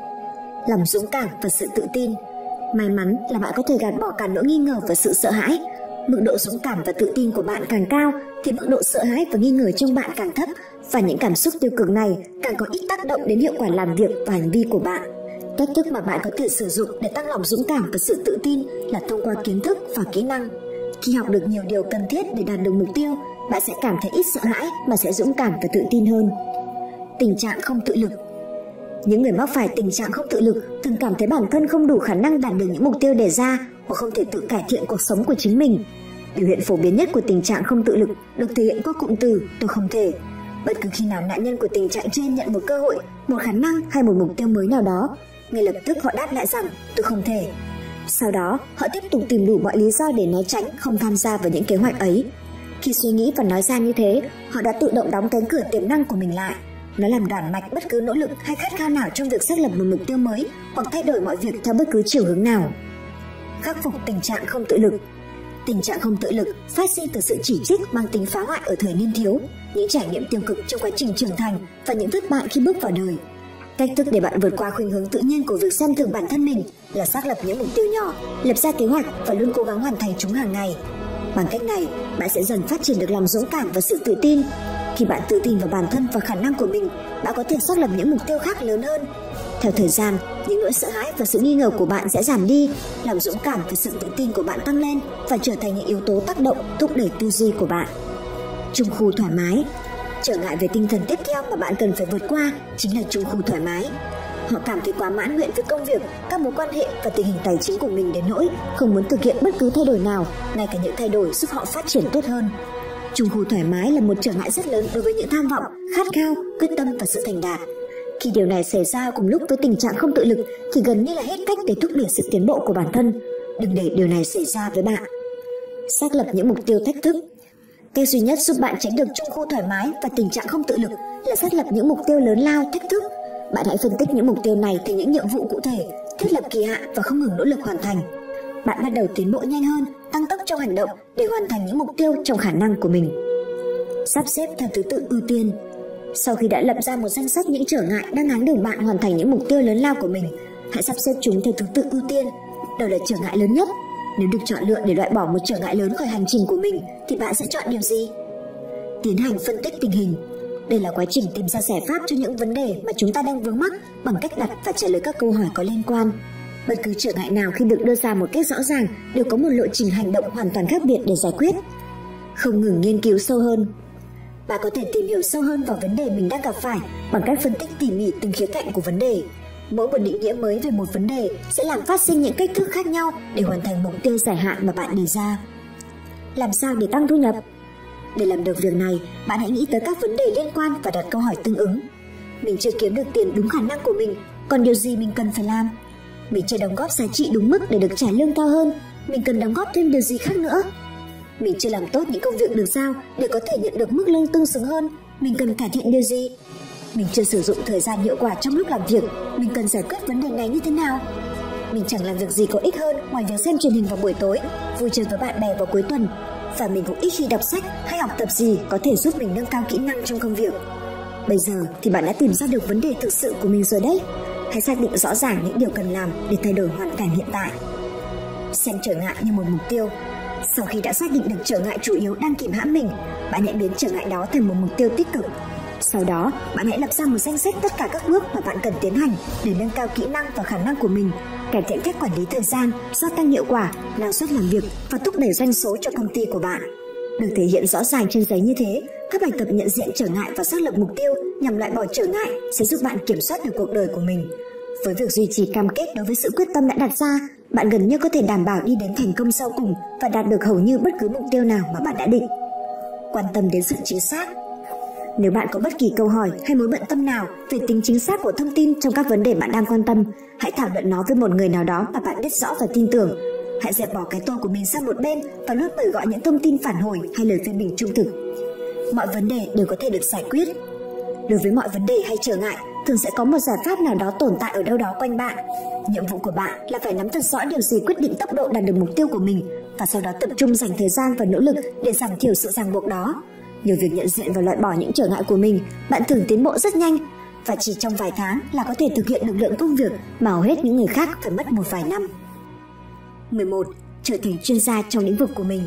Lòng dũng cảm và sự tự tin. May mắn là bạn có thể gạt bỏ cả nỗi nghi ngờ và sự sợ hãi. Mức độ dũng cảm và tự tin của bạn càng cao thì mức độ sợ hãi và nghi ngờ trong bạn càng thấp, và những cảm xúc tiêu cực này càng có ít tác động đến hiệu quả làm việc và hành vi của bạn. Cách thức mà bạn có thể sử dụng để tăng lòng dũng cảm và sự tự tin là thông qua kiến thức và kỹ năng. Khi học được nhiều điều cần thiết để đạt được mục tiêu, bạn sẽ cảm thấy ít sợ hãi mà sẽ dũng cảm và tự tin hơn. Tình trạng không tự lực. Những người mắc phải tình trạng không tự lực thường cảm thấy bản thân không đủ khả năng đạt được những mục tiêu đề ra hoặc không thể tự cải thiện cuộc sống của chính mình. Biểu hiện phổ biến nhất của tình trạng không tự lực được thể hiện qua cụm từ tôi không thể. Bất cứ khi nào nạn nhân của tình trạng trên nhận một cơ hội, một khả năng hay một mục tiêu mới nào đó, ngay lập tức họ đáp lại rằng tôi không thể. Sau đó, họ tiếp tục tìm đủ mọi lý do để né tránh không tham gia vào những kế hoạch ấy. Khi suy nghĩ và nói ra như thế, họ đã tự động đóng cánh cửa tiềm năng của mình lại. Nó làm đoản mạch bất cứ nỗ lực hay khát khao nào trong việc xác lập một mục tiêu mới hoặc thay đổi mọi việc theo bất cứ chiều hướng nào. Khắc phục tình trạng không tự lực. Tình trạng không tự lực phát sinh từ sự chỉ trích mang tính phá hoại ở thời niên thiếu, những trải nghiệm tiêu cực trong quá trình trưởng thành và những thất bại khi bước vào đời. Cách thức để bạn vượt qua khuynh hướng tự nhiên của việc xem thường bản thân mình là xác lập những mục tiêu nhỏ, lập ra kế hoạch và luôn cố gắng hoàn thành chúng hàng ngày. Bằng cách này, bạn sẽ dần phát triển được lòng dũng cảm và sự tự tin. Khi bạn tự tin vào bản thân và khả năng của mình, bạn có thể xác lập những mục tiêu khác lớn hơn. Theo thời gian, những nỗi sợ hãi và sự nghi ngờ của bạn sẽ giảm đi, lòng dũng cảm và sự tự tin của bạn tăng lên và trở thành những yếu tố tác động thúc đẩy tư duy của bạn. Trung khu thoải mái. Trở ngại về tinh thần tiếp theo mà bạn cần phải vượt qua chính là trung khu thoải mái. Họ cảm thấy quá mãn nguyện với công việc, các mối quan hệ và tình hình tài chính của mình đến nỗi không muốn thực hiện bất cứ thay đổi nào, ngay cả những thay đổi giúp họ phát triển tốt hơn. Trung khu thoải mái là một trở ngại rất lớn đối với những tham vọng, khát khao, quyết tâm và sự thành đạt. Khi điều này xảy ra cùng lúc với tình trạng không tự lực thì gần như là hết cách để thúc đẩy sự tiến bộ của bản thân. Đừng để điều này xảy ra với bạn. Xác lập những mục tiêu thách thức. Cách duy nhất giúp bạn tránh được trung khu thoải mái và tình trạng không tự lực là xác lập những mục tiêu lớn lao, thách thức. Bạn hãy phân tích những mục tiêu này thành những nhiệm vụ cụ thể, thiết lập kỳ hạn và không ngừng nỗ lực hoàn thành. Bạn bắt đầu tiến bộ nhanh hơn, tăng tốc trong hành động để hoàn thành những mục tiêu trong khả năng của mình. Sắp xếp theo thứ tự ưu tiên. Sau khi đã lập ra một danh sách những trở ngại đang ngáng đường bạn hoàn thành những mục tiêu lớn lao của mình, hãy sắp xếp chúng theo thứ tự ưu tiên. Đâu là trở ngại lớn nhất? Nếu được chọn lựa để loại bỏ một trở ngại lớn khỏi hành trình của mình thì bạn sẽ chọn điều gì? Tiến hành phân tích tình hình. Đây là quá trình tìm ra giải pháp cho những vấn đề mà chúng ta đang vướng mắc bằng cách đặt và trả lời các câu hỏi có liên quan. Bất cứ trở ngại nào khi được đưa ra một cách rõ ràng đều có một lộ trình hành động hoàn toàn khác biệt để giải quyết. Không ngừng nghiên cứu sâu hơn. Bạn có thể tìm hiểu sâu hơn vào vấn đề mình đang gặp phải bằng cách phân tích tỉ mỉ từng khía cạnh của vấn đề. Mỗi một định nghĩa mới về một vấn đề sẽ làm phát sinh những cách thức khác nhau để hoàn thành mục tiêu dài hạn mà bạn đề ra. Làm sao để tăng thu nhập? Để làm được việc này, bạn hãy nghĩ tới các vấn đề liên quan và đặt câu hỏi tương ứng. Mình chưa kiếm được tiền đúng khả năng của mình, còn điều gì mình cần phải làm? Mình chưa đóng góp giá trị đúng mức để được trả lương cao hơn, mình cần đóng góp thêm điều gì khác nữa? Mình chưa làm tốt những công việc được giao để có thể nhận được mức lương tương xứng hơn, mình cần cải thiện điều gì? Mình chưa sử dụng thời gian hiệu quả trong lúc làm việc, mình cần giải quyết vấn đề này như thế nào? Mình chẳng làm việc gì có ích hơn ngoài việc xem truyền hình vào buổi tối, vui chơi với bạn bè vào cuối tuần, và mình cũng ít khi đọc sách hay học tập gì có thể giúp mình nâng cao kỹ năng trong công việc. Bây giờ thì bạn đã tìm ra được vấn đề thực sự của mình rồi đấy. Hãy xác định rõ ràng những điều cần làm để thay đổi hoàn cảnh hiện tại. Xem trở ngại như một mục tiêu. Sau khi đã xác định được trở ngại chủ yếu đang kìm hãm mình, bạn hãy biến trở ngại đó thành một mục tiêu tích cực. Sau đó, bạn hãy lập ra một danh sách tất cả các bước mà bạn cần tiến hành để nâng cao kỹ năng và khả năng của mình, cải thiện cách quản lý thời gian, gia tăng hiệu quả, năng suất làm việc và thúc đẩy doanh số cho công ty của bạn. Được thể hiện rõ ràng trên giấy như thế, các bài tập nhận diện trở ngại và xác lập mục tiêu nhằm loại bỏ trở ngại sẽ giúp bạn kiểm soát được cuộc đời của mình. Với việc duy trì cam kết đối với sự quyết tâm đã đặt ra, bạn gần như có thể đảm bảo đi đến thành công sau cùng và đạt được hầu như bất cứ mục tiêu nào mà bạn đã định. Quan tâm đến sự chính xác. Nếu bạn có bất kỳ câu hỏi hay mối bận tâm nào về tính chính xác của thông tin trong các vấn đề bạn đang quan tâm, hãy thảo luận nó với một người nào đó mà bạn biết rõ và tin tưởng. Hãy dẹp bỏ cái tôi của mình sang một bên và luôn mời gọi những thông tin phản hồi hay lời phê bình trung thực. Mọi vấn đề đều có thể được giải quyết. Đối với mọi vấn đề hay trở ngại, thường sẽ có một giải pháp nào đó tồn tại ở đâu đó quanh bạn. Nhiệm vụ của bạn là phải nắm thật rõ điều gì quyết định tốc độ đạt được mục tiêu của mình và sau đó tập trung dành thời gian và nỗ lực để giảm thiểu sự ràng buộc đó. Nhờ việc nhận diện và loại bỏ những trở ngại của mình, bạn thường tiến bộ rất nhanh và chỉ trong vài tháng là có thể thực hiện được lượng công việc mà hầu hết những người khác phải mất một vài năm. mười một. Trở thành chuyên gia trong lĩnh vực của mình.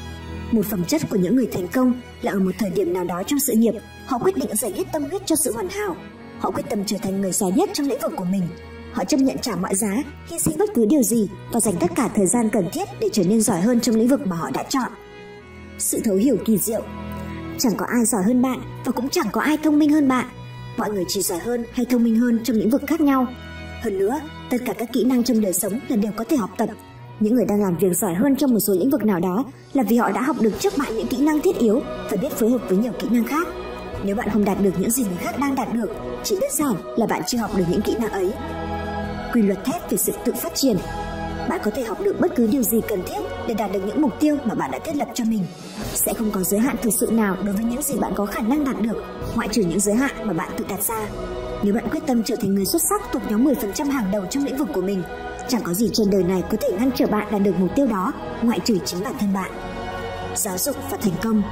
Một phẩm chất của những người thành công là ở một thời điểm nào đó trong sự nghiệp, họ quyết định dành hết tâm huyết cho sự hoàn hảo. Họ quyết tâm trở thành người giỏi nhất trong lĩnh vực của mình. Họ chấp nhận trả mọi giá, hy sinh bất cứ điều gì và dành tất cả thời gian cần thiết để trở nên giỏi hơn trong lĩnh vực mà họ đã chọn. Sự thấu hiểu kỳ diệu. Chẳng có ai giỏi hơn bạn và cũng chẳng có ai thông minh hơn bạn. Mọi người chỉ giỏi hơn hay thông minh hơn trong lĩnh vực khác nhau. Hơn nữa, tất cả các kỹ năng trong đời sống là đều có thể học tập. Những người đang làm việc giỏi hơn trong một số lĩnh vực nào đó là vì họ đã học được trước bạn những kỹ năng thiết yếu và biết phối hợp với nhiều kỹ năng khác. Nếu bạn không đạt được những gì người khác đang đạt được, chỉ đơn giản là bạn chưa học được những kỹ năng ấy. Quy luật thép về sự tự phát triển. Bạn có thể học được bất cứ điều gì cần thiết để đạt được những mục tiêu mà bạn đã thiết lập cho mình. Sẽ không có giới hạn thực sự nào đối với những gì bạn có khả năng đạt được, ngoại trừ những giới hạn mà bạn tự đặt ra. Nếu bạn quyết tâm trở thành người xuất sắc thuộc nhóm mười phần trăm hàng đầu trong lĩnh vực của mình, chẳng có gì trên đời này có thể ngăn trở bạn đạt được mục tiêu đó, ngoại trừ chính bản thân bạn. Giáo dục và thành công.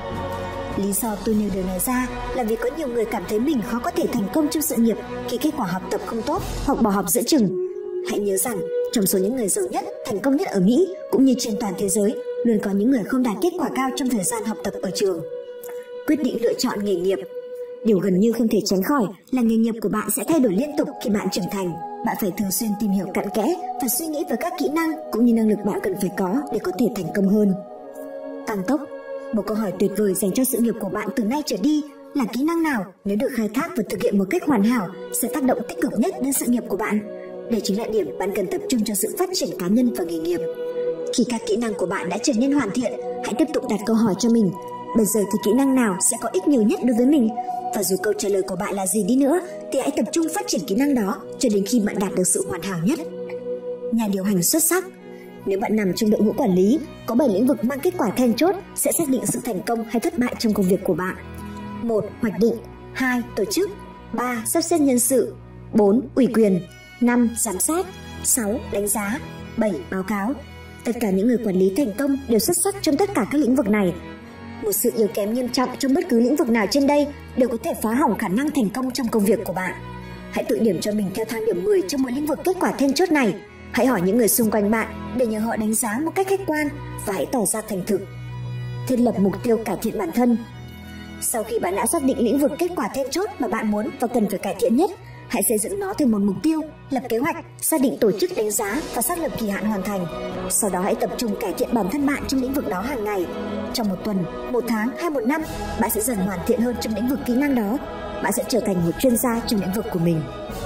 Lý do tôi nêu điều này ra là vì có nhiều người cảm thấy mình khó có thể thành công trong sự nghiệp khi kết quả học tập không tốt hoặc bỏ học giữa chừng. Hãy nhớ rằng, trong số những người giàu nhất, thành công nhất ở Mỹ cũng như trên toàn thế giới, luôn có những người không đạt kết quả cao trong thời gian học tập ở trường. Quyết định lựa chọn nghề nghiệp. Điều gần như không thể tránh khỏi là nghề nghiệp của bạn sẽ thay đổi liên tục khi bạn trưởng thành. Bạn phải thường xuyên tìm hiểu cặn kẽ và suy nghĩ về các kỹ năng cũng như năng lực bạn cần phải có để có thể thành công hơn. Tăng tốc. Một câu hỏi tuyệt vời dành cho sự nghiệp của bạn từ nay trở đi là kỹ năng nào nếu được khai thác và thực hiện một cách hoàn hảo sẽ tác động tích cực nhất đến sự nghiệp của bạn. Đây chính là điểm bạn cần tập trung cho sự phát triển cá nhân và nghề nghiệp. Khi các kỹ năng của bạn đã trở nên hoàn thiện, hãy tiếp tục đặt câu hỏi cho mình, bây giờ thì kỹ năng nào sẽ có ích nhiều nhất đối với mình? Và dù câu trả lời của bạn là gì đi nữa thì hãy tập trung phát triển kỹ năng đó cho đến khi bạn đạt được sự hoàn hảo nhất. Nhà điều hành xuất sắc. Nếu bạn nằm trong đội ngũ quản lý, có bảy lĩnh vực mang kết quả then chốt sẽ xác định sự thành công hay thất bại trong công việc của bạn. một. Hoạch định. hai. Tổ chức. ba. Sắp xếp nhân sự. bốn. Ủy quyền. năm. Giám sát. sáu. Đánh giá. bảy. Báo cáo. Tất cả những người quản lý thành công đều xuất sắc trong tất cả các lĩnh vực này. Một sự yếu kém nghiêm trọng trong bất cứ lĩnh vực nào trên đây đều có thể phá hỏng khả năng thành công trong công việc của bạn. Hãy tự điểm cho mình theo thang điểm mười trong mỗi lĩnh vực kết quả then chốt này. Hãy hỏi những người xung quanh bạn để nhờ họ đánh giá một cách khách quan và hãy tỏ ra thành thực. Thiết lập mục tiêu cải thiện bản thân. Sau khi bạn đã xác định lĩnh vực kết quả then chốt mà bạn muốn và cần phải cải thiện nhất, hãy xây dựng nó thành một mục tiêu, lập kế hoạch, xác định tổ chức đánh giá và xác lập kỳ hạn hoàn thành. Sau đó hãy tập trung cải thiện bản thân bạn trong lĩnh vực đó hàng ngày. Trong một tuần, một tháng hay một năm, bạn sẽ dần hoàn thiện hơn trong lĩnh vực kỹ năng đó. Bạn sẽ trở thành một chuyên gia trong lĩnh vực của mình.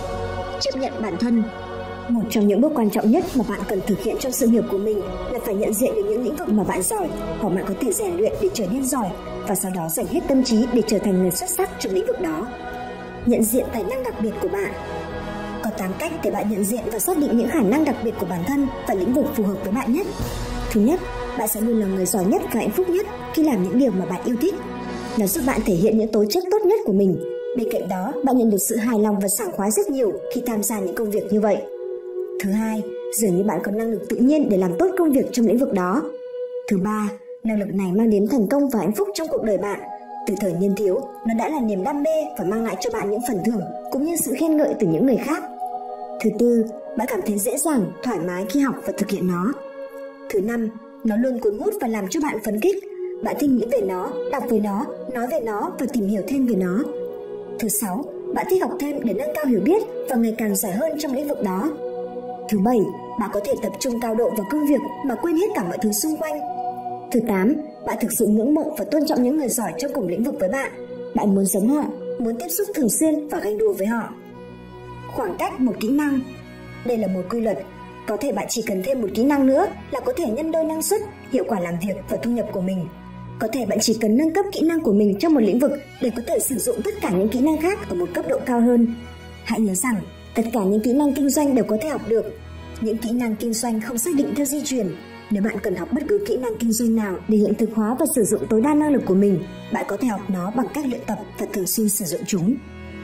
Chấp nhận bản thân. Một trong những bước quan trọng nhất mà bạn cần thực hiện trong sự nghiệp của mình là phải nhận diện được những lĩnh vực mà bạn giỏi hoặc bạn có thể rèn luyện để trở nên giỏi và sau đó dành hết tâm trí để trở thành người xuất sắc trong lĩnh vực đó. Nhận diện tài năng đặc biệt của bạn. Có tám cách để bạn nhận diện và xác định những khả năng đặc biệt của bản thân và lĩnh vực phù hợp với bạn nhất. Thứ nhất, bạn sẽ luôn là người giỏi nhất và hạnh phúc nhất khi làm những điều mà bạn yêu thích. Nó giúp bạn thể hiện những tố chất tốt nhất của mình. Bên cạnh đó, bạn nhận được sự hài lòng và sảng khoái rất nhiều khi tham gia những công việc như vậy. Thứ hai, dường như bạn có năng lực tự nhiên để làm tốt công việc trong lĩnh vực đó. Thứ ba, năng lực này mang đến thành công và hạnh phúc trong cuộc đời bạn. Từ thời niên thiếu, nó đã là niềm đam mê và mang lại cho bạn những phần thưởng cũng như sự khen ngợi từ những người khác. Thứ tư, bạn cảm thấy dễ dàng, thoải mái khi học và thực hiện nó. Thứ năm, nó luôn cuốn hút và làm cho bạn phấn khích. Bạn thích nghĩ về nó, đọc về nó, nói về nó và tìm hiểu thêm về nó. Thứ sáu, bạn thích học thêm để nâng cao hiểu biết và ngày càng giỏi hơn trong lĩnh vực đó. Thứ bảy, bạn có thể tập trung cao độ vào công việc mà quên hết cả mọi thứ xung quanh. Thứ tám, bạn thực sự ngưỡng mộ và tôn trọng những người giỏi trong cùng lĩnh vực với bạn. Bạn muốn giống họ, muốn tiếp xúc thường xuyên và ganh đua với họ. Khoảng cách một kỹ năng. Đây là một quy luật. Có thể bạn chỉ cần thêm một kỹ năng nữa là có thể nhân đôi năng suất, hiệu quả làm việc và thu nhập của mình. Có thể bạn chỉ cần nâng cấp kỹ năng của mình trong một lĩnh vực để có thể sử dụng tất cả những kỹ năng khác ở một cấp độ cao hơn. Hãy nhớ rằng, tất cả những kỹ năng kinh doanh đều có thể học được. Những kỹ năng kinh doanh không xác định theo di truyền. Nếu bạn cần học bất cứ kỹ năng kinh doanh nào để hiện thực hóa và sử dụng tối đa năng lực của mình, bạn có thể học nó bằng cách luyện tập và thường xuyên sử dụng chúng.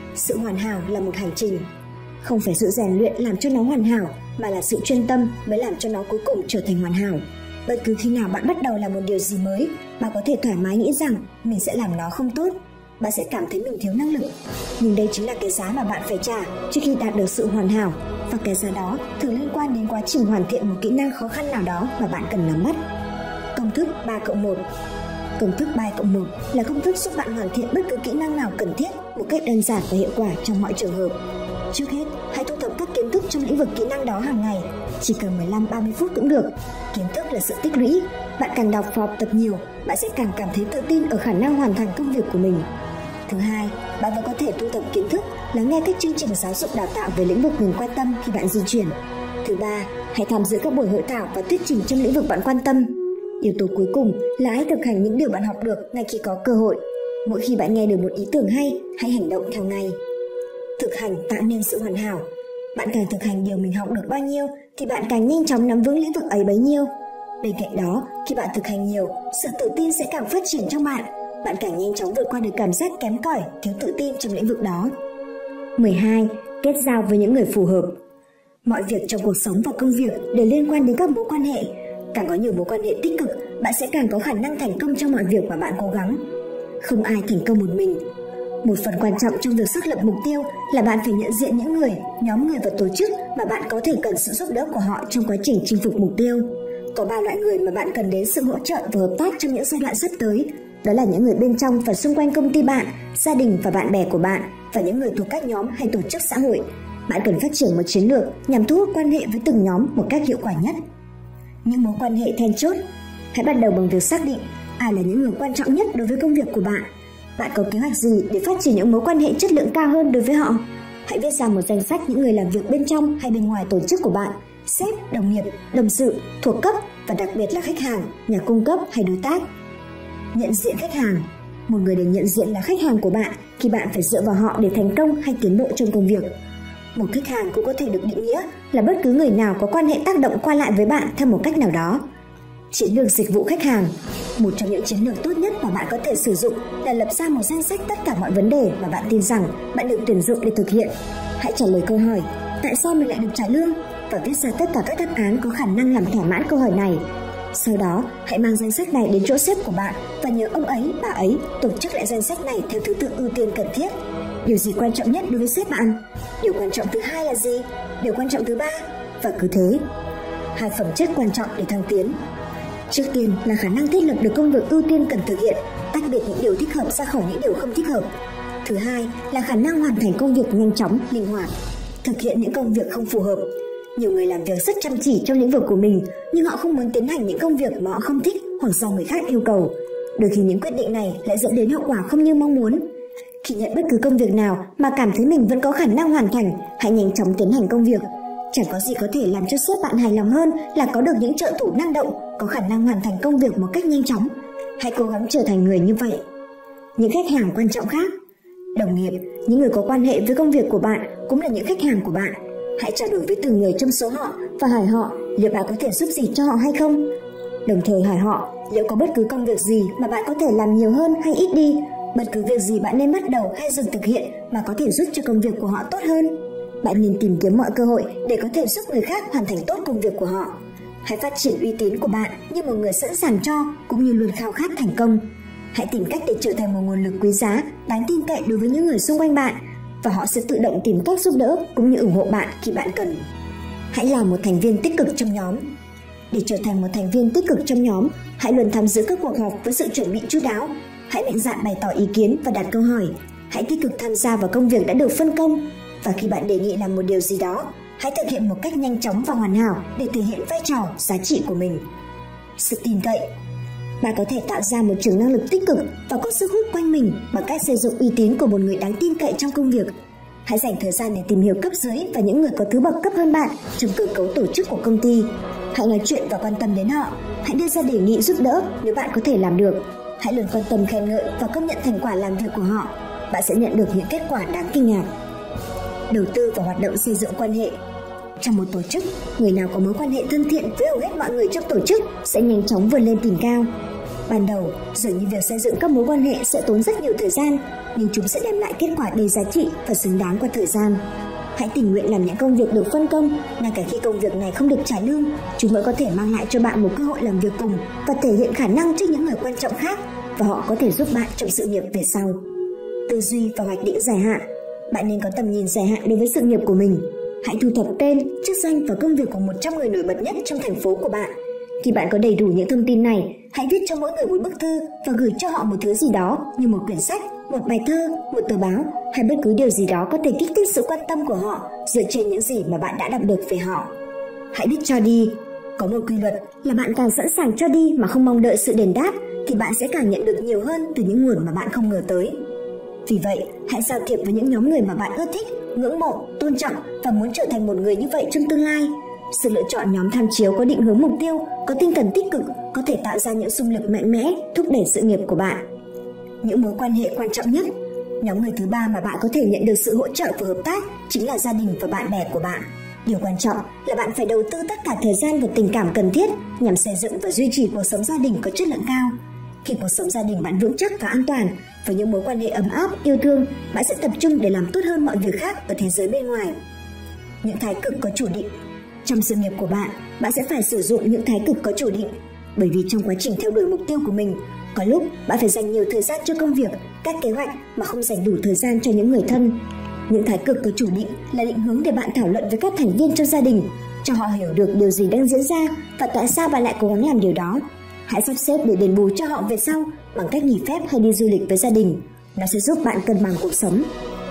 Sự hoàn hảo là một hành trình. Không phải sự rèn luyện làm cho nó hoàn hảo, mà là sự chuyên tâm mới làm cho nó cuối cùng trở thành hoàn hảo. Bất cứ khi nào bạn bắt đầu làm một điều gì mới, bạn có thể thoải mái nghĩ rằng mình sẽ làm nó không tốt. Bạn sẽ cảm thấy mình thiếu năng lực. Nhưng đây chính là cái giá mà bạn phải trả trước khi đạt được sự hoàn hảo. Và cái giá đó thường liên quan đến quá trình hoàn thiện một kỹ năng khó khăn nào đó mà bạn cần nắm bắt. Công thức ba cộng một. Công thức ba cộng một là công thức giúp bạn hoàn thiện bất cứ kỹ năng nào cần thiết một cách đơn giản và hiệu quả trong mọi trường hợp. Trước hết, hãy thu thập các kiến thức trong lĩnh vực kỹ năng đó hàng ngày. Chỉ cần mười lăm đến ba mươi phút cũng được. Kiến thức là sự tích lũy. Bạn càng đọc và học tập nhiều, bạn sẽ càng cảm thấy tự tin ở khả năng hoàn thành công việc của mình. Thứ hai, bạn vẫn có thể thu thập kiến thức, lắng nghe các chương trình giáo dục đào tạo về lĩnh vực mình quan tâm khi bạn di chuyển. Thứ ba, hãy tham dự các buổi hội thảo và thuyết trình trong lĩnh vực bạn quan tâm. Yếu tố cuối cùng là hãy thực hành những điều bạn học được ngay khi có cơ hội. Mỗi khi bạn nghe được một ý tưởng hay, hãy hành động theo ngay. Thực hành tạo nên sự hoàn hảo. Bạn càng thực hành điều mình học được bao nhiêu thì bạn càng nhanh chóng nắm vững lĩnh vực ấy bấy nhiêu. Bên cạnh đó, khi bạn thực hành nhiều, sự tự tin sẽ càng phát triển trong bạn. Bạn càng nhanh chóng vượt qua được cảm giác kém cỏi, thiếu tự tin trong lĩnh vực đó. mười hai. Kết giao với những người phù hợp. Mọi việc trong cuộc sống và công việc đều liên quan đến các mối quan hệ. Càng có nhiều mối quan hệ tích cực, bạn sẽ càng có khả năng thành công trong mọi việc mà bạn cố gắng. Không ai thành công một mình. Một phần quan trọng trong việc xác lập mục tiêu là bạn phải nhận diện những người, nhóm người và tổ chức mà bạn có thể cần sự giúp đỡ của họ trong quá trình chinh phục mục tiêu. Có ba loại người mà bạn cần đến sự hỗ trợ và hợp tác trong những giai đoạn sắp tới. Đó là những người bên trong và xung quanh công ty bạn, gia đình và bạn bè của bạn, và những người thuộc các nhóm hay tổ chức xã hội. Bạn cần phát triển một chiến lược nhằm thu hút quan hệ với từng nhóm một cách hiệu quả nhất. Những mối quan hệ then chốt. Hãy bắt đầu bằng việc xác định ai là những người quan trọng nhất đối với công việc của bạn. Bạn có kế hoạch gì để phát triển những mối quan hệ chất lượng cao hơn đối với họ? Hãy viết ra một danh sách những người làm việc bên trong hay bên ngoài tổ chức của bạn, sếp, đồng nghiệp, đồng sự, thuộc cấp và đặc biệt là khách hàng, nhà cung cấp hay đối tác. Nhận diện khách hàng. Một người được nhận diện là khách hàng của bạn khi bạn phải dựa vào họ để thành công hay tiến bộ trong công việc. Một khách hàng cũng có thể được định nghĩa là bất cứ người nào có quan hệ tác động qua lại với bạn theo một cách nào đó. Chiến lược dịch vụ khách hàng. Một trong những chiến lược tốt nhất mà bạn có thể sử dụng là lập ra một danh sách tất cả mọi vấn đề mà bạn tin rằng bạn được tuyển dụng để thực hiện. Hãy trả lời câu hỏi tại sao mình lại được trả lương và viết ra tất cả các đáp án có khả năng làm thỏa mãn câu hỏi này. Sau đó, hãy mang danh sách này đến chỗ sếp của bạn và nhờ ông ấy, bà ấy tổ chức lại danh sách này theo thứ tự ưu tiên cần thiết. Điều gì quan trọng nhất đối với sếp bạn? Điều quan trọng thứ hai là gì? Điều quan trọng thứ ba? Và cứ thế. Hai phẩm chất quan trọng để thăng tiến. Trước tiên là khả năng thiết lập được công việc ưu tiên cần thực hiện, tách biệt những điều thích hợp ra khỏi những điều không thích hợp. Thứ hai là khả năng hoàn thành công việc nhanh chóng, linh hoạt, thực hiện những công việc không phù hợp. Nhiều người làm việc rất chăm chỉ trong lĩnh vực của mình, nhưng họ không muốn tiến hành những công việc mà họ không thích hoặc do người khác yêu cầu. Đôi khi những quyết định này lại dẫn đến hậu quả không như mong muốn. Khi nhận bất cứ công việc nào mà cảm thấy mình vẫn có khả năng hoàn thành, hãy nhanh chóng tiến hành công việc. Chẳng có gì có thể làm cho sếp bạn hài lòng hơn là có được những trợ thủ năng động, có khả năng hoàn thành công việc một cách nhanh chóng. Hãy cố gắng trở thành người như vậy. Những khách hàng quan trọng khác. Đồng nghiệp, những người có quan hệ với công việc của bạn cũng là những khách hàng của bạn. Hãy trao đổi với từng người trong số họ và hỏi họ liệu bạn có thể giúp gì cho họ hay không. Đồng thời hỏi họ liệu có bất cứ công việc gì mà bạn có thể làm nhiều hơn hay ít đi, bất cứ việc gì bạn nên bắt đầu hay dừng thực hiện mà có thể giúp cho công việc của họ tốt hơn. Bạn nên tìm kiếm mọi cơ hội để có thể giúp người khác hoàn thành tốt công việc của họ. Hãy phát triển uy tín của bạn như một người sẵn sàng cho cũng như luôn khao khát thành công. Hãy tìm cách để trở thành một nguồn lực quý giá, đáng tin cậy đối với những người xung quanh bạn, và họ sẽ tự động tìm cách giúp đỡ cũng như ủng hộ bạn khi bạn cần. Hãy là một thành viên tích cực trong nhóm. Để trở thành một thành viên tích cực trong nhóm, hãy luôn tham dự các cuộc họp với sự chuẩn bị chu đáo. Hãy mạnh dạn bày tỏ ý kiến và đặt câu hỏi. Hãy tích cực tham gia vào công việc đã được phân công. Và khi bạn đề nghị làm một điều gì đó, hãy thực hiện một cách nhanh chóng và hoàn hảo để thể hiện vai trò, giá trị của mình. Sự tin cậy. Bạn có thể tạo ra một trường năng lực tích cực và có sức hút quanh mình bằng cách xây dựng uy tín của một người đáng tin cậy trong công việc. Hãy dành thời gian để tìm hiểu cấp dưới và những người có thứ bậc cấp hơn bạn trong cơ cấu tổ chức của công ty. Hãy nói chuyện và quan tâm đến họ. Hãy đưa ra đề nghị giúp đỡ nếu bạn có thể làm được. Hãy luôn quan tâm, khen ngợi và công nhận thành quả làm việc của họ. Bạn sẽ nhận được những kết quả đáng kinh ngạc. Đầu tư vào hoạt động xây dựng quan hệ. Trong một tổ chức, người nào có mối quan hệ thân thiện với hầu hết mọi người trong tổ chức sẽ nhanh chóng vươn lên tầm cao. Ban đầu, dường như việc xây dựng các mối quan hệ sẽ tốn rất nhiều thời gian, nhưng chúng sẽ đem lại kết quả đầy giá trị và xứng đáng qua thời gian. Hãy tình nguyện làm những công việc được phân công, ngay cả khi công việc này không được trả lương, chúng vẫn có thể mang lại cho bạn một cơ hội làm việc cùng và thể hiện khả năng trước những người quan trọng khác, và họ có thể giúp bạn trong sự nghiệp về sau. Tư duy và hoạch định dài hạn. Bạn nên có tầm nhìn dài hạn đối với sự nghiệp của mình. Hãy thu thập tên, chức danh và công việc của một trăm người nổi bật nhất trong thành phố của bạn. Khi bạn có đầy đủ những thông tin này, hãy viết cho mỗi người một bức thư và gửi cho họ một thứ gì đó như một quyển sách, một bài thơ, một tờ báo hay bất cứ điều gì đó có thể kích thích sự quan tâm của họ dựa trên những gì mà bạn đã đọc được về họ. Hãy biết cho đi. Có một quy luật là bạn càng sẵn sàng cho đi mà không mong đợi sự đền đáp thì bạn sẽ càng nhận được nhiều hơn từ những nguồn mà bạn không ngờ tới. Vì vậy, hãy giao thiệp với những nhóm người mà bạn ưa thích, ngưỡng mộ, tôn trọng và muốn trở thành một người như vậy trong tương lai. Sự lựa chọn nhóm tham chiếu có định hướng mục tiêu, có tinh thần tích cực có thể tạo ra những xung lực mạnh mẽ, thúc đẩy sự nghiệp của bạn. Những mối quan hệ quan trọng nhất. Nhóm người thứ ba mà bạn có thể nhận được sự hỗ trợ và hợp tác chính là gia đình và bạn bè của bạn. Điều quan trọng là bạn phải đầu tư tất cả thời gian và tình cảm cần thiết nhằm xây dựng và duy trì cuộc sống gia đình có chất lượng cao. Khi cuộc sống gia đình bạn vững chắc và an toàn, với những mối quan hệ ấm áp, yêu thương, bạn sẽ tập trung để làm tốt hơn mọi việc khác ở thế giới bên ngoài. Những thái cực có chủ định. Trong sự nghiệp của bạn, bạn sẽ phải sử dụng những thái cực có chủ định, bởi vì trong quá trình theo đuổi mục tiêu của mình, có lúc bạn phải dành nhiều thời gian cho công việc, các kế hoạch mà không dành đủ thời gian cho những người thân. Những thái cực có chủ định là định hướng để bạn thảo luận với các thành viên trong gia đình, cho họ hiểu được điều gì đang diễn ra và tại sao bạn lại cố gắng làm điều đó. Hãy sắp xếp để đền bù cho họ về sau bằng cách nghỉ phép hay đi du lịch với gia đình. Nó sẽ giúp bạn cân bằng cuộc sống.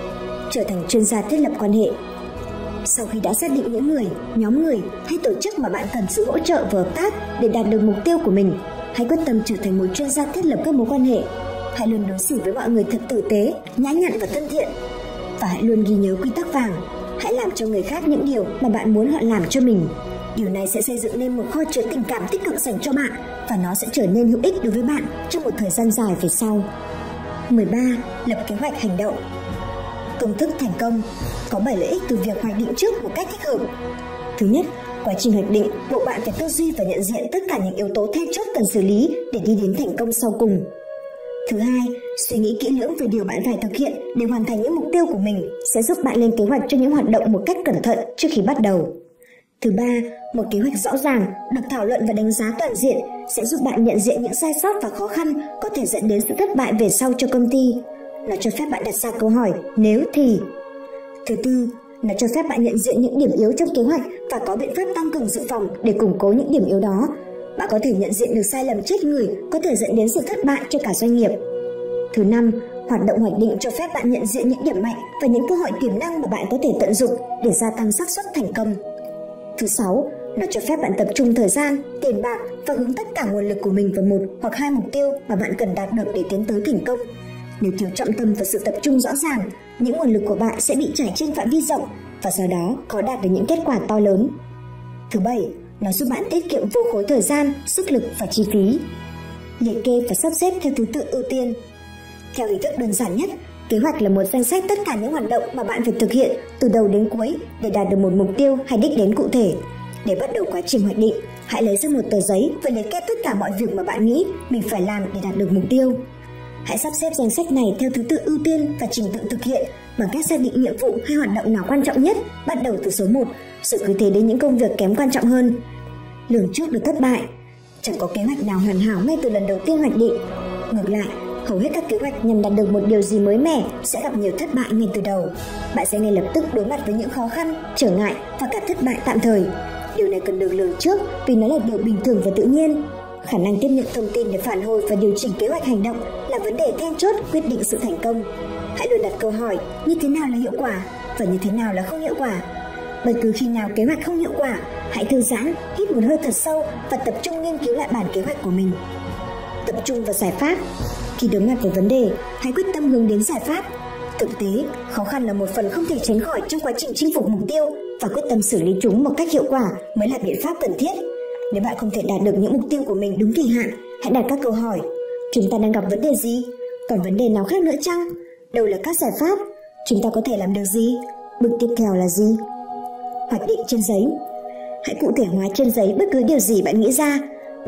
Trở thành chuyên gia thiết lập quan hệ. Sau khi đã xác định những người, nhóm người hay tổ chức mà bạn cần sự hỗ trợ và hợp tác để đạt được mục tiêu của mình, hãy quyết tâm trở thành một chuyên gia thiết lập các mối quan hệ. Hãy luôn đối xử với mọi người thật tử tế, nhã nhặn và thân thiện. Và hãy luôn ghi nhớ quy tắc vàng. Hãy làm cho người khác những điều mà bạn muốn họ làm cho mình. Điều này sẽ xây dựng nên một kho chứa tình cảm tích cực dành cho bạn, và nó sẽ trở nên hữu ích đối với bạn trong một thời gian dài về sau. mười ba. Lập kế hoạch hành động. Công thức thành công. Có bảy lợi ích từ việc hoạch định trước một cách thích hợp. Thứ nhất, quá trình hoạch định, buộc bạn phải tư duy và nhận diện tất cả những yếu tố then chốt cần xử lý để đi đến thành công sau cùng. Thứ hai, suy nghĩ kỹ lưỡng về điều bạn phải thực hiện để hoàn thành những mục tiêu của mình sẽ giúp bạn lên kế hoạch cho những hoạt động một cách cẩn thận trước khi bắt đầu. Thứ ba, một kế hoạch rõ ràng, được thảo luận và đánh giá toàn diện sẽ giúp bạn nhận diện những sai sót và khó khăn có thể dẫn đến sự thất bại về sau cho công ty. Nó cho phép bạn đặt ra câu hỏi nếu thì. Thứ tư, nó cho phép bạn nhận diện những điểm yếu trong kế hoạch và có biện pháp tăng cường dự phòng để củng cố những điểm yếu đó. Bạn có thể nhận diện được sai lầm chết người có thể dẫn đến sự thất bại cho cả doanh nghiệp. Thứ năm, hoạt động hoạch định cho phép bạn nhận diện những điểm mạnh và những cơ hội tiềm năng mà bạn có thể tận dụng để gia tăng xác suất thành công. Thứ sáu, nó cho phép bạn tập trung thời gian, tiền bạc và hướng tất cả nguồn lực của mình vào một hoặc hai mục tiêu mà bạn cần đạt được để tiến tới thành công. Nếu thiếu trọng tâm và sự tập trung rõ ràng, những nguồn lực của bạn sẽ bị trải trên phạm vi rộng và do đó khó đạt được những kết quả to lớn. Thứ bảy, nó giúp bạn tiết kiệm vô khối thời gian, sức lực và chi phí. Liệt kê và sắp xếp theo thứ tự ưu tiên. Theo hình thức đơn giản nhất, kế hoạch là một danh sách tất cả những hoạt động mà bạn phải thực hiện từ đầu đến cuối để đạt được một mục tiêu hay đích đến cụ thể. Để bắt đầu quá trình hoạch định, hãy lấy ra một tờ giấy và liệt kê tất cả mọi việc mà bạn nghĩ mình phải làm để đạt được mục tiêu. Hãy sắp xếp danh sách này theo thứ tự ưu tiên và trình tự thực hiện bằng cách xác định nhiệm vụ hay hoạt động nào quan trọng nhất, bắt đầu từ số một, rồi cứ thế đến những công việc kém quan trọng hơn. Lường trước được thất bại. Chẳng có kế hoạch nào hoàn hảo ngay từ lần đầu tiên hoạch định. Ngược lại, hầu hết các kế hoạch nhằm đạt được một điều gì mới mẻ sẽ gặp nhiều thất bại ngay từ đầu. Bạn sẽ ngay lập tức đối mặt với những khó khăn, trở ngại và cả thất bại tạm thời. Điều này cần được lường trước vì nó là điều bình thường và tự nhiên. Khả năng tiếp nhận thông tin để phản hồi và điều chỉnh kế hoạch hành động là vấn đề then chốt quyết định sự thành công. Hãy luôn đặt câu hỏi như thế nào là hiệu quả và như thế nào là không hiệu quả. Bất cứ khi nào kế hoạch không hiệu quả, hãy thư giãn, hít một hơi thật sâu và tập trung nghiên cứu lại bản kế hoạch của mình. Tập trung vào giải pháp. Khi đối mặt với vấn đề, hãy quyết tâm hướng đến giải pháp. Thực tế, khó khăn là một phần không thể tránh khỏi trong quá trình chinh phục mục tiêu, và quyết tâm xử lý chúng một cách hiệu quả mới là biện pháp cần thiết. Nếu bạn không thể đạt được những mục tiêu của mình đúng kỳ hạn, hãy đặt các câu hỏi. Chúng ta đang gặp vấn đề gì? Còn vấn đề nào khác nữa chăng? Đâu là các giải pháp? Chúng ta có thể làm được gì? Bước tiếp theo là gì? Hoạch định trên giấy. Hãy cụ thể hóa trên giấy bất cứ điều gì bạn nghĩ ra.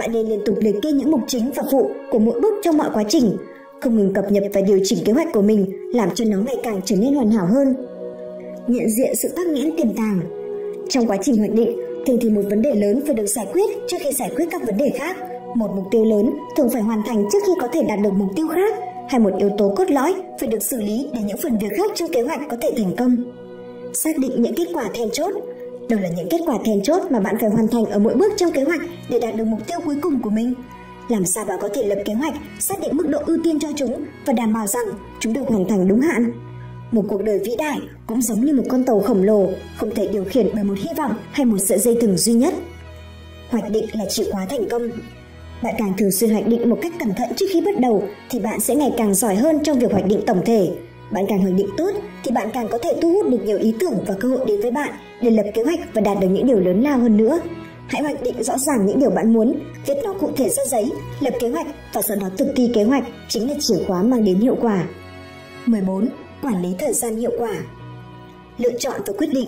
Bạn nên liên tục liệt kê những mục chính và phụ của mỗi bước trong mọi quá trình, không ngừng cập nhật và điều chỉnh kế hoạch của mình, làm cho nó ngày càng trở nên hoàn hảo hơn. Nhận diện sự tắc nghẽn tiềm tàng. Trong quá trình hoạch định, thường thì một vấn đề lớn phải được giải quyết trước khi giải quyết các vấn đề khác. Một mục tiêu lớn thường phải hoàn thành trước khi có thể đạt được mục tiêu khác, hay một yếu tố cốt lõi phải được xử lý để những phần việc khác trong kế hoạch có thể thành công. Xác định những kết quả then chốt. Đâu là những kết quả then chốt mà bạn phải hoàn thành ở mỗi bước trong kế hoạch để đạt được mục tiêu cuối cùng của mình? Làm sao bạn có thể lập kế hoạch, xác định mức độ ưu tiên cho chúng và đảm bảo rằng chúng được hoàn thành đúng hạn? Một cuộc đời vĩ đại cũng giống như một con tàu khổng lồ, không thể điều khiển bởi một hy vọng hay một sợi dây thừng duy nhất. Hoạch định là chìa khóa thành công. Bạn càng thường xuyên hoạch định một cách cẩn thận trước khi bắt đầu thì bạn sẽ ngày càng giỏi hơn trong việc hoạch định tổng thể. Bạn càng hoạch định tốt thì bạn càng có thể thu hút được nhiều ý tưởng và cơ hội đến với bạn để lập kế hoạch và đạt được những điều lớn lao hơn nữa. Hãy hoạch định rõ ràng những điều bạn muốn, viết nó cụ thể ra giấy, lập kế hoạch và sau đó thực thi kế hoạch chính là chìa khóa mang đến hiệu quả. mười bốn. Quản lý thời gian hiệu quả. Lựa chọn và quyết định.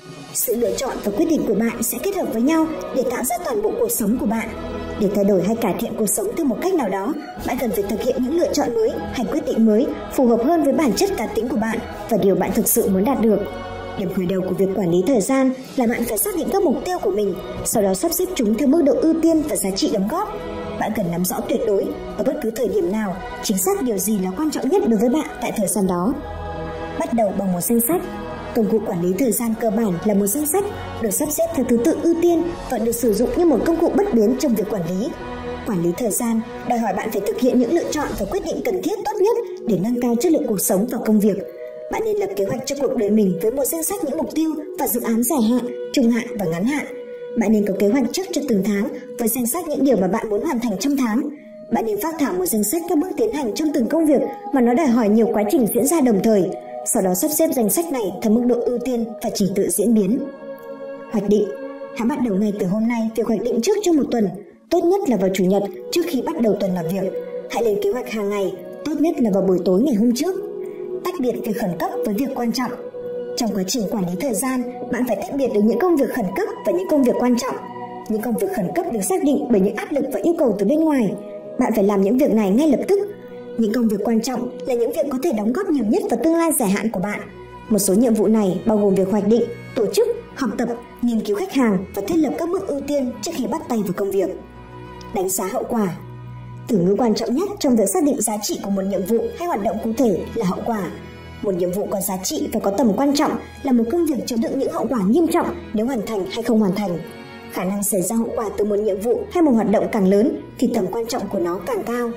Sự lựa chọn và quyết định của bạn sẽ kết hợp với nhau để tạo ra toàn bộ cuộc sống của bạn. Để thay đổi hay cải thiện cuộc sống theo một cách nào đó, bạn cần phải thực hiện những lựa chọn mới hay quyết định mới phù hợp hơn với bản chất cá tính của bạn và điều bạn thực sự muốn đạt được. Điểm khởi đầu của việc quản lý thời gian là bạn phải xác định các mục tiêu của mình, sau đó sắp xếp chúng theo mức độ ưu tiên và giá trị đóng góp. Bạn cần nắm rõ tuyệt đối ở bất cứ thời điểm nào chính xác điều gì là quan trọng nhất đối với bạn tại thời gian đó. Bắt đầu bằng một danh sách. Công cụ quản lý thời gian cơ bản là một danh sách được sắp xếp theo thứ tự ưu tiên và được sử dụng như một công cụ bất biến trong việc quản lý. Quản lý thời gian đòi hỏi bạn phải thực hiện những lựa chọn và quyết định cần thiết tốt nhất để nâng cao chất lượng cuộc sống và công việc. Bạn nên lập kế hoạch cho cuộc đời mình với một danh sách những mục tiêu và dự án dài hạn, trung hạn và ngắn hạn. Bạn nên có kế hoạch trước cho từng tháng với danh sách những điều mà bạn muốn hoàn thành trong tháng. Bạn nên phát thảo một danh sách các bước tiến hành trong từng công việc mà nó đòi hỏi nhiều quá trình diễn ra đồng thời. Sau đó sắp xếp danh sách này theo mức độ ưu tiên và trình tự diễn biến. Hoạch định. Hãy bắt đầu ngay từ hôm nay việc hoạch định trước cho một tuần. Tốt nhất là vào Chủ nhật trước khi bắt đầu tuần làm việc. Hãy lên kế hoạch hàng ngày, tốt nhất là vào buổi tối ngày hôm trước. Tách biệt việc khẩn cấp với việc quan trọng. Trong quá trình quản lý thời gian, bạn phải tách biệt được những công việc khẩn cấp và những công việc quan trọng. Những công việc khẩn cấp được xác định bởi những áp lực và yêu cầu từ bên ngoài. Bạn phải làm những việc này ngay lập tức. Những công việc quan trọng là những việc có thể đóng góp nhiều nhất vào tương lai dài hạn của bạn. Một số nhiệm vụ này bao gồm việc hoạch định, tổ chức, học tập, nghiên cứu khách hàng và thiết lập các bước ưu tiên trước khi bắt tay vào công việc. Đánh giá hậu quả. Từ ngữ quan trọng nhất trong việc xác định giá trị của một nhiệm vụ hay hoạt động cụ thể là hậu quả. Một nhiệm vụ có giá trị và có tầm quan trọng là một công việc chứa đựng những hậu quả nghiêm trọng nếu hoàn thành hay không hoàn thành. Khả năng xảy ra hậu quả từ một nhiệm vụ hay một hoạt động càng lớn thì tầm quan trọng của nó càng cao.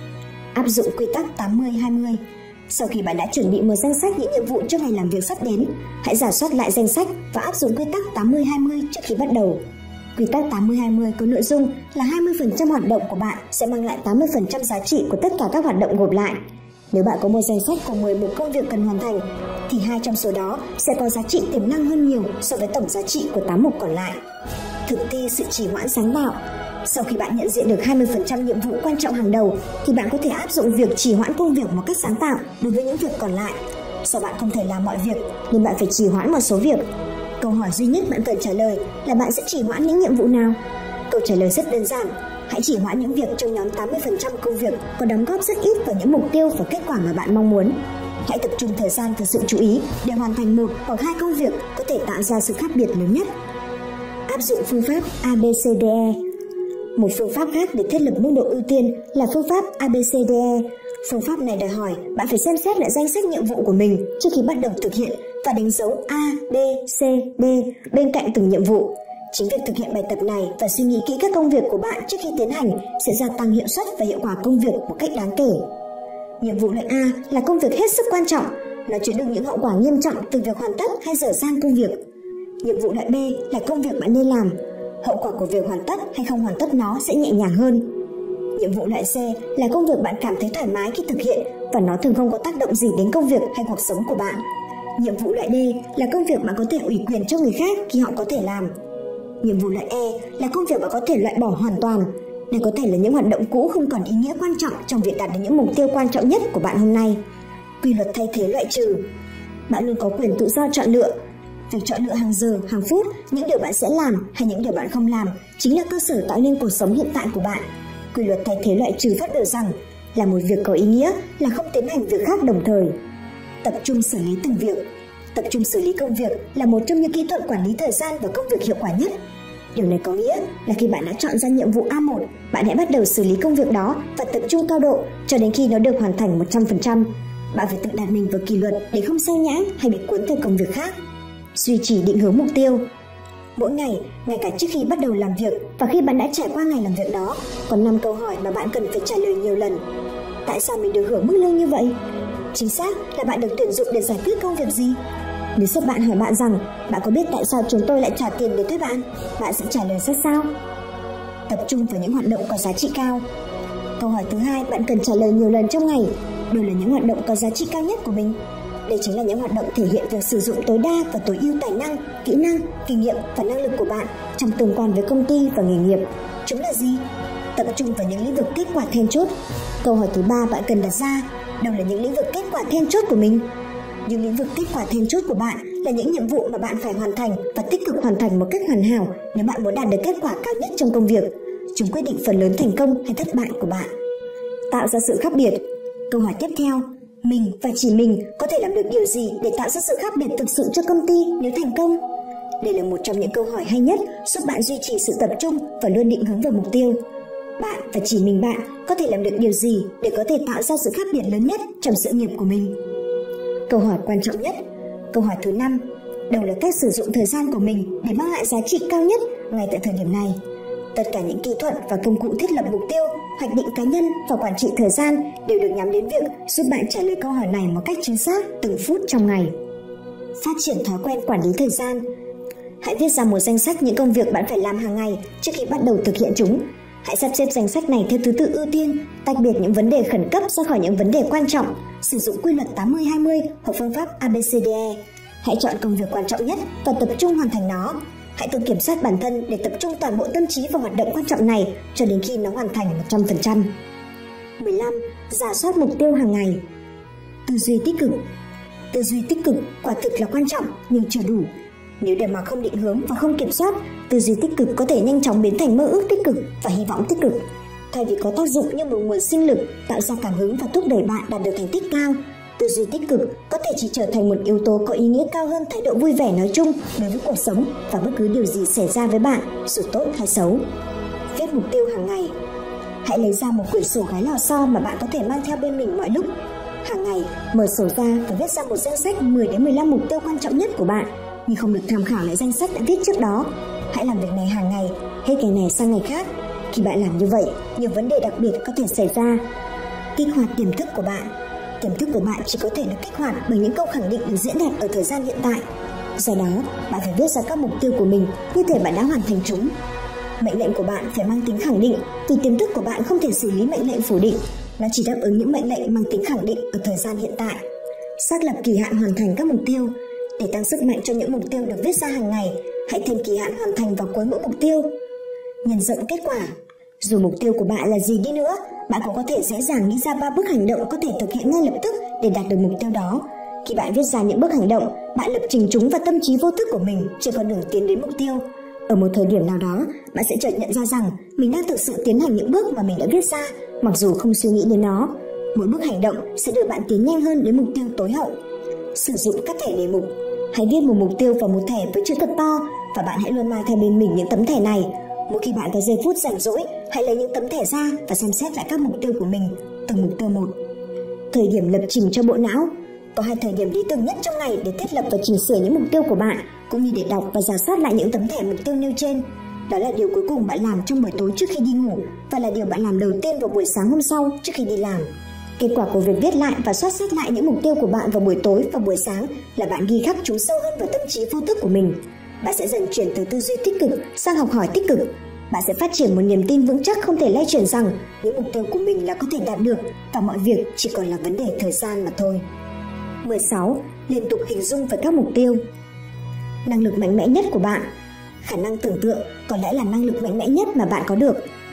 Áp dụng quy tắc tám mươi hai mươi. Sau khi bạn đã chuẩn bị một danh sách những nhiệm vụ cho ngày làm việc sắp đến, hãy rà soát lại danh sách và áp dụng quy tắc tám mươi hai mươi trước khi bắt đầu. Quy tắc tám mươi hai mươi có nội dung là hai mươi phần trăm hoạt động của bạn sẽ mang lại tám mươi phần trăm giá trị của tất cả các hoạt động gộp lại. Nếu bạn có một danh sách của mười mục công việc cần hoàn thành, thì hai trong số đó sẽ có giá trị tiềm năng hơn nhiều so với tổng giá trị của tám mục còn lại. Thực thi sự trì hoãn sáng tạo. Sau khi bạn nhận diện được hai mươi phần trăm nhiệm vụ quan trọng hàng đầu, thì bạn có thể áp dụng việc trì hoãn công việc một cách sáng tạo đối với những việc còn lại. Do bạn không thể làm mọi việc nên bạn phải trì hoãn một số việc. Câu hỏi duy nhất bạn cần trả lời là bạn sẽ trì hoãn những nhiệm vụ nào? Câu trả lời rất đơn giản. Hãy trì hoãn những việc trong nhóm tám mươi phần trăm công việc có đóng góp rất ít vào những mục tiêu và kết quả mà bạn mong muốn. Hãy tập trung thời gian và sự chú ý để hoàn thành một hoặc hai công việc có thể tạo ra sự khác biệt lớn nhất. Áp dụng phương pháp A B C D E. Một phương pháp khác để thiết lập mức độ ưu tiên là phương pháp A B C D E. Phương pháp này đòi hỏi bạn phải xem xét lại danh sách nhiệm vụ của mình trước khi bắt đầu thực hiện và đánh dấu A, B, C, D bên cạnh từng nhiệm vụ. Chính việc thực hiện bài tập này và suy nghĩ kỹ các công việc của bạn trước khi tiến hành sẽ gia tăng hiệu suất và hiệu quả công việc một cách đáng kể. Nhiệm vụ loại A là công việc hết sức quan trọng, nó chứa đựng những hậu quả nghiêm trọng từ việc hoàn tất hay dở dang công việc. Nhiệm vụ loại B là công việc bạn nên làm, hậu quả của việc hoàn tất hay không hoàn tất nó sẽ nhẹ nhàng hơn. Nhiệm vụ loại C là công việc bạn cảm thấy thoải mái khi thực hiện và nó thường không có tác động gì đến công việc hay cuộc sống của bạn. Nhiệm vụ loại D là công việc bạn có thể ủy quyền cho người khác khi họ có thể làm. Nhiệm vụ loại E là công việc bạn có thể loại bỏ hoàn toàn. Đây có thể là những hoạt động cũ không còn ý nghĩa quan trọng trong việc đạt được những mục tiêu quan trọng nhất của bạn hôm nay. Quy luật thay thế loại trừ. Bạn luôn có quyền tự do chọn lựa. Việc chọn lựa hàng giờ, hàng phút, những điều bạn sẽ làm hay những điều bạn không làm chính là cơ sở tạo nên cuộc sống hiện tại của bạn. Quy luật thay thế loại trừ phát biểu rằng là một việc có ý nghĩa là không tiến hành việc khác đồng thời. Tập trung xử lý từng việc. Tập trung xử lý công việc là một trong những kỹ thuật quản lý thời gian và công việc hiệu quả nhất. Điều này có nghĩa là khi bạn đã chọn ra nhiệm vụ A một, bạn hãy bắt đầu xử lý công việc đó và tập trung cao độ cho đến khi nó được hoàn thành một trăm phần trăm. Bạn phải tự đặt mình vào kỷ luật để không sao nhãng hay bị cuốn theo công việc khác. Duy trì định hướng mục tiêu. Mỗi ngày, ngay cả trước khi bắt đầu làm việc và khi bạn đã trải qua ngày làm việc đó, còn năm câu hỏi mà bạn cần phải trả lời nhiều lần. Tại sao mình được hưởng mức lương như vậy? Chính xác là bạn được tuyển dụng để giải quyết công việc gì? Nếu sếp bạn hỏi bạn rằng bạn có biết tại sao chúng tôi lại trả tiền để thuê bạn, bạn sẽ trả lời ra sao? Tập trung vào những hoạt động có giá trị cao. Câu hỏi thứ hai bạn cần trả lời nhiều lần trong ngày. Đâu là những hoạt động có giá trị cao nhất của mình? Đây chính là những hoạt động thể hiện việc sử dụng tối đa và tối ưu tài năng, kỹ năng, kinh nghiệm và năng lực của bạn trong tương quan với công ty và nghề nghiệp. Chúng là gì? Tập trung vào những lĩnh vực kết quả then chốt. Câu hỏi thứ ba bạn cần đặt ra, đâu là những lĩnh vực kết quả then chốt của mình? Những lĩnh vực kết quả then chốt của bạn là những nhiệm vụ mà bạn phải hoàn thành và tích cực hoàn thành một cách hoàn hảo nếu bạn muốn đạt được kết quả cao nhất trong công việc. Chúng quyết định phần lớn thành công hay thất bại của bạn. Tạo ra sự khác biệt. Câu hỏi tiếp theo, mình và chỉ mình có thể làm được điều gì để tạo ra sự khác biệt thực sự cho công ty nếu thành công? Đây là một trong những câu hỏi hay nhất giúp bạn duy trì sự tập trung và luôn định hướng vào mục tiêu. Bạn và chỉ mình bạn có thể làm được điều gì để có thể tạo ra sự khác biệt lớn nhất trong sự nghiệp của mình? Câu hỏi quan trọng nhất. Câu hỏi thứ năm, đâu là cách sử dụng thời gian của mình để mang lại giá trị cao nhất ngay tại thời điểm này? Tất cả những kỹ thuật và công cụ thiết lập mục tiêu, hoạch định cá nhân và quản trị thời gian đều được nhắm đến việc giúp bạn trả lời câu hỏi này một cách chính xác từng phút trong ngày. Phát triển thói quen quản lý thời gian. Hãy viết ra một danh sách những công việc bạn phải làm hàng ngày trước khi bắt đầu thực hiện chúng. Hãy sắp xếp danh sách này theo thứ tự ưu tiên, tách biệt những vấn đề khẩn cấp ra khỏi những vấn đề quan trọng, sử dụng quy luật tám mươi hai mươi hoặc phương pháp A B C D E. Hãy chọn công việc quan trọng nhất và tập trung hoàn thành nó. Hãy tự kiểm soát bản thân để tập trung toàn bộ tâm trí vào hoạt động quan trọng này cho đến khi nó hoàn thành một trăm phần trăm. mười lăm. Rà soát mục tiêu hàng ngày. Tư duy tích cực. Tư duy tích cực quả thực là quan trọng nhưng chưa đủ. Nếu để mà không định hướng và không kiểm soát, tư duy tích cực có thể nhanh chóng biến thành mơ ước tích cực và hy vọng tích cực. Thay vì có tác dụng như một nguồn sinh lực, tạo ra cảm hứng và thúc đẩy bạn đạt được thành tích cao, tư duy tích cực có thể chỉ trở thành một yếu tố có ý nghĩa cao hơn thái độ vui vẻ nói chung đối với cuộc sống và bất cứ điều gì xảy ra với bạn, dù tốt hay xấu. Viết mục tiêu hàng ngày. Hãy lấy ra một quyển sổ gái lò xo mà bạn có thể mang theo bên mình mọi lúc. Hàng ngày, mở sổ ra và viết ra một danh sách mười đến mười lăm mục tiêu quan trọng nhất của bạn, nhưng không được tham khảo lại danh sách đã viết trước đó. Hãy làm việc này hàng ngày, hết ngày này sang ngày khác. Khi bạn làm như vậy, nhiều vấn đề đặc biệt có thể xảy ra. Kích hoạt tiềm thức của bạn. Tiềm thức của bạn chỉ có thể được kích hoạt bởi những câu khẳng định được diễn đạt ở thời gian hiện tại. Do đó, bạn phải viết ra các mục tiêu của mình như thể bạn đã hoàn thành chúng. Mệnh lệnh của bạn phải mang tính khẳng định, vì tiềm thức của bạn không thể xử lý mệnh lệnh phủ định. Nó chỉ đáp ứng những mệnh lệnh mang tính khẳng định ở thời gian hiện tại. Xác lập kỳ hạn hoàn thành các mục tiêu. Để tăng sức mạnh cho những mục tiêu được viết ra hàng ngày, hãy thêm kỳ hạn hoàn thành vào cuối mỗi mục tiêu. Nhân rộng kết quả. Dù mục tiêu của bạn là gì đi nữa, bạn cũng có thể dễ dàng nghĩ ra ba bước hành động có thể thực hiện ngay lập tức để đạt được mục tiêu đó. Khi bạn viết ra những bước hành động, bạn lập trình chúng vào tâm trí vô thức của mình trên con đường tiến đến mục tiêu. Ở một thời điểm nào đó, bạn sẽ chợt nhận ra rằng mình đang thực sự tiến hành những bước mà mình đã viết ra, mặc dù không suy nghĩ đến nó. Mỗi bước hành động sẽ đưa bạn tiến nhanh hơn đến mục tiêu tối hậu. Sử dụng các thẻ đề mục. Hãy viết một mục tiêu vào một thẻ với chữ thật to và bạn hãy luôn mang theo bên mình những tấm thẻ này. Mỗi khi bạn có giây phút rảnh rỗi, hãy lấy những tấm thẻ ra và xem xét lại các mục tiêu của mình, từng mục tiêu một. Thời điểm lập trình cho bộ não. Có hai thời điểm lý tưởng nhất trong ngày để thiết lập và chỉnh sửa những mục tiêu của bạn, cũng như để đọc và rà soát lại những tấm thẻ mục tiêu nêu trên. Đó là điều cuối cùng bạn làm trong buổi tối trước khi đi ngủ và là điều bạn làm đầu tiên vào buổi sáng hôm sau trước khi đi làm. Kết quả của việc viết lại và soát xét lại những mục tiêu của bạn vào buổi tối và buổi sáng là bạn ghi khắc chúng sâu hơn vào tâm trí vô thức của mình. Bạn sẽ dần chuyển từ tư duy tích cực sang học hỏi tích cực. Bạn sẽ phát triển một niềm tin vững chắc không thể lay chuyển rằng những mục tiêu của mình là có thể đạt được và mọi việc chỉ còn là vấn đề thời gian mà thôi. mười sáu. Liên tục hình dung về các mục tiêu. Năng lực mạnh mẽ nhất của bạn. Khả năng tưởng tượng có lẽ là năng lực mạnh mẽ nhất mà bạn có được.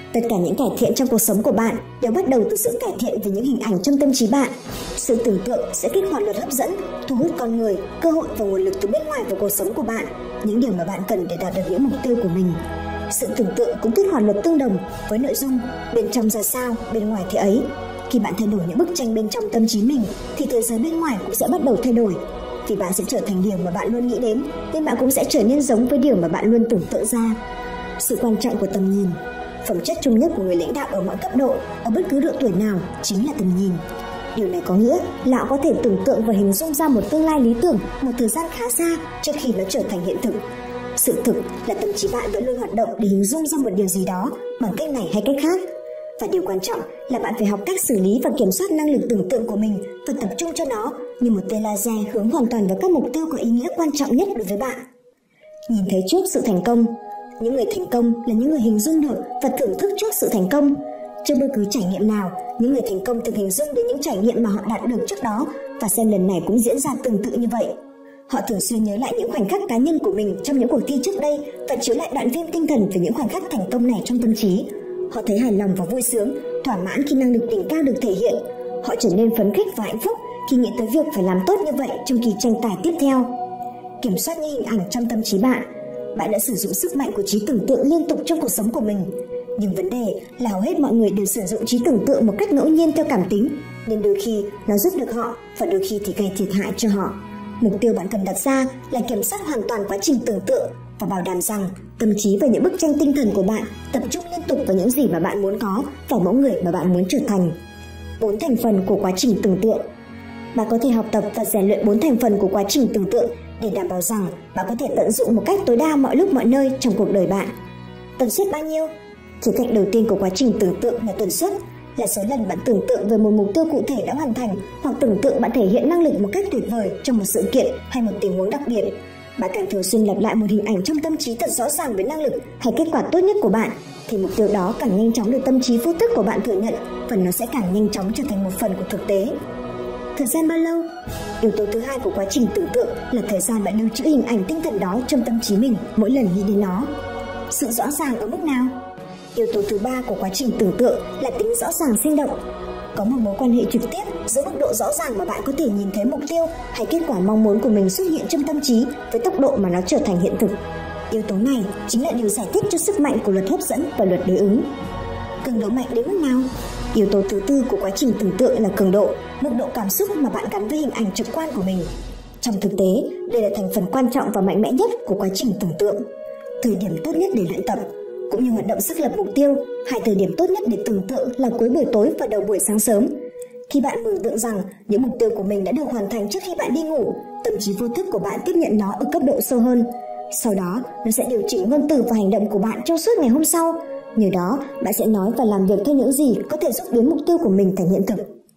Tất cả những cải thiện trong cuộc sống của bạn đều bắt đầu từ sự cải thiện về những hình ảnh trong tâm trí bạn. Sự tưởng tượng sẽ kích hoạt luật hấp dẫn, thu hút con người, cơ hội và nguồn lực từ bên ngoài vào cuộc sống của bạn, những điều mà bạn cần để đạt được những mục tiêu của mình. Sự tưởng tượng cũng kích hoạt luật tương đồng với nội dung bên trong ra sao, bên ngoài thế ấy. Khi bạn thay đổi những bức tranh bên trong tâm trí mình thì thế giới bên ngoài cũng sẽ bắt đầu thay đổi. Vì bạn sẽ trở thành điều mà bạn luôn nghĩ đến, nên bạn cũng sẽ trở nên giống với điều mà bạn luôn tưởng tượng ra. Sự quan trọng của tầm nhìn. Phẩm chất chung nhất của người lãnh đạo ở mọi cấp độ, ở bất cứ độ tuổi nào, chính là tầm nhìn. Điều này có nghĩa là họ có thể tưởng tượng và hình dung ra một tương lai lý tưởng một thời gian khá xa trước khi nó trở thành hiện thực. Sự thực là tâm trí bạn vẫn luôn hoạt động để hình dung ra một điều gì đó bằng cách này hay cách khác. Và điều quan trọng là bạn phải học cách xử lý và kiểm soát năng lực tưởng tượng của mình và tập trung cho nó như một tia laser hướng hoàn toàn vào các mục tiêu có ý nghĩa quan trọng nhất đối với bạn. Nhìn thấy trước sự thành công. Những người thành công là những người hình dung được và thưởng thức trước sự thành công. Trong bất cứ trải nghiệm nào, những người thành công thường hình dung đến những trải nghiệm mà họ đạt được trước đó và xem lần này cũng diễn ra tương tự như vậy. Họ thường xuyên nhớ lại những khoảnh khắc cá nhân của mình trong những cuộc thi trước đây và chiếu lại đoạn phim tinh thần về những khoảnh khắc thành công này trong tâm trí. Họ thấy hài lòng và vui sướng, thỏa mãn khi năng lực đỉnh cao được thể hiện. Họ trở nên phấn khích và hạnh phúc khi nghĩ tới việc phải làm tốt như vậy trong kỳ tranh tài tiếp theo. Kiểm soát những hình ảnh trong tâm trí bạn. Bạn đã sử dụng sức mạnh của trí tưởng tượng liên tục trong cuộc sống của mình. Nhưng vấn đề là hầu hết mọi người đều sử dụng trí tưởng tượng một cách ngẫu nhiên theo cảm tính, nên đôi khi nó giúp được họ và đôi khi thì gây thiệt hại cho họ. Mục tiêu bạn cần đặt ra là kiểm soát hoàn toàn quá trình tưởng tượng và bảo đảm rằng tâm trí và những bức tranh tinh thần của bạn tập trung liên tục vào những gì mà bạn muốn có và mẫu người mà bạn muốn trở thành. Bốn thành phần của quá trình tưởng tượng. Bạn có thể học tập và rèn luyện bốn thành phần của quá trình tưởng tượng để đảm bảo rằng bạn có thể tận dụng một cách tối đa mọi lúc mọi nơi trong cuộc đời bạn. Tần suất bao nhiêu? Khía cạnh đầu tiên của quá trình tưởng tượng là tần suất, là số lần bạn tưởng tượng về một mục tiêu cụ thể đã hoàn thành, hoặc tưởng tượng bạn thể hiện năng lực một cách tuyệt vời trong một sự kiện hay một tình huống đặc biệt. Bạn càng thường xuyên lặp lại một hình ảnh trong tâm trí thật rõ ràng về năng lực hay kết quả tốt nhất của bạn, thì mục tiêu đó càng nhanh chóng được tâm trí vô thức của bạn thừa nhận và nó sẽ càng nhanh chóng trở thành một phần của thực tế. Thời gian bao lâu? Yếu tố thứ hai của quá trình tưởng tượng là thời gian bạn lưu trữ hình ảnh tinh thần đó trong tâm trí mình mỗi lần nghĩ đến nó. Sự rõ ràng ở mức nào? Yếu tố thứ ba của quá trình tưởng tượng là tính rõ ràng sinh động. Có một mối quan hệ trực tiếp giữa mức độ rõ ràng mà bạn có thể nhìn thấy mục tiêu hay kết quả mong muốn của mình xuất hiện trong tâm trí với tốc độ mà nó trở thành hiện thực. Yếu tố này chính là điều giải thích cho sức mạnh của luật hấp dẫn và luật đối ứng. Cường độ mạnh đến mức nào? Yếu tố thứ tư của quá trình tưởng tượng là cường độ, mức độ cảm xúc mà bạn gắn với hình ảnh trực quan của mình. Trong thực tế, đây là thành phần quan trọng và mạnh mẽ nhất của quá trình tưởng tượng. Thời điểm tốt nhất để luyện tập cũng như hoạt động xác lập mục tiêu, hai thời điểm tốt nhất để tưởng tượng là cuối buổi tối và đầu buổi sáng sớm. Khi bạn mường tượng rằng những mục tiêu của mình đã được hoàn thành trước khi bạn đi ngủ, tâm trí vô thức của bạn tiếp nhận nó ở cấp độ sâu hơn. Sau đó, nó sẽ điều chỉnh ngôn từ và hành động của bạn trong suốt ngày hôm sau. Nhờ đó, bạn sẽ nói và làm việc theo những gì có thể giúp biến mục tiêu của mình thành hiện thực.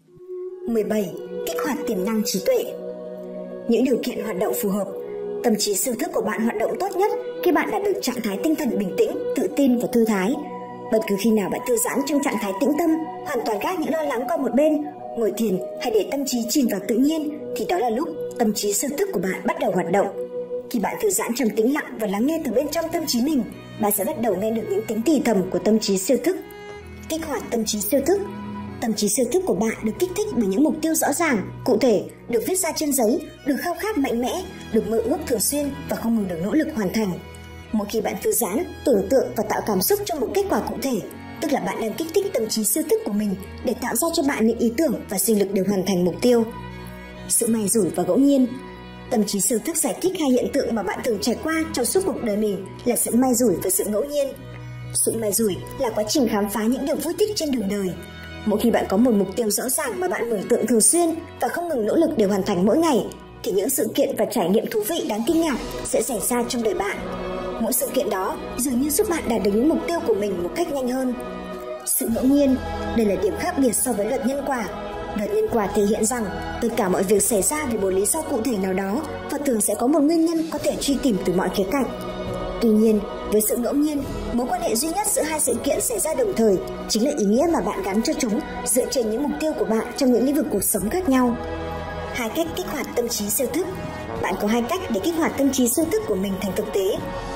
mười bảy. Kích hoạt tiềm năng trí tuệ. Những điều kiện hoạt động phù hợp. Tâm trí siêu thức của bạn hoạt động tốt nhất khi bạn đạt được trạng thái tinh thần bình tĩnh, tự tin và thư thái. Bất cứ khi nào bạn thư giãn trong trạng thái tĩnh tâm, hoàn toàn gác những lo lắng qua một bên, ngồi thiền hay để tâm trí chìm vào tự nhiên, thì đó là lúc tâm trí siêu thức của bạn bắt đầu hoạt động. Khi bạn thư giãn trong tĩnh lặng và lắng nghe từ bên trong tâm trí mình, bạn sẽ bắt đầu nghe được những tiếng thì thầm của tâm trí siêu thức. Kích hoạt tâm trí siêu thức. Tâm trí siêu thức của bạn được kích thích bởi những mục tiêu rõ ràng, cụ thể, được viết ra trên giấy, được khao khát mạnh mẽ, được mơ ước thường xuyên và không ngừng được nỗ lực hoàn thành. Mỗi khi bạn thư giãn, tưởng tượng và tạo cảm xúc cho một kết quả cụ thể, tức là bạn đang kích thích tâm trí siêu thức của mình để tạo ra cho bạn những ý tưởng và sinh lực để hoàn thành mục tiêu. Sự may rủi và ngẫu nhiên. Tâm trí siêu thức giải thích hai hiện tượng mà bạn thường trải qua trong suốt cuộc đời mình là sự may rủi và sự ngẫu nhiên. Sự may rủi là quá trình khám phá những điều vui thích trên đường đời. Mỗi khi bạn có một mục tiêu rõ ràng mà bạn mường tượng thường xuyên và không ngừng nỗ lực để hoàn thành mỗi ngày, thì những sự kiện và trải nghiệm thú vị đáng kinh ngạc sẽ xảy ra trong đời bạn. Mỗi sự kiện đó dường như giúp bạn đạt được những mục tiêu của mình một cách nhanh hơn. Sự ngẫu nhiên, đây là điểm khác biệt so với luật nhân quả. Luật nhân quả thể hiện rằng tất cả mọi việc xảy ra vì một lý do cụ thể nào đó và thường sẽ có một nguyên nhân có thể truy tìm từ mọi khía cạnh. Tuy nhiên, với sự ngẫu nhiên, mối quan hệ duy nhất giữa hai sự kiện xảy ra đồng thời chính là ý nghĩa mà bạn gắn cho chúng dựa trên những mục tiêu của bạn trong những lĩnh vực cuộc sống khác nhau. Hai cách kích hoạt tâm trí siêu thức. Bạn có hai cách để kích hoạt tâm trí siêu thức của mình thành thực tế.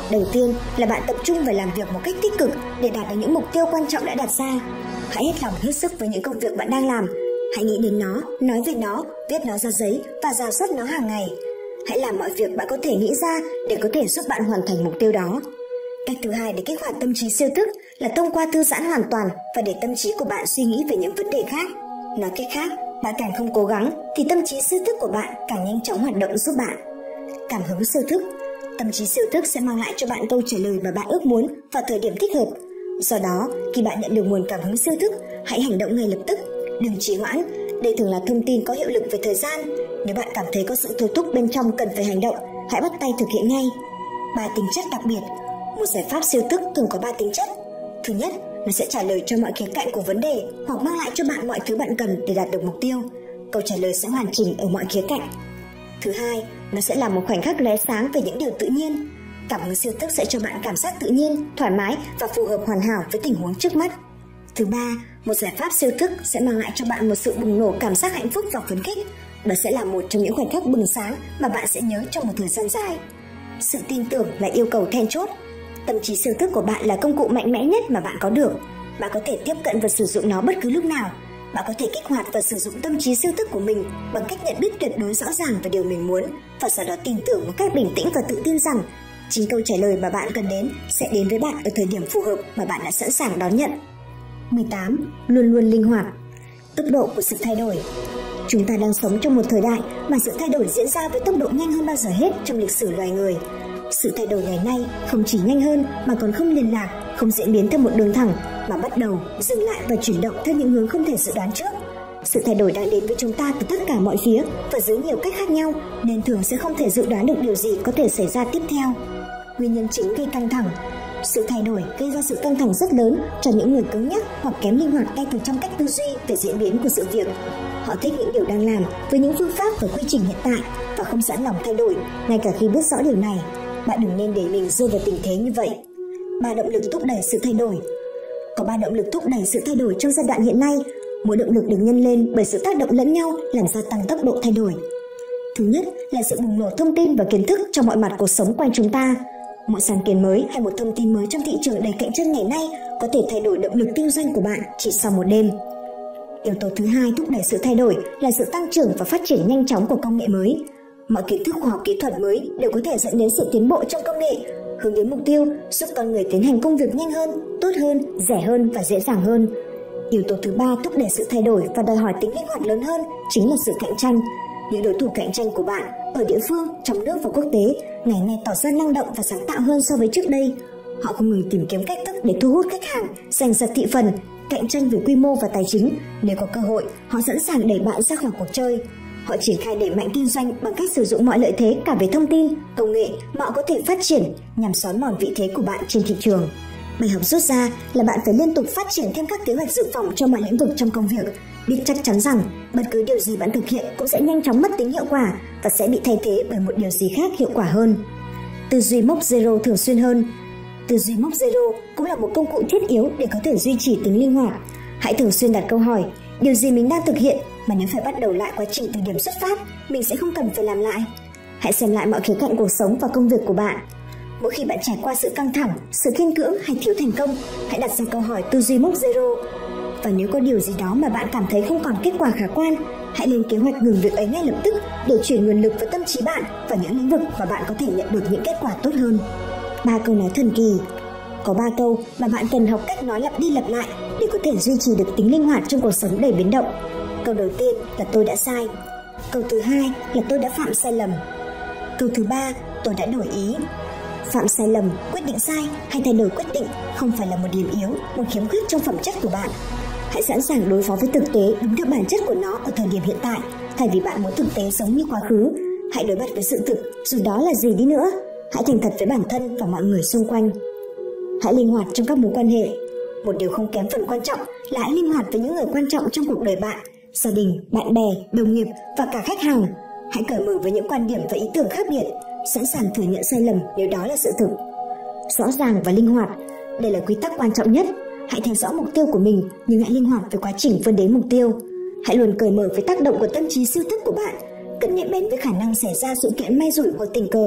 Đầu tiên là bạn tập trung và làm việc một cách tích cực để đạt được những mục tiêu quan trọng đã đặt ra. Hãy hết lòng hết sức với những công việc bạn đang làm. Hãy nghĩ đến nó, nói về nó, viết nó ra giấy và rà soát nó hàng ngày. Hãy làm mọi việc bạn có thể nghĩ ra để có thể giúp bạn hoàn thành mục tiêu đó. Cách thứ hai để kích hoạt tâm trí siêu thức là thông qua thư giãn hoàn toàn và để tâm trí của bạn suy nghĩ về những vấn đề khác. Nói cách khác, bạn càng không cố gắng thì tâm trí siêu thức của bạn càng nhanh chóng hoạt động giúp bạn. Cảm hứng siêu thức. Tâm trí siêu thức sẽ mang lại cho bạn câu trả lời mà bạn ước muốn vào thời điểm thích hợp. Do đó, khi bạn nhận được nguồn cảm hứng siêu thức, hãy hành động ngay lập tức, đừng trì hoãn. Đây thường là thông tin có hiệu lực về thời gian. Nếu bạn cảm thấy có sự thôi thúc bên trong cần phải hành động, hãy bắt tay thực hiện ngay. Ba tính chất đặc biệt. Một giải pháp siêu thức thường có ba tính chất. Thứ nhất, nó sẽ trả lời cho mọi khía cạnh của vấn đề hoặc mang lại cho bạn mọi thứ bạn cần để đạt được mục tiêu. Câu trả lời sẽ hoàn chỉnh ở mọi khía cạnh. Thứ hai, nó sẽ là một khoảnh khắc lóe sáng về những điều tự nhiên. Cảm hứng siêu thức sẽ cho bạn cảm giác tự nhiên, thoải mái và phù hợp hoàn hảo với tình huống trước mắt. Thứ ba, một giải pháp siêu thức sẽ mang lại cho bạn một sự bùng nổ cảm giác hạnh phúc và phấn khích. Đó sẽ là một trong những khoảnh khắc bừng sáng mà bạn sẽ nhớ trong một thời gian dài. Sự tin tưởng là yêu cầu then chốt. Tâm trí siêu thức của bạn là công cụ mạnh mẽ nhất mà bạn có được. Bạn có thể tiếp cận và sử dụng nó bất cứ lúc nào. Bạn có thể kích hoạt và sử dụng tâm trí siêu thức của mình bằng cách nhận biết tuyệt đối rõ ràng về điều mình muốn và sau đó tin tưởng một cách bình tĩnh và tự tin rằng chính câu trả lời mà bạn cần đến sẽ đến với bạn ở thời điểm phù hợp mà bạn đã sẵn sàng đón nhận. mười tám. Luôn luôn linh hoạt. Tốc độ của sự thay đổi. Chúng ta đang sống trong một thời đại mà sự thay đổi diễn ra với tốc độ nhanh hơn bao giờ hết trong lịch sử loài người. Sự thay đổi ngày nay không chỉ nhanh hơn mà còn không liên lạc, không diễn biến theo một đường thẳng mà bắt đầu, dừng lại và chuyển động theo những hướng không thể dự đoán trước. Sự thay đổi đang đến với chúng ta từ tất cả mọi phía và dưới nhiều cách khác nhau nên thường sẽ không thể dự đoán được điều gì có thể xảy ra tiếp theo. Nguyên nhân chính gây căng thẳng. Sự thay đổi gây ra sự căng thẳng rất lớn cho những người cứng nhắc hoặc kém linh hoạt ngay từ trong cách tư duy về diễn biến của sự việc. Họ thích những điều đang làm với những phương pháp và quy trình hiện tại và không sẵn lòng thay đổi ngay cả khi biết rõ điều này. Bạn đừng nên để mình rơi vào tình thế như vậy. Ba động lực thúc đẩy sự thay đổi. Có ba động lực thúc đẩy sự thay đổi trong giai đoạn hiện nay. Mỗi động lực được nhân lên bởi sự tác động lẫn nhau làm gia tăng tốc độ thay đổi. Thứ nhất là sự bùng nổ thông tin và kiến thức trong mọi mặt cuộc sống quanh chúng ta. Một sáng kiến mới hay một thông tin mới trong thị trường đầy cạnh tranh ngày nay có thể thay đổi động lực kinh doanh của bạn chỉ sau một đêm. Yếu tố thứ hai thúc đẩy sự thay đổi là sự tăng trưởng và phát triển nhanh chóng của công nghệ mới. Mọi kiến thức khoa học kỹ thuật mới đều có thể dẫn đến sự tiến bộ trong công nghệ, hướng đến mục tiêu giúp con người tiến hành công việc nhanh hơn, tốt hơn, rẻ hơn và dễ dàng hơn. Yếu tố thứ ba thúc đẩy sự thay đổi và đòi hỏi tính linh hoạt lớn hơn chính là sự cạnh tranh. Những đối thủ cạnh tranh của bạn ở địa phương, trong nước và quốc tế ngày nay tỏ ra năng động và sáng tạo hơn so với trước đây. Họ không ngừng tìm kiếm cách thức để thu hút khách hàng, giành giật thị phần, cạnh tranh về quy mô và tài chính. Nếu có cơ hội, họ sẵn sàng đẩy bạn ra khỏi cuộc chơi. Họ triển khai đẩy mạnh kinh doanh bằng cách sử dụng mọi lợi thế cả về thông tin, công nghệ mà họ có thể phát triển nhằm xóa mòn vị thế của bạn trên thị trường. Bài học rút ra là bạn phải liên tục phát triển thêm các kế hoạch dự phòng cho mọi lĩnh vực trong công việc, biết chắc chắn rằng bất cứ điều gì bạn thực hiện cũng sẽ nhanh chóng mất tính hiệu quả và sẽ bị thay thế bởi một điều gì khác hiệu quả hơn. Tư duy mốc zero thường xuyên hơn. Tư duy mốc zero cũng là một công cụ thiết yếu để có thể duy trì tính linh hoạt. Hãy thường xuyên đặt câu hỏi, điều gì mình đang thực hiện mà nếu phải bắt đầu lại quá trình từ điểm xuất phát, mình sẽ không cần phải làm lại. Hãy xem lại mọi khía cạnh cuộc sống và công việc của bạn. Mỗi khi bạn trải qua sự căng thẳng, sự khiên cưỡng hay thiếu thành công, hãy đặt ra câu hỏi tư duy mốc zero. Và nếu có điều gì đó mà bạn cảm thấy không còn kết quả khả quan, hãy lên kế hoạch ngừng việc ấy ngay lập tức để chuyển nguồn lực và tâm trí bạn vào những lĩnh vực mà bạn có thể nhận được những kết quả tốt hơn. Ba câu nói thần kỳ. Có ba câu mà bạn cần học cách nói lặp đi lặp lại để có thể duy trì được tính linh hoạt trong cuộc sống đầy biến động. Câu đầu tiên là tôi đã sai. Câu thứ hai là tôi đã phạm sai lầm. Câu thứ ba, tôi đã đổi ý. Phạm sai lầm, quyết định sai hay thay đổi quyết định không phải là một điểm yếu, một khiếm khuyết trong phẩm chất của bạn. Hãy sẵn sàng đối phó với thực tế đúng theo bản chất của nó ở thời điểm hiện tại, thay vì bạn muốn thực tế giống như quá khứ. Hãy đối mặt với sự thực, dù đó là gì đi nữa. Hãy thành thật với bản thân và mọi người xung quanh. Hãy linh hoạt trong các mối quan hệ. Một điều không kém phần quan trọng là hãy linh hoạt với những người quan trọng trong cuộc đời bạn, gia đình, bạn bè, đồng nghiệp và cả khách hàng. Hãy cởi mở với những quan điểm và ý tưởng khác biệt, sẵn sàng thừa nhận sai lầm nếu đó là sự thực. Rõ ràng và linh hoạt, đây là quy tắc quan trọng nhất. Hãy theo dõi mục tiêu của mình nhưng hãy linh hoạt với quá trình vươn đến mục tiêu. Hãy luôn cởi mở với tác động của tâm trí siêu thức của bạn, cần nhạy bén với khả năng xảy ra sự kiện may rủi hoặc tình cờ.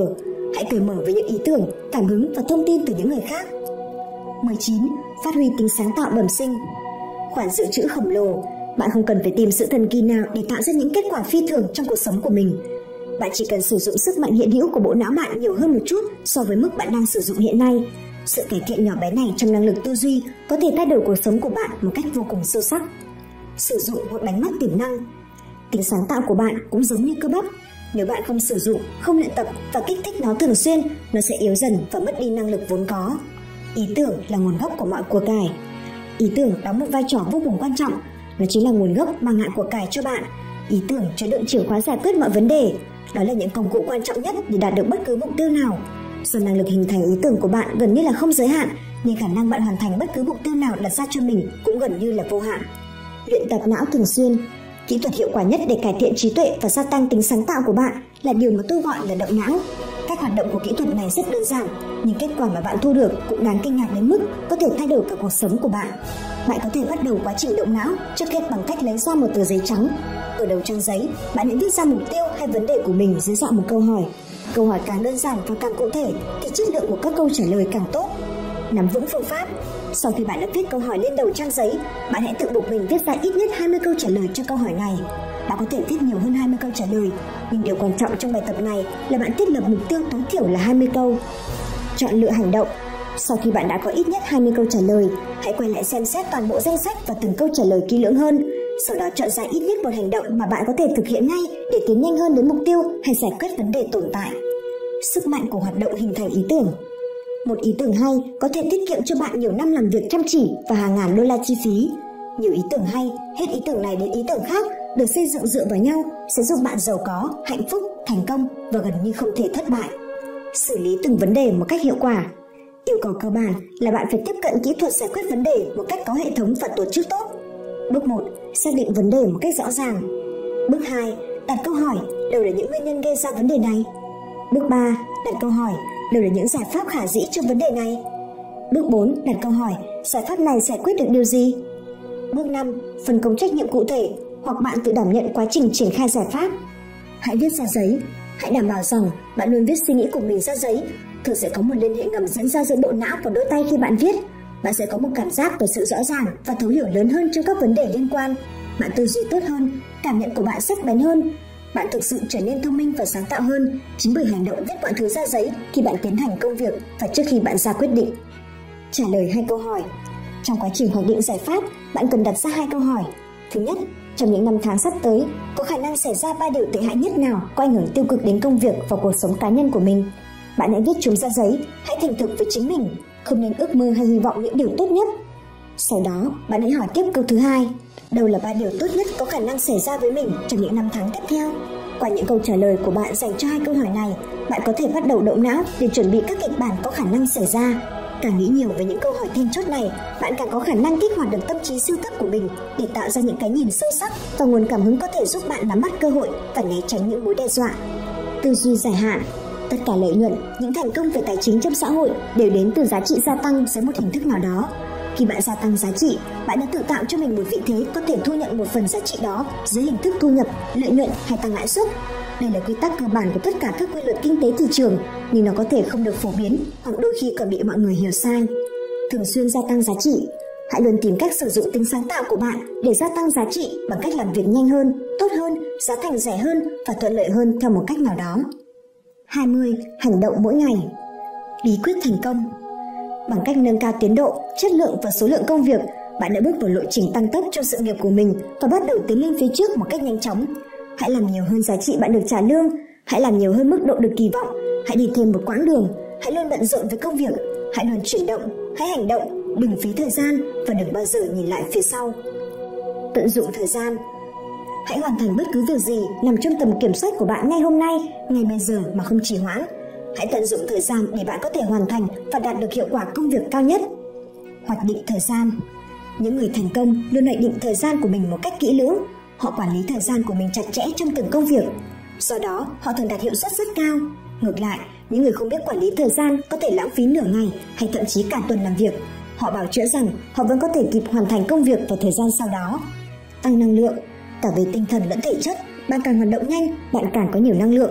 Hãy cởi mở với những ý tưởng, cảm hứng và thông tin từ những người khác. mười chín. Phát huy tính sáng tạo bẩm sinh. Khoản dự trữ khổng lồ. Bạn không cần phải tìm sự thần kỳ nào để tạo ra những kết quả phi thường trong cuộc sống của mình. Bạn chỉ cần sử dụng sức mạnh hiện hữu của bộ não bạn nhiều hơn một chút so với mức bạn đang sử dụng hiện nay. Sự cải thiện nhỏ bé này trong năng lực tư duy có thể thay đổi cuộc sống của bạn một cách vô cùng sâu sắc. Sử dụng hoặc đánh mất tiềm năng. Tính sáng tạo của bạn cũng giống như cơ bắp. Nếu bạn không sử dụng, không luyện tập và kích thích nó thường xuyên, nó sẽ yếu dần và mất đi năng lực vốn có. Ý tưởng là nguồn gốc của mọi của cải. Ý tưởng đóng một vai trò vô cùng quan trọng. Nó chính là nguồn gốc mang lại của cải cho bạn. Ý tưởng chứa đựng chìa khóa giải quyết mọi vấn đề. Đó là những công cụ quan trọng nhất để đạt được bất cứ mục tiêu nào. Do năng lực hình thành ý tưởng của bạn gần như là không giới hạn, nên khả năng bạn hoàn thành bất cứ mục tiêu nào đặt ra cho mình cũng gần như là vô hạn. Luyện tập não thường xuyên. Kỹ thuật hiệu quả nhất để cải thiện trí tuệ và gia tăng tính sáng tạo của bạn là điều mà tôi gọi là động não. Các hoạt động của kỹ thuật này rất đơn giản, nhưng kết quả mà bạn thu được cũng đáng kinh ngạc đến mức có thể thay đổi cả cuộc sống của bạn. Bạn có thể bắt đầu quá trình động não trước hết bằng cách lấy ra một tờ giấy trắng. Ở đầu trang giấy, bạn hãy viết ra mục tiêu hay vấn đề của mình dưới dạng một câu hỏi. Câu hỏi càng đơn giản và càng cụ thể thì chất lượng của các câu trả lời càng tốt. Nắm vững phương pháp. Sau khi bạn đã viết câu hỏi lên đầu trang giấy, bạn hãy tự buộc mình viết ra ít nhất hai mươi câu trả lời cho câu hỏi này. Bạn có thể viết nhiều hơn hai mươi câu trả lời, nhưng điều quan trọng trong bài tập này là bạn thiết lập mục tiêu tối thiểu là hai mươi câu. Chọn lựa hành động. Sau khi bạn đã có ít nhất hai mươi câu trả lời, hãy quay lại xem xét toàn bộ danh sách và từng câu trả lời kỹ lưỡng hơn. Sau đó chọn ra ít nhất một hành động mà bạn có thể thực hiện ngay để tiến nhanh hơn đến mục tiêu hay giải quyết vấn đề tồn tại. Sức mạnh của hoạt động hình thành ý tưởng. Một ý tưởng hay có thể tiết kiệm cho bạn nhiều năm làm việc chăm chỉ và hàng ngàn đô la chi phí. Nhiều ý tưởng hay, hết ý tưởng này đến ý tưởng khác, được xây dựng dựa vào nhau sẽ giúp bạn giàu có, hạnh phúc, thành công và gần như không thể thất bại. Xử lý từng vấn đề một cách hiệu quả. Yêu cầu cơ bản là bạn phải tiếp cận kỹ thuật giải quyết vấn đề một cách có hệ thống và tổ chức tốt. Bước một. Xác định vấn đề một cách rõ ràng. Bước hai. Đặt câu hỏi, đâu là những nguyên nhân gây ra vấn đề này? Bước ba. Đặt câu hỏi, đâu là những giải pháp khả dĩ cho vấn đề này? Bước bốn. Đặt câu hỏi, giải pháp này giải quyết được điều gì? Bước năm. Phân công trách nhiệm cụ thể, hoặc bạn tự đảm nhận quá trình triển khai giải pháp. Hãy viết ra giấy. Hãy đảm bảo rằng bạn luôn viết suy nghĩ của mình ra giấy. Thường sẽ có một liên hệ ngầm diễn ra giữa bộ não và đôi tay khi bạn viết. Bạn sẽ có một cảm giác về sự rõ ràng và thấu hiểu lớn hơn trong các vấn đề liên quan. Bạn tư duy tốt hơn, cảm nhận của bạn sắc bén hơn. Bạn thực sự trở nên thông minh và sáng tạo hơn chính bởi hành động viết mọi thứ ra giấy khi bạn tiến hành công việc và trước khi bạn ra quyết định. Trả lời hai câu hỏi. Trong quá trình hoạch định giải pháp, bạn cần đặt ra hai câu hỏi. Thứ nhất, trong những năm tháng sắp tới, có khả năng xảy ra ba điều tệ hại nhất nào có ảnh hưởng tiêu cực đến công việc và cuộc sống cá nhân của mình? Bạn hãy viết chúng ra giấy, hãy thành thực với chính mình, không nên ước mơ hay hy vọng những điều tốt nhất. Sau đó, bạn hãy hỏi tiếp câu thứ hai. Đâu là ba điều tốt nhất có khả năng xảy ra với mình trong những năm tháng tiếp theo? Qua những câu trả lời của bạn dành cho hai câu hỏi này, bạn có thể bắt đầu động não để chuẩn bị các kịch bản có khả năng xảy ra. Càng nghĩ nhiều về những câu hỏi then chốt này, bạn càng có khả năng kích hoạt được tâm trí siêu cấp của mình để tạo ra những cái nhìn sâu sắc và nguồn cảm hứng có thể giúp bạn nắm bắt cơ hội và né tránh những mối đe dọa. Tư duy dài hạn. Tất cả lợi nhuận, những thành công về tài chính trong xã hội đều đến từ giá trị gia tăng dưới một hình thức nào đó. Khi bạn gia tăng giá trị, bạn đã tự tạo cho mình một vị thế có thể thu nhận một phần giá trị đó dưới hình thức thu nhập, lợi nhuận hay tăng lãi suất. Đây là quy tắc cơ bản của tất cả các quy luật kinh tế thị trường, nhưng nó có thể không được phổ biến hoặc đôi khi còn bị mọi người hiểu sai. Thường xuyên gia tăng giá trị. Hãy luôn tìm cách sử dụng tính sáng tạo của bạn để gia tăng giá trị bằng cách làm việc nhanh hơn, tốt hơn, giá thành rẻ hơn và thuận lợi hơn theo một cách nào đó. hai mươi. Hành động mỗi ngày. Bí quyết thành công. Bằng cách nâng cao tiến độ, chất lượng và số lượng công việc, bạn đã bước vào lộ trình tăng tốc trong sự nghiệp của mình và bắt đầu tiến lên phía trước một cách nhanh chóng. Hãy làm nhiều hơn giá trị bạn được trả lương, hãy làm nhiều hơn mức độ được kỳ vọng, hãy đi thêm một quãng đường, hãy luôn bận rộn với công việc, hãy luôn chuyển động, hãy hành động, đừng phí thời gian và đừng bao giờ nhìn lại phía sau. Tận dụng thời gian. Hãy hoàn thành bất cứ việc gì nằm trong tầm kiểm soát của bạn ngay hôm nay, ngay bây giờ mà không trì hoãn. Hãy tận dụng thời gian để bạn có thể hoàn thành và đạt được hiệu quả công việc cao nhất. Hoạch định thời gian. Những người thành công luôn hoạch định thời gian của mình một cách kỹ lưỡng. Họ quản lý thời gian của mình chặt chẽ trong từng công việc. Do đó, họ thường đạt hiệu suất rất cao. Ngược lại, những người không biết quản lý thời gian có thể lãng phí nửa ngày hay thậm chí cả tuần làm việc. Họ bảo chữa rằng họ vẫn có thể kịp hoàn thành công việc vào thời gian sau đó. Tăng năng lượng. Cả về tinh thần lẫn thể chất, bạn càng hoạt động nhanh, bạn càng có nhiều năng lượng.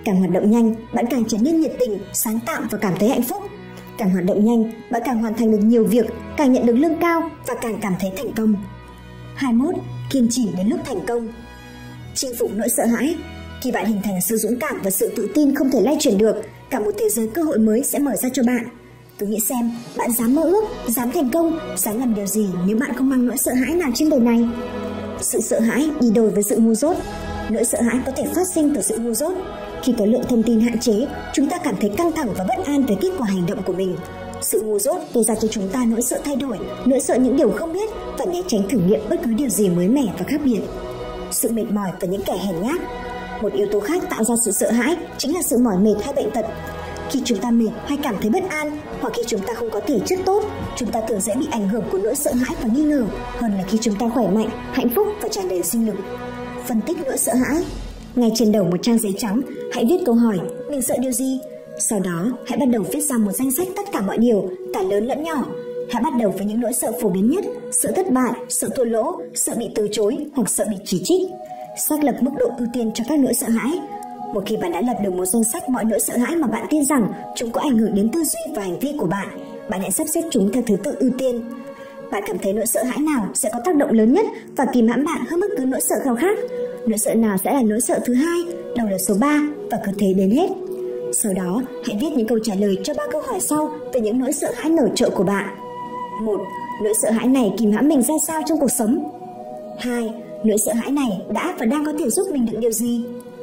Càng hoạt động nhanh, bạn càng trở nên nhiệt tình, sáng tạo và cảm thấy hạnh phúc. Càng hoạt động nhanh, bạn càng hoàn thành được nhiều việc, càng nhận được lương cao và càng cảm thấy thành công. hai mươi mốt. Kiên trì đến lúc thành công. Chinh phục nỗi sợ hãi. Khi bạn hình thành sự dũng cảm và sự tự tin không thể lay chuyển được, cả một thế giới cơ hội mới sẽ mở ra cho bạn. Cứ nghĩ xem, bạn dám mơ ước, dám thành công, dám làm điều gì nếu bạn không mang nỗi sợ hãi nào trên đời này? Sự sợ hãi đi đôi với sự ngu dốt. Nỗi sợ hãi có thể phát sinh từ sự ngu dốt. Khi có lượng thông tin hạn chế, chúng ta cảm thấy căng thẳng và bất an về kết quả hành động của mình. Sự ngu dốt gây ra cho chúng ta nỗi sợ thay đổi, nỗi sợ những điều không biết và né tránh thử nghiệm bất cứ điều gì mới mẻ và khác biệt. Sự mệt mỏi và những kẻ hèn nhát. Một yếu tố khác tạo ra sự sợ hãi chính là sự mỏi mệt hay bệnh tật. Khi chúng ta mệt hay cảm thấy bất an, hoặc khi chúng ta không có thể chất tốt, chúng ta thường dễ bị ảnh hưởng của nỗi sợ hãi và nghi ngờ hơn là khi chúng ta khỏe mạnh, hạnh phúc và tràn đầy sinh lực. Phân tích nỗi sợ hãi. Ngay trên đầu một trang giấy trắng, hãy viết câu hỏi mình sợ điều gì. Sau đó, hãy bắt đầu viết ra một danh sách tất cả mọi điều, cả lớn lẫn nhỏ. Hãy bắt đầu với những nỗi sợ phổ biến nhất: sợ thất bại, sợ thua lỗ, sợ bị từ chối hoặc sợ bị chỉ trích. Xác lập mức độ ưu tiên cho các nỗi sợ hãi. Một khi bạn đã lập được một danh sách mọi nỗi sợ hãi mà bạn tin rằng chúng có ảnh hưởng đến tư duy và hành vi của bạn, bạn hãy sắp xếp chúng theo thứ tự ưu tiên. Bạn cảm thấy nỗi sợ hãi nào sẽ có tác động lớn nhất và kìm hãm bạn hơn bất cứ nỗi sợ nào khác? Nỗi sợ nào sẽ là nỗi sợ thứ hai, đâu là số ba, và cứ thế đến hết. Sau đó, hãy viết những câu trả lời cho ba câu hỏi sau về những nỗi sợ hãi nổi trội của bạn. một. Nỗi sợ hãi này kìm hãm mình ra sao trong cuộc sống? hai. Nỗi sợ hãi này đã và đang có thể giúp mình được điều gì?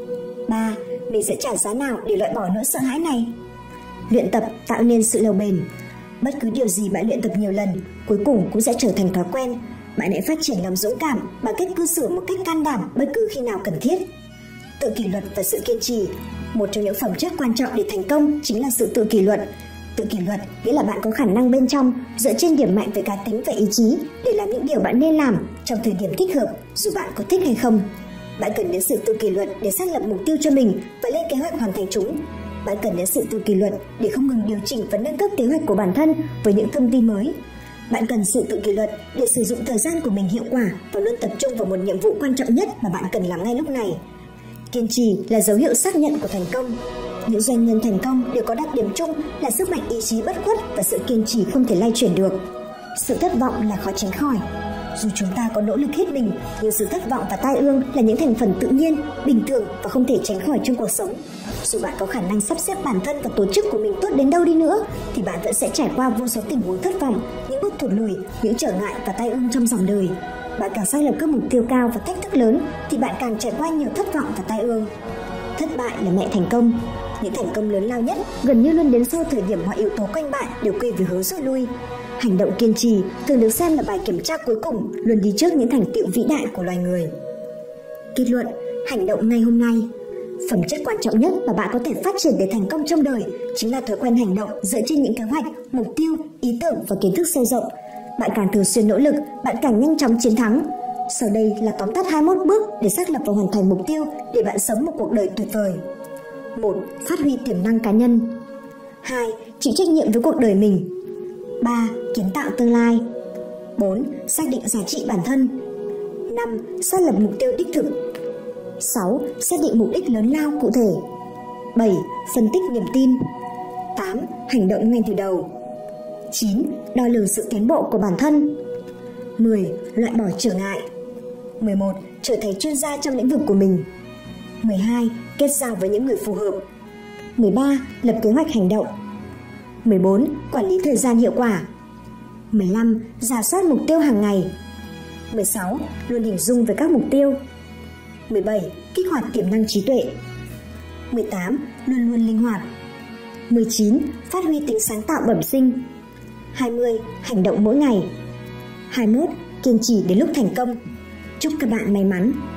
ba. Mình sẽ trả giá nào để loại bỏ nỗi sợ hãi này? Luyện tập tạo nên sự lâu bền. Bất cứ điều gì bạn luyện tập nhiều lần, cuối cùng cũng sẽ trở thành thói quen. Bạn hãy phát triển lòng dũng cảm bằng cách cư xử một cách can đảm bất cứ khi nào cần thiết. Tự kỷ luật và sự kiên trì. Một trong những phẩm chất quan trọng để thành công chính là sự tự kỷ luật. Tự kỷ luật nghĩa là bạn có khả năng bên trong, dựa trên điểm mạnh về cá tính và ý chí, để làm những điều bạn nên làm trong thời điểm thích hợp, dù bạn có thích hay không. Bạn cần đến sự tự kỷ luật để xác lập mục tiêu cho mình và lên kế hoạch hoàn thành chúng. Bạn cần đến sự tự kỷ luật để không ngừng điều chỉnh và nâng cấp kế hoạch của bản thân với những thông tin mới. Bạn cần sự tự kỷ luật để sử dụng thời gian của mình hiệu quả và luôn tập trung vào một nhiệm vụ quan trọng nhất mà bạn cần làm ngay lúc này. Kiên trì là dấu hiệu xác nhận của thành công. Những doanh nhân thành công đều có đặc điểm chung là sức mạnh ý chí bất khuất và sự kiên trì không thể lay chuyển được. Sự thất vọng là khó tránh khỏi. Dù chúng ta có nỗ lực hết mình, nhưng sự thất vọng và tai ương là những thành phần tự nhiên, bình thường và không thể tránh khỏi trong cuộc sống. Dù bạn có khả năng sắp xếp bản thân và tổ chức của mình tốt đến đâu đi nữa, thì bạn vẫn sẽ trải qua vô số tình huống thất vọng, những bước thụt lùi, những trở ngại và tai ương trong dòng đời. Bạn càng xác lập các mục tiêu cao và thách thức lớn, thì bạn càng trải qua nhiều thất vọng và tai ương. Thất bại là mẹ thành công. Những thành công lớn lao nhất gần như luôn đến sau thời điểm mọi yếu tố quanh bạn đều quy về hướng rút lui. Hành động kiên trì thường được xem là bài kiểm tra cuối cùng, luôn đi trước những thành tựu vĩ đại của loài người. Kết luận: hành động ngay hôm nay. Phẩm chất quan trọng nhất mà bạn có thể phát triển để thành công trong đời chính là thói quen hành động dựa trên những kế hoạch, mục tiêu, ý tưởng và kiến thức sâu rộng. Bạn càng thường xuyên nỗ lực, bạn càng nhanh chóng chiến thắng. Sau đây là tóm tắt hai mươi mốt bước để xác lập và hoàn thành mục tiêu để bạn sống một cuộc đời tuyệt vời. một. Phát huy tiềm năng cá nhân. hai. Chịu trách nhiệm với cuộc đời mình. ba. Kiến tạo tương lai. bốn. Xác định giá trị bản thân. năm. Xác lập mục tiêu đích thực. sáu. Xác định mục đích lớn lao cụ thể. bảy. Phân tích niềm tin. tám. Hành động ngay từ đầu. chín. Đo lường sự tiến bộ của bản thân. mười. Loại bỏ trở ngại. mười một. Trở thành chuyên gia trong lĩnh vực của mình. mười hai. Kết giao với những người phù hợp. mười ba. Lập kế hoạch hành động. mười bốn. Quản lý thời gian hiệu quả. mười lăm. Rà soát mục tiêu hàng ngày. mười sáu. Luôn hình dung về các mục tiêu. mười bảy. Kích hoạt tiềm năng trí tuệ. mười tám. Luôn luôn linh hoạt. mười chín. Phát huy tính sáng tạo bẩm sinh. hai mươi. Hành động mỗi ngày. hai mươi mốt. Kiên trì đến lúc thành công. Chúc các bạn may mắn.